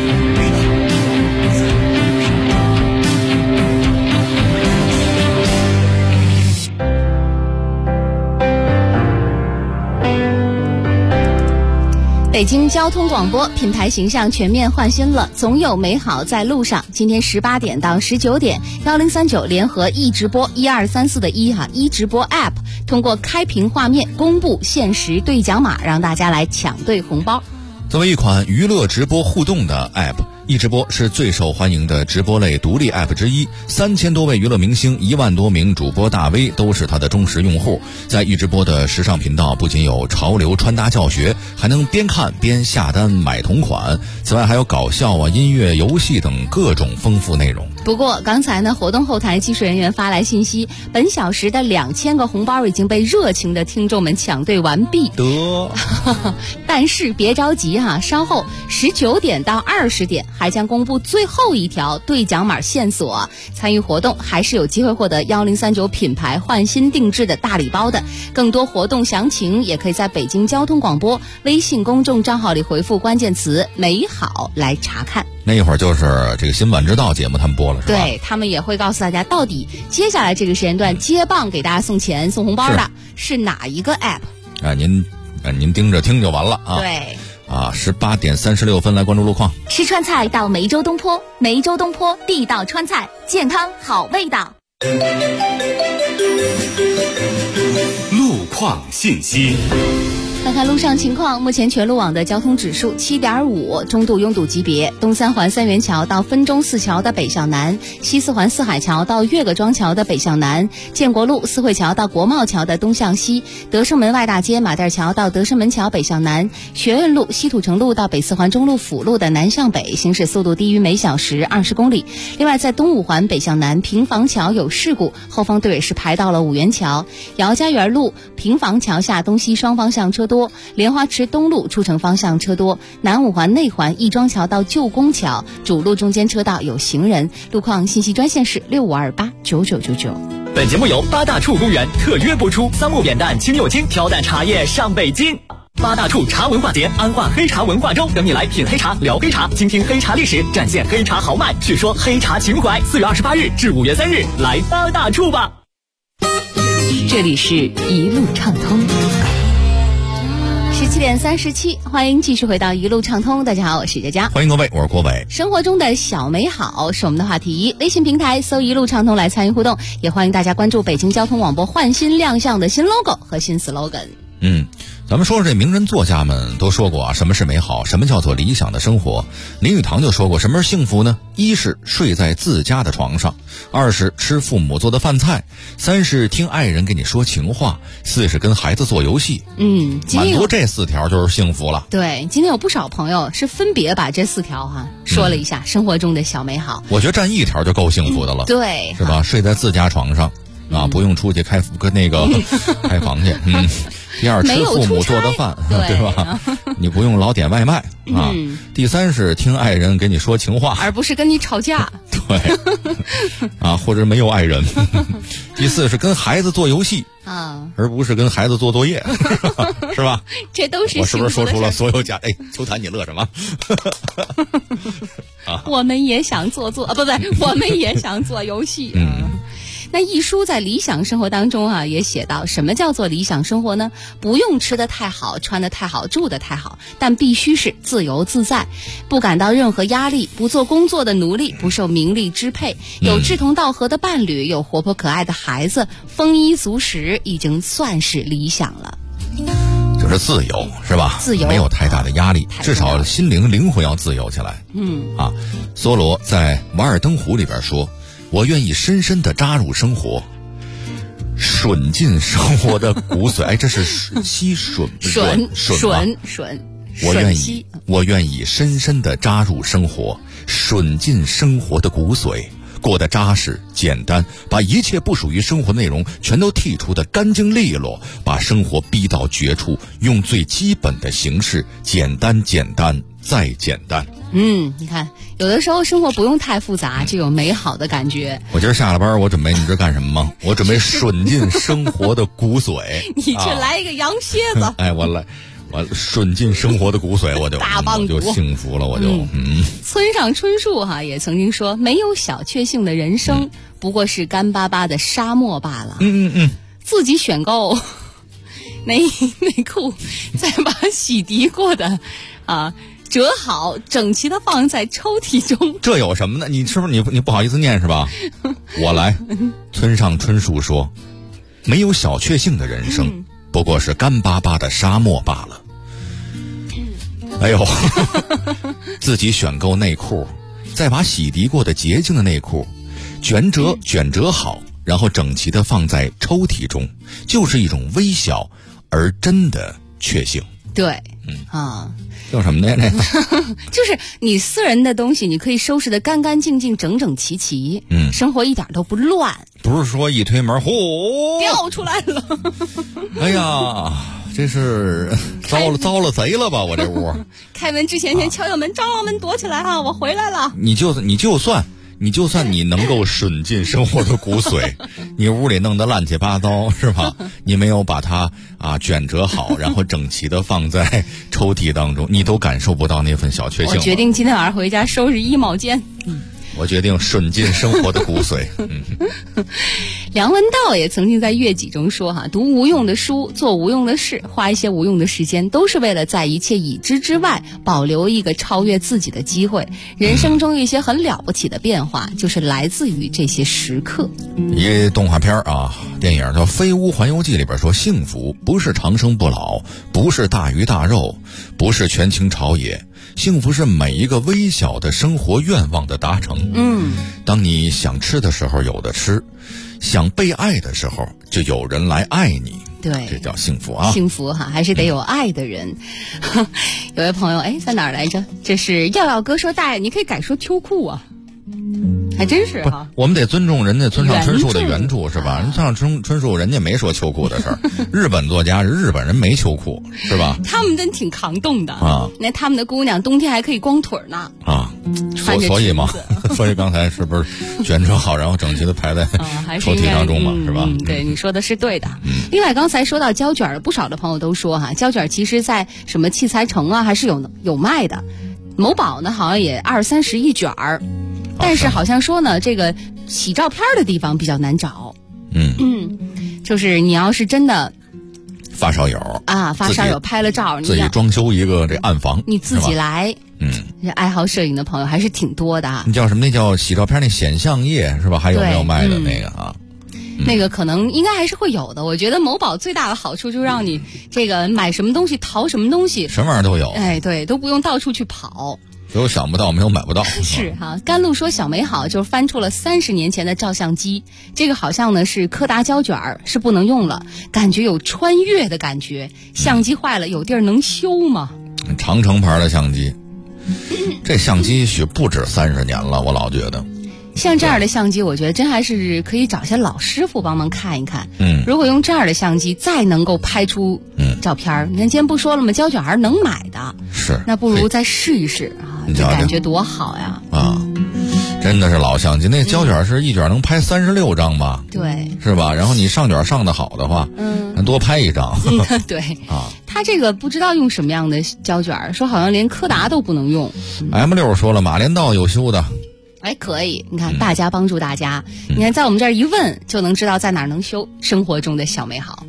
S5: 北京交通广播品牌形象全面换新了，总有美好在路上。今天18点到19点，1039联合一直播1234的一直播 App 通过开屏画面公布限时兑奖码，让大家来抢兑红包。
S6: 作为一款娱乐直播互动的 App，一直播是最受欢迎的直播类独立 App 之一，3000多位娱乐明星，1万多名主播大 V 都是它的忠实用户。在一直播的时尚频道，不仅有潮流穿搭教学，还能边看边下单买同款。此外还有搞笑音乐、游戏等各种丰富内容。
S5: 不过刚才呢，活动后台技术人员发来信息，本小时的2000个红包已经被热情的听众们抢兑完毕。但是别着急稍后19点到20点还将公布最后一条兑奖码线索，参与活动还是有机会获得1039品牌换新定制的大礼包的。更多活动详情也可以在北京交通广播微信公众账号里回复关键词美好来查看。
S6: 那一会儿就是这个新晚知道节目他们播了，是吧？
S5: 对，他们也会告诉大家到底接下来这个时间段接棒给大家送钱送红包的是哪一个 app。
S6: 您盯着听就完了啊。
S5: 对
S6: 18点36分来关注路况。
S9: 吃川菜到梅州东坡，梅州东坡地道川菜，健康好味道。
S2: 路况信息。
S5: 看看路上情况，目前全路网的交通指数7.5，中度拥堵级别。东三环三元桥到分钟寺桥的北向南，西四环四海桥到岳各庄桥的北向南，建国路四惠桥到国贸桥的东向西，德胜门外大街马甸桥到德胜门桥北向南，学院路西土城路到北四环中路辅路的南向北，行驶速度低于每小时20公里。另外，在东五环北向南平房桥有事故，后方队尾是排到了五元桥，姚家园路平房桥下东西双方向车多，莲花池东路出城方向车多，南五环内环亦庄桥到旧宫桥主路中间车道有行人。路况信息专线是65289999。
S17: 本节目由八大处公园特约播出，桑木扁担清又轻，挑担茶叶上北京。八大处茶文化节，安化黑茶文化周，等你来品黑茶，聊黑茶，倾听黑茶历史，展现黑茶豪迈，叙说黑茶情怀。4月28日至5月3日，来八大处吧。
S5: 这里是一路畅通。17点37，欢迎继续回到一路畅通。大家好，我是佳佳，
S6: 欢迎各位，我是郭伟。
S5: 生活中的小美好是我们的话题，微信平台搜一路畅通来参与互动，也欢迎大家关注北京交通广播焕新亮相的新 logo 和新 slogan。
S6: 咱们说说这名人作家们都说过啊，什么是美好，什么叫做理想的生活。林语堂就说过，什么是幸福呢？一是睡在自家的床上，二是吃父母做的饭菜，三是听爱人给你说情话，四是跟孩子做游戏。满足这4条就是幸福了。对，
S5: 今天有不少朋友是分别把这4条说了一下生活中的小美好。
S6: 我觉得占1条就够幸福的了。
S5: 对，
S6: 是吧？睡在自家床上啊，不用出去开房去。第二，吃父母做的饭，对吧？你不用老点外卖啊。第三是听爱人给你说情话，
S5: 而不是跟你吵架。
S6: 对，啊，或者没有爱人。第四是跟孩子做游戏啊，而不是跟孩子做作业，是吧？
S5: 这都是
S6: 我是不是说出了所有家？秋谈你乐什么？
S5: 我们也想不对，我们也想做游戏。那一书在理想生活当中也写到，什么叫做理想生活呢？不用吃得太好，穿得太好，住得太好，但必须是自由自在，不感到任何压力，不做工作的奴隶，不受名利支配，有志同道合的伴侣，有活泼可爱的孩子，丰衣足食，已经算是理想了。
S6: 就是自由，是吧？
S5: 自由，
S6: 没有太大的压力，至少灵魂要自由起来。梭罗在《瓦尔登湖》里边说，我愿意深深地扎入生活，吮进生活的骨髓。这是吸吮。我愿意深深地扎入生活，吮进生活的骨髓，过得扎实简单，把一切不属于生活内容全都剔除得干净利落，把生活逼到绝处，用最基本的形式，简单再简单。
S5: 你看，有的时候生活不用太复杂，就有美好的感觉。
S6: 我今儿下了班，我准备，你知道干什么吗？我准备吮进生活的骨髓。
S5: 你去来一个羊蝎子。
S6: 我吮进生活的骨髓，我就幸福了，
S5: 村上春树也曾经说，没有小确幸的人生，不过是干巴巴的沙漠罢了。自己选购内裤，再把洗涤过的折好整齐的放在抽屉中，
S6: 这有什么呢？你是不是你不好意思念是吧？我来。村上春树说，没有小确幸的人生，不过是干巴巴的沙漠罢了。自己选购内裤，再把洗涤过的洁净的内裤卷折好，然后整齐的放在抽屉中，就是一种微小而真的确幸。
S5: 对，
S6: 叫什么呢？
S5: 就是你私人的东西，你可以收拾得干干净净、整整齐齐，生活一点都不乱。
S6: 不是说一推门，
S5: 掉出来了。
S6: 哎呀，这是遭了贼了吧？我这屋
S5: 开门之前先敲敲门，张老门躲起来我回来了。
S6: 你就算你能够吮进生活的骨髓，你屋里弄得乱七八糟是吧？你没有把它卷折好，然后整齐的放在抽屉当中，你都感受不到那份小确幸。
S5: 我决定今天晚上回家收拾衣帽间。
S6: 我决定吮进生活的骨髓。
S5: 梁文道也曾经在乐集中说哈，读无用的书，做无用的事，花一些无用的时间，都是为了在一切已知之外保留一个超越自己的机会。人生中一些很了不起的变化，就是来自于这些时刻。
S6: 一动画片啊，电影叫《飞屋环游记》里边说，幸福不是长生不老，不是大鱼大肉，不是权倾朝野，幸福是每一个微小的生活愿望的达成。当你想吃的时候有的吃，想被爱的时候就有人来爱你。
S5: 对，
S6: 这叫幸福啊！
S5: 幸福哈，还是得有爱的人。有位朋友，在哪儿来着？这是耀耀哥说，大爷你可以改说秋裤啊。还真是哈，
S6: 我们得尊重人家村上春树的原著是吧？人村上春树人家没说秋裤的事儿，日本作家是日本人没秋裤是吧？
S5: 他们真挺抗冻的
S6: 啊！
S5: 那他们的姑娘冬天还可以光腿呢
S6: 啊！所以嘛，所以刚才是不是卷折好，然后整齐的排在抽屉当中嘛，是吧？
S5: 对，你说的是对的。另外，刚才说到胶卷，不少的朋友都说哈，胶卷其实在什么器材城啊，还是有卖的。某宝呢，好像也20-30一卷儿。但是好像说呢，这个洗照片的地方比较难找。就是你要是真的
S6: 发烧友
S5: 拍了照，
S6: 自己装修一个这暗房，
S5: 你自己来。这爱好摄影的朋友还是挺多的啊。
S6: 你叫什么？那叫洗照片那显像液是吧？还有没有卖的那个啊？
S5: 那个可能应该还是会有的。我觉得某宝最大的好处就让你这个买什么东西淘什么东西，
S6: 什么玩意儿都有。
S5: 对，都不用到处去跑。
S6: 有想不到，没有买不到。
S5: 是哈，甘露说小美好就是翻出了30年前的照相机，这个好像呢是柯达胶卷，是不能用了，感觉有穿越的感觉。相机坏了有地儿能修吗？
S6: 长城牌的相机，这相机许不止30年了，我老觉得。
S5: 像这样的相机，我觉得真还是可以找些老师傅帮忙看一看。如果用这样的相机再能够拍出照片，你看今天不说了吗？胶卷还是能买的，
S6: 是，
S5: 那不如再试一试啊，这感觉多好呀！
S6: 啊，真的是老相机，那胶卷是一卷能拍36张吧？
S5: 对，
S6: 是吧？然后你上卷上的好的话，多拍一张。
S5: 对啊，他这个不知道用什么样的胶卷，说好像连柯达都不能用。
S6: M6说了，马连道有修的。
S5: 可以，你看大家帮助大家，你看在我们这儿一问就能知道在哪儿能修生活中的小美好。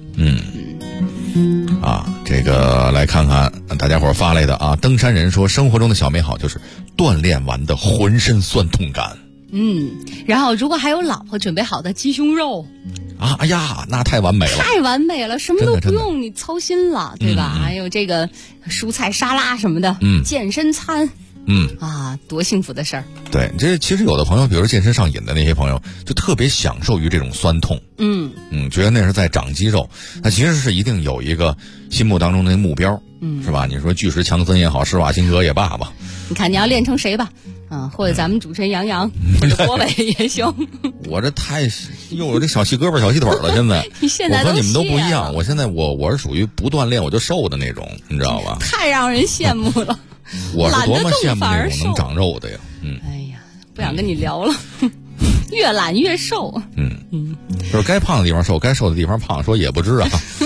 S6: 这个来看看大家伙发来的啊，登山人说生活中的小美好就是锻炼完的浑身酸痛感。
S5: 然后如果还有老婆准备好的鸡胸肉
S6: 啊，哎呀，那太完美了，
S5: 太完美了，什么都不用你操心了，对吧？还有这个蔬菜沙拉什么的，健身餐。多幸福的事儿！
S6: 对，这其实有的朋友，比如健身上瘾的那些朋友，就特别享受于这种酸痛。觉得那是在长肌肉，那其实是一定有一个心目当中的目标，是吧？你说巨石强森也好，施瓦辛格也罢吧。
S5: 你看你要练成谁吧？或者咱们主持人杨洋或者郭伟也行。
S6: 我这我这小细胳膊小细腿了，现在。
S5: 你现在
S6: 我和你们都不一样，我现在我是属于不锻炼我就瘦的那种，你知道吧？
S5: 太让人羡慕了。
S6: 我是多么羡慕那种能长肉的呀！
S5: 哎呀，不想跟你聊了，越懒越瘦。
S6: 就是该胖的地方瘦，该瘦的地方胖，说也不知啊。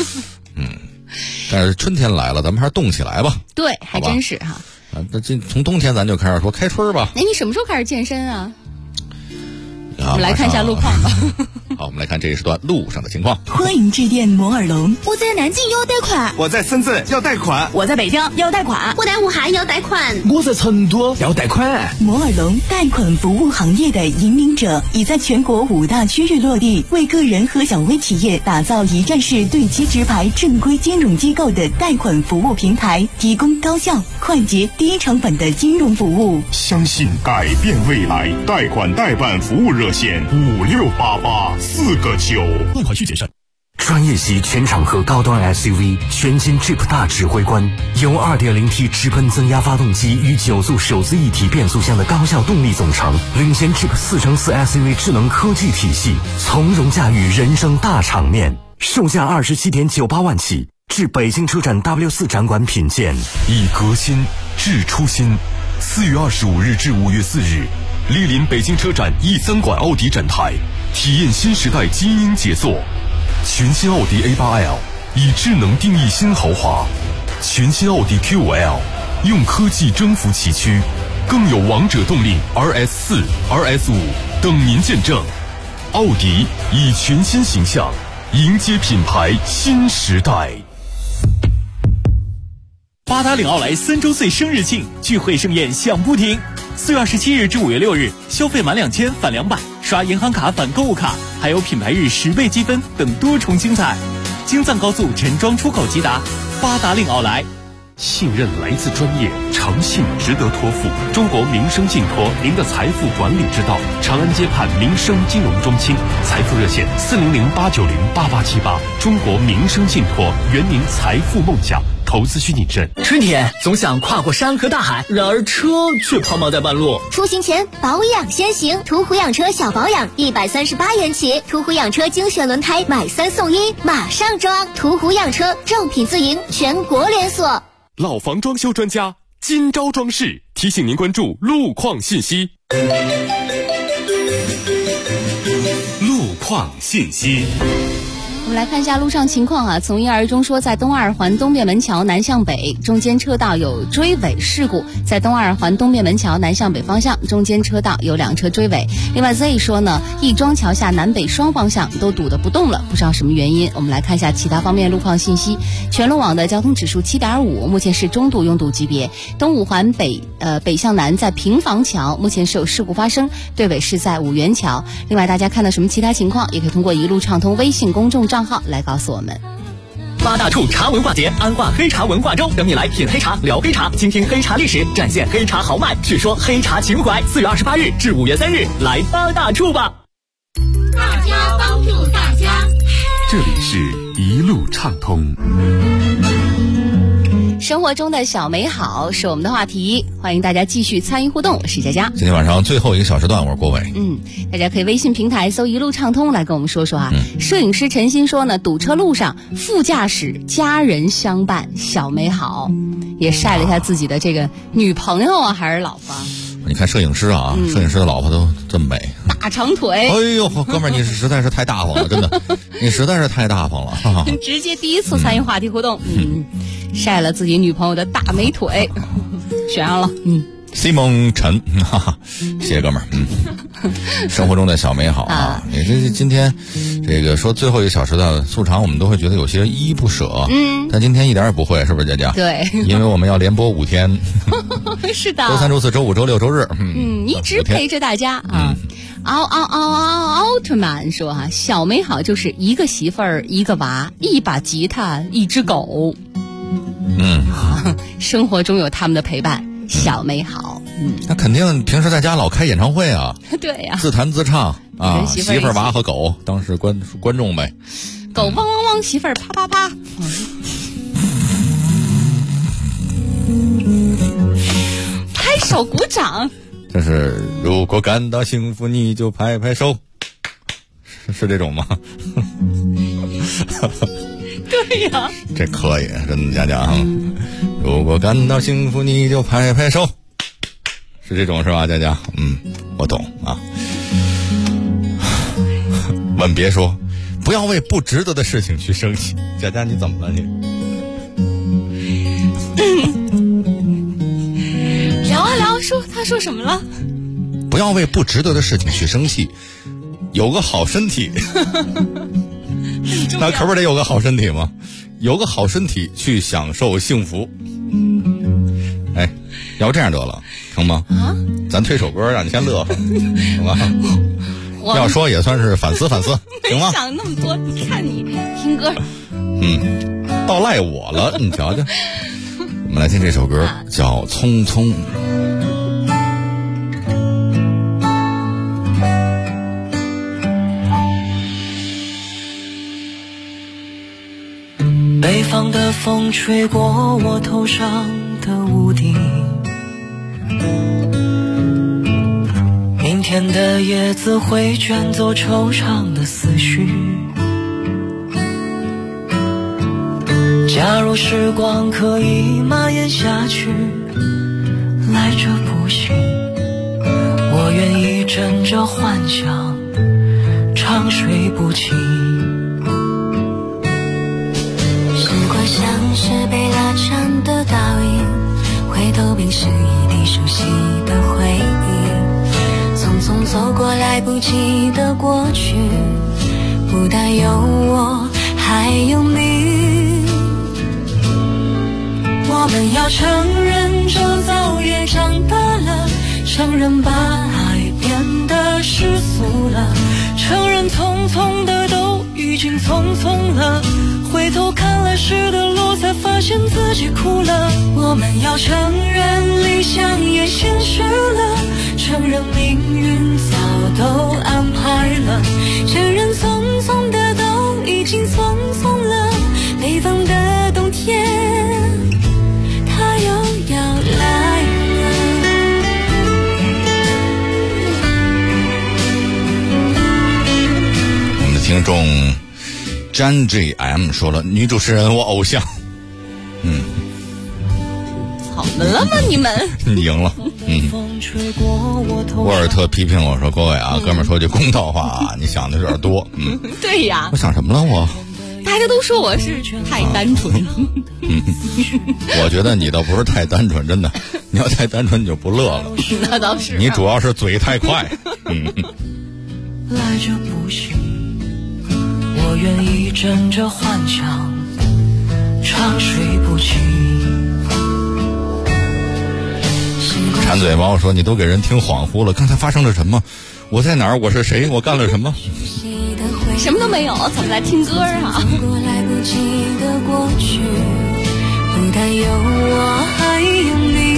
S6: 但是春天来了，咱们还是动起来吧。
S5: 对，还真是哈。
S6: 那从冬天咱就开始说开春吧。
S5: 你什么时候开始健身啊？我们来看一下路况吧。
S6: 好，我们来看这一时段路上的情况。
S15: 欢迎致电摩尔龙。
S9: 我在南京要贷款，
S3: 我在深圳要贷款，
S15: 我在北京要贷款，
S9: 我在武汉要贷款，
S3: 我在成都要贷款。
S15: 摩尔龙贷款服务行业的引领者，已在全国5大区域落地，为个人和小微企业打造一站式对接直排正规金融机构的贷款服务平台，提供高效、快捷、低成本的金融服务。
S4: 相信改变未来，贷款代办服务热线5688-4个9。
S10: 贷款需谨慎。
S22: 专业级全场合高端 SUV 全新 Jeep 大指挥官，由 2.0T 直喷增压发动机与9速手自一体变速箱的高效动力总成，领衔 Jeep 4乘4 SUV 智能科技体系，从容驾驭人生大场面。售价27.98万起，至北京车展 W4 展馆品鉴。
S1: 以革新致初心。4月25日至5月4日，莅临北京车展 E3 馆奥迪展台，体验新时代基因杰作。全新奥迪 A8L 以智能定义新豪华，全新奥迪 Q5L 用科技征服崎岖，更有王者动力 RS4、RS5 等您见证。 奥迪以全新形象迎接品牌新时代。
S17: 八达岭奥莱3周岁生日庆，聚会盛宴响不停。4月27日至5月6日，消费满2000返200，刷银行卡返购物卡，还有品牌日10倍积分等多重精彩。京藏高速陈庄出口即达，八达岭奥莱。
S1: 信任来自专业，诚信值得托付。中国民生信托，您的财富管理之道。长安街畔民生金融中心，财富热线400-890-8878。中国民生信托，圆您财富梦想。投资需谨慎。
S17: 春天总想跨过山和大海，然而车却抛锚在半路。
S9: 出行前保养先行，途虎养车小保养138元起，途虎养车精选轮胎买3送1，马上装。途虎养车正品自营，全国连锁。
S1: 老房装修专家金招装饰提醒您关注路况信息。路况信息。
S5: 我们来看一下路上情况啊。从一而终说，在东二环东便门桥南向北中间车道有追尾事故，在东二环东便门桥南向北方向中间车道有2车追尾。另外 Z 说呢，亦庄桥下南北双方向都堵得不动了，不知道什么原因。我们来看一下其他方面路况信息。全路网的交通指数7.5，目前是中度拥堵级别。东五环北向南在平房桥目前是有事故发生，队尾是在五元桥。另外大家看到什么其他情况，也可以通过一路畅通微信公众账号来告诉我们。
S17: 八大处茶文化节，安化黑茶文化周，等你来品黑茶、聊黑茶，倾听黑茶历史，展现黑茶豪迈，叙说黑茶情怀。4月28日至5月3日，来八大处吧！
S13: 大家帮助大家，
S1: 这里是一路畅通。
S5: 生活中的小美好是我们的话题，欢迎大家继续参与互动。我是佳佳，
S6: 今天晚上最后一个小时段，我是郭伟。
S5: 大家可以微信平台搜一路畅通来跟我们说说啊。摄影师陈鑫说呢，堵车路上副驾驶家人相伴，小美好，也晒了一下自己的这个女朋友啊还是老婆。
S6: 你看摄影师啊，摄影师的老婆都这么美，
S5: 大长腿。
S6: 哎呦，哥们儿，你实在是太大方了，真的，你实在是太大方了。
S5: 直接第一次参与话题互动，晒了自己女朋友的大美腿，选上了。
S6: Simon 陈，哈哈，谢谢哥们儿。生活中的小美好啊，也是今天这个说最后一个小时的素常，我们都会觉得有些依依不舍。但今天一点也不会，是不是佳佳？
S5: 对，
S6: 因为我们要连播5天。
S5: 是的，
S6: 周3、周4、周5、周6、周日。
S5: 一直陪着大家啊。奥特曼说哈，小美好就是一个媳妇儿，一个娃，一把吉他，一只狗。生活中有他们的陪伴，小美好。
S6: 那肯定平时在家老开演唱会啊。
S5: 对呀，
S6: 自弹自唱啊，媳妇儿、娃和狗当时观众呗。
S5: 狗汪汪汪，媳妇儿啪啪啪。拍手鼓掌。
S6: 这是如果感到幸福，你就拍拍手，是这种吗？
S5: 对呀，
S6: 这可以，真的佳佳哈。如果感到幸福，你就拍拍手，是这种是吧，佳佳？我懂啊。吻别说，不要为不值得的事情去生气。佳佳，你怎么了你？
S5: 聊啊聊，他说什么了？
S6: 不要为不值得的事情去生气，有个好身体。那可不得有个好身体吗？有个好身体去享受幸福。哎，要不这样得了，成吗？咱推首歌让你先乐呵，行吧？要说也算是反思反思，行吗？
S5: 没想那么多，你看你听歌。
S6: 倒赖我了，你瞧瞧。我们来听这首歌，叫《匆匆》。
S20: 北方的风吹过我头上的屋顶，明天的叶子会卷走惆怅的思绪。假如时光可以蔓延下去，来者不行，我愿意枕着幻想长睡不醒。
S21: 时光像是被拉长的倒影，回头便是一地熟悉的回忆。从匆匆走过来不及的过去，不但有我还有你。我们要承认周遭也长大了，承认把爱变得世俗了，承认匆匆的都已经匆匆了，回头看来时的路才发现自己哭了。我们要承认理想也现实了，承认命运早都安排了，承认匆匆的都已经匆匆了，北方的冬天它又要来了。
S6: 我们的听众詹 GM 说了，女主持人我偶像。
S5: 怎么了吗你们？
S6: 你赢了。沃尔特批评我说，各位啊，哥们儿说句公道话啊，你想的有点多。
S5: 对呀。
S6: 我想什么了我？
S5: 大家都说我是太单纯。
S6: 我觉得你倒不是太单纯，真的。你要太单纯你就不乐了。
S5: 那倒是。
S6: 你主要是嘴太快。
S20: 来者不行，我愿意枕着幻想，长睡不起。
S6: 馋嘴巴，我说你都给人听恍惚了，刚才发生了什么？我在哪儿？我是谁？我干了什么？
S5: 什么都没有，怎么来听歌啊？
S21: 来不及的过去，不但有我还有你。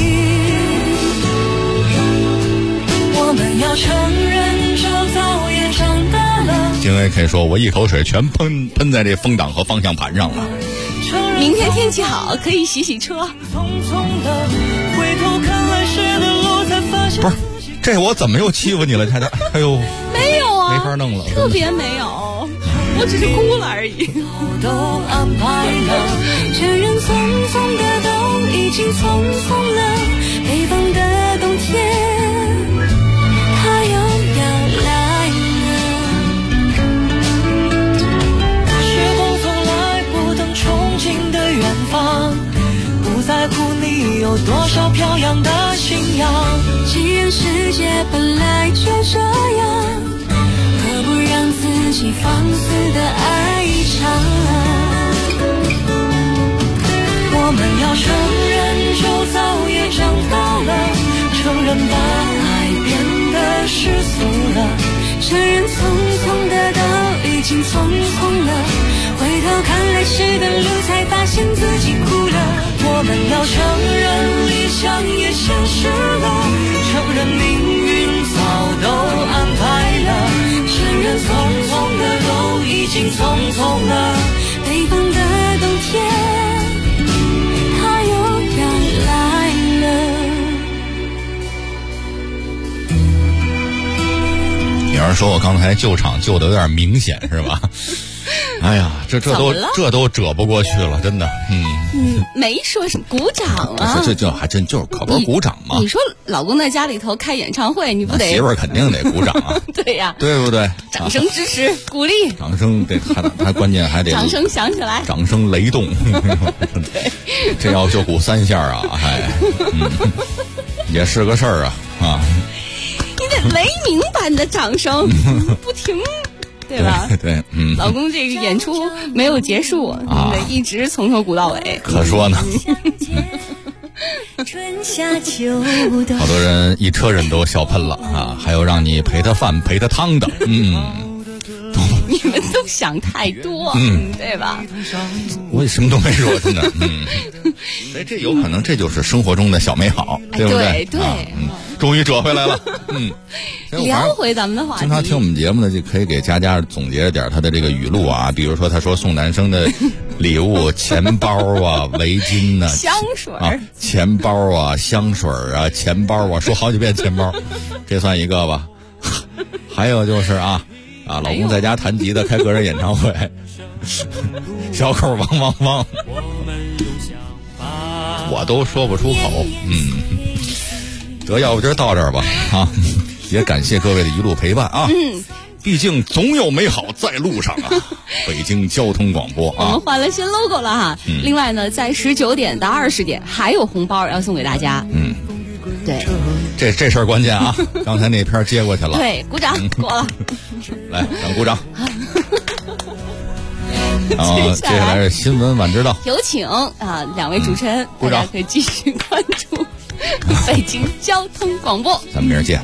S21: 我们要承认周遭也长大了。
S6: 金 AK 说，我一口水全喷在这风挡和方向盘上了。
S5: 明天天气好，可以洗洗车。
S20: 匆匆的回头看来时的路才发现。
S6: 不是，这我怎么又欺负你了，太太？哎呦，
S5: 没有啊，
S6: 没法弄了，
S5: 特别没有，我只是哭了而已。
S21: 都安排了，承认匆匆的都已经匆匆了，北方的冬天它又要来了。
S20: 时光从来不等憧憬的远方，不在乎你有多少飘扬的信仰。
S21: 既然世界本来就这样，何不让自己放肆的爱一场。我们要承认周遭也长大了，承认把爱变得世俗了，承认匆匆的都已经匆匆了，回头看来时的路才发现自己哭了。我们要承认理想也现实了，承认命运早都安排了，承认匆匆的都已经匆匆了，北方的冬天它又要来了。
S6: 有人说我刚才救场救的有点明显，是吧？哎呀，这都折不过去了，真的。
S5: 没说是鼓掌啊，
S6: 这还真就是可不是鼓掌吗？
S5: 你说老公在家里头开演唱会，你不得
S6: 媳妇儿肯定得鼓掌啊？
S5: 对呀，
S6: 对不对？
S5: 掌声支持鼓励，
S6: 掌声得还关键还得
S5: 掌声响起来，
S6: 掌声雷动。对，这要就鼓3下啊，也是个事儿啊。
S5: 你得雷鸣般的掌声不停。对吧？
S6: 对，
S5: 老公这个演出没有结束，你得一直从头鼓到尾。
S6: 可说呢。好多人一车人都笑喷了啊！还有让你陪他饭陪他汤的，
S5: 你们都想太多，对吧？
S6: 我也什么都没说，真的，所以这有可能这就是生活中的小美好，对不对？
S5: 对，
S6: 终于折回来了，
S5: 聊回咱们的话题。
S6: 经常听我们节目呢，就可以给佳佳总结点他的这个语录啊，比如说他说送男生的礼物，钱包啊、围巾啊、
S5: 香水
S6: 啊、钱包啊、香水啊、钱包啊，说好几遍钱包，这算一个吧。还有就是老公在家弹吉他开个人演唱会，小口汪汪汪，我都说不出口。得，要不今儿到这儿吧啊！也感谢各位的一路陪伴啊。毕竟总有美好在路上啊。北京交通广播啊，
S5: 我们换了新 logo 了哈。另外呢，在19点到20点还有红包要送给大家。 对，
S6: 这事儿关键啊！刚才那篇接过去了，
S5: 对，鼓掌，过了。
S6: 来，咱鼓掌。接下来是新闻晚知道，
S5: 有请两位主持人，大家可以继续关注北京交通广播。
S6: 咱们明儿见。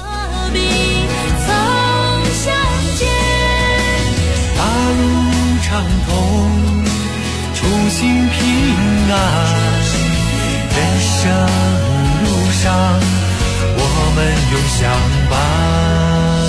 S21: 大路畅通，出行平安，人生路上我们永相伴。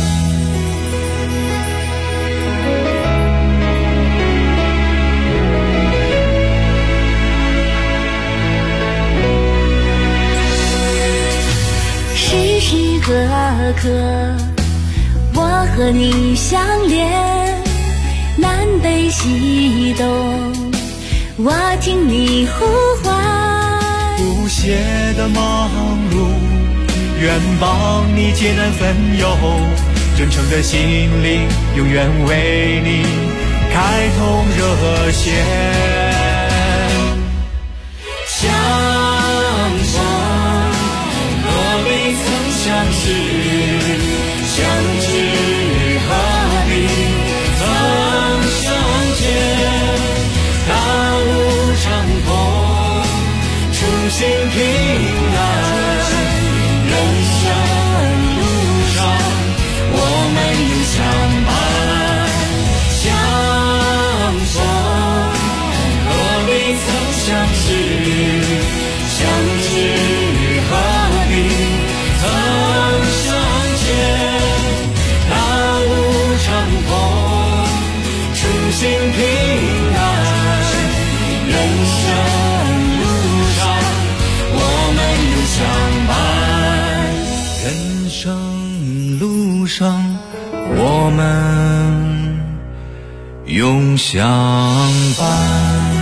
S19: 时时刻刻我和你相连，南北西东我听你呼唤，
S21: 不懈的忙碌愿帮你解难分忧，真诚的心灵永远为你开通热线。相逢何必曾相识，相知何必曾相见。大路畅通，出行平安，人生路上我们永相伴。相逢何必曾相识，相知何必曾相见。大路畅通，出行平安，人生路上我们永相伴。人生路上我们永相伴。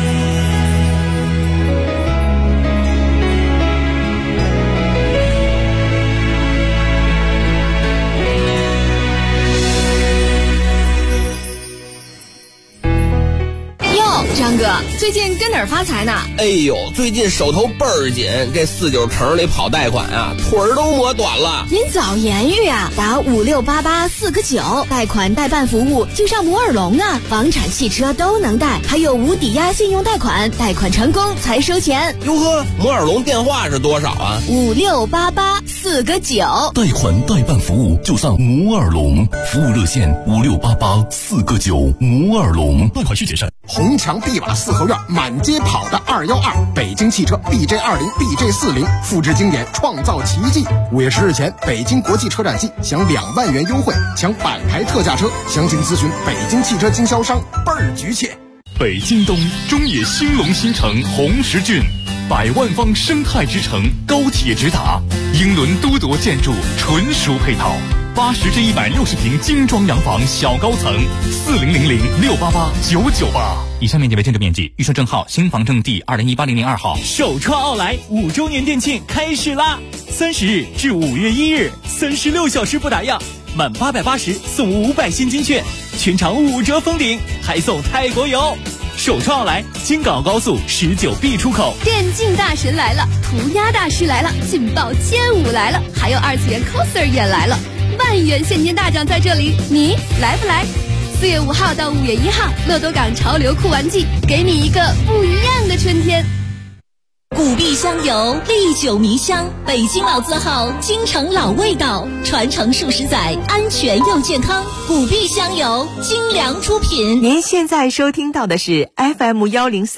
S16: 张哥，最近跟哪儿发财呢？
S18: 哎呦，最近手头倍儿紧，这49城里跑贷款啊，腿儿都磨短了。
S16: 您早言语啊，打5688-4个9，贷款代办服务就上摩尔龙啊，房产、汽车都能贷，还有无抵押信用贷款，贷款成功才收钱。
S18: 哟呵，摩尔龙电话是多少啊
S16: ？5688-4个9，
S1: 贷款代办服务就上摩尔龙，服务热线5688-4个9，摩尔龙，贷款需谨慎。
S7: 红墙碧瓦四合院，满街跑的212，北京汽车 BJ20、BJ40，复制经典，创造奇迹。5月10日前，北京国际车展季享2万元优惠，抢100台特价车，详情咨询北京汽车经销商，倍儿局切。
S1: 北京东中野兴隆新城红石郡，100万方生态之城，高铁直达，英伦都铎建筑，纯熟配套。80至160平精装洋房小高层，4000-688-998。
S2: 以下面积为建筑面积，预售证号新房证第2018-002号。
S8: 首创奥莱5周年店庆开始啦！30日至5月1日，36小时不打烊，满880送500现金券，全场5折封顶，还送泰国游。首创奥莱京港高速19B 出口。
S16: 电竞大神来了，涂鸦大师来了，劲爆街舞来了，还有2次元 coser 也来了。万元现金大奖在这里，你来不来？4月5号到5月1号，乐多港潮流酷玩季，给你一个不一样的春天。
S23: 古碧香油，历久弥香，北京老字号，京城老味道，传承数十载，安全又健康。古碧香油，精良出品。
S24: 您现在收听到的是 FM103。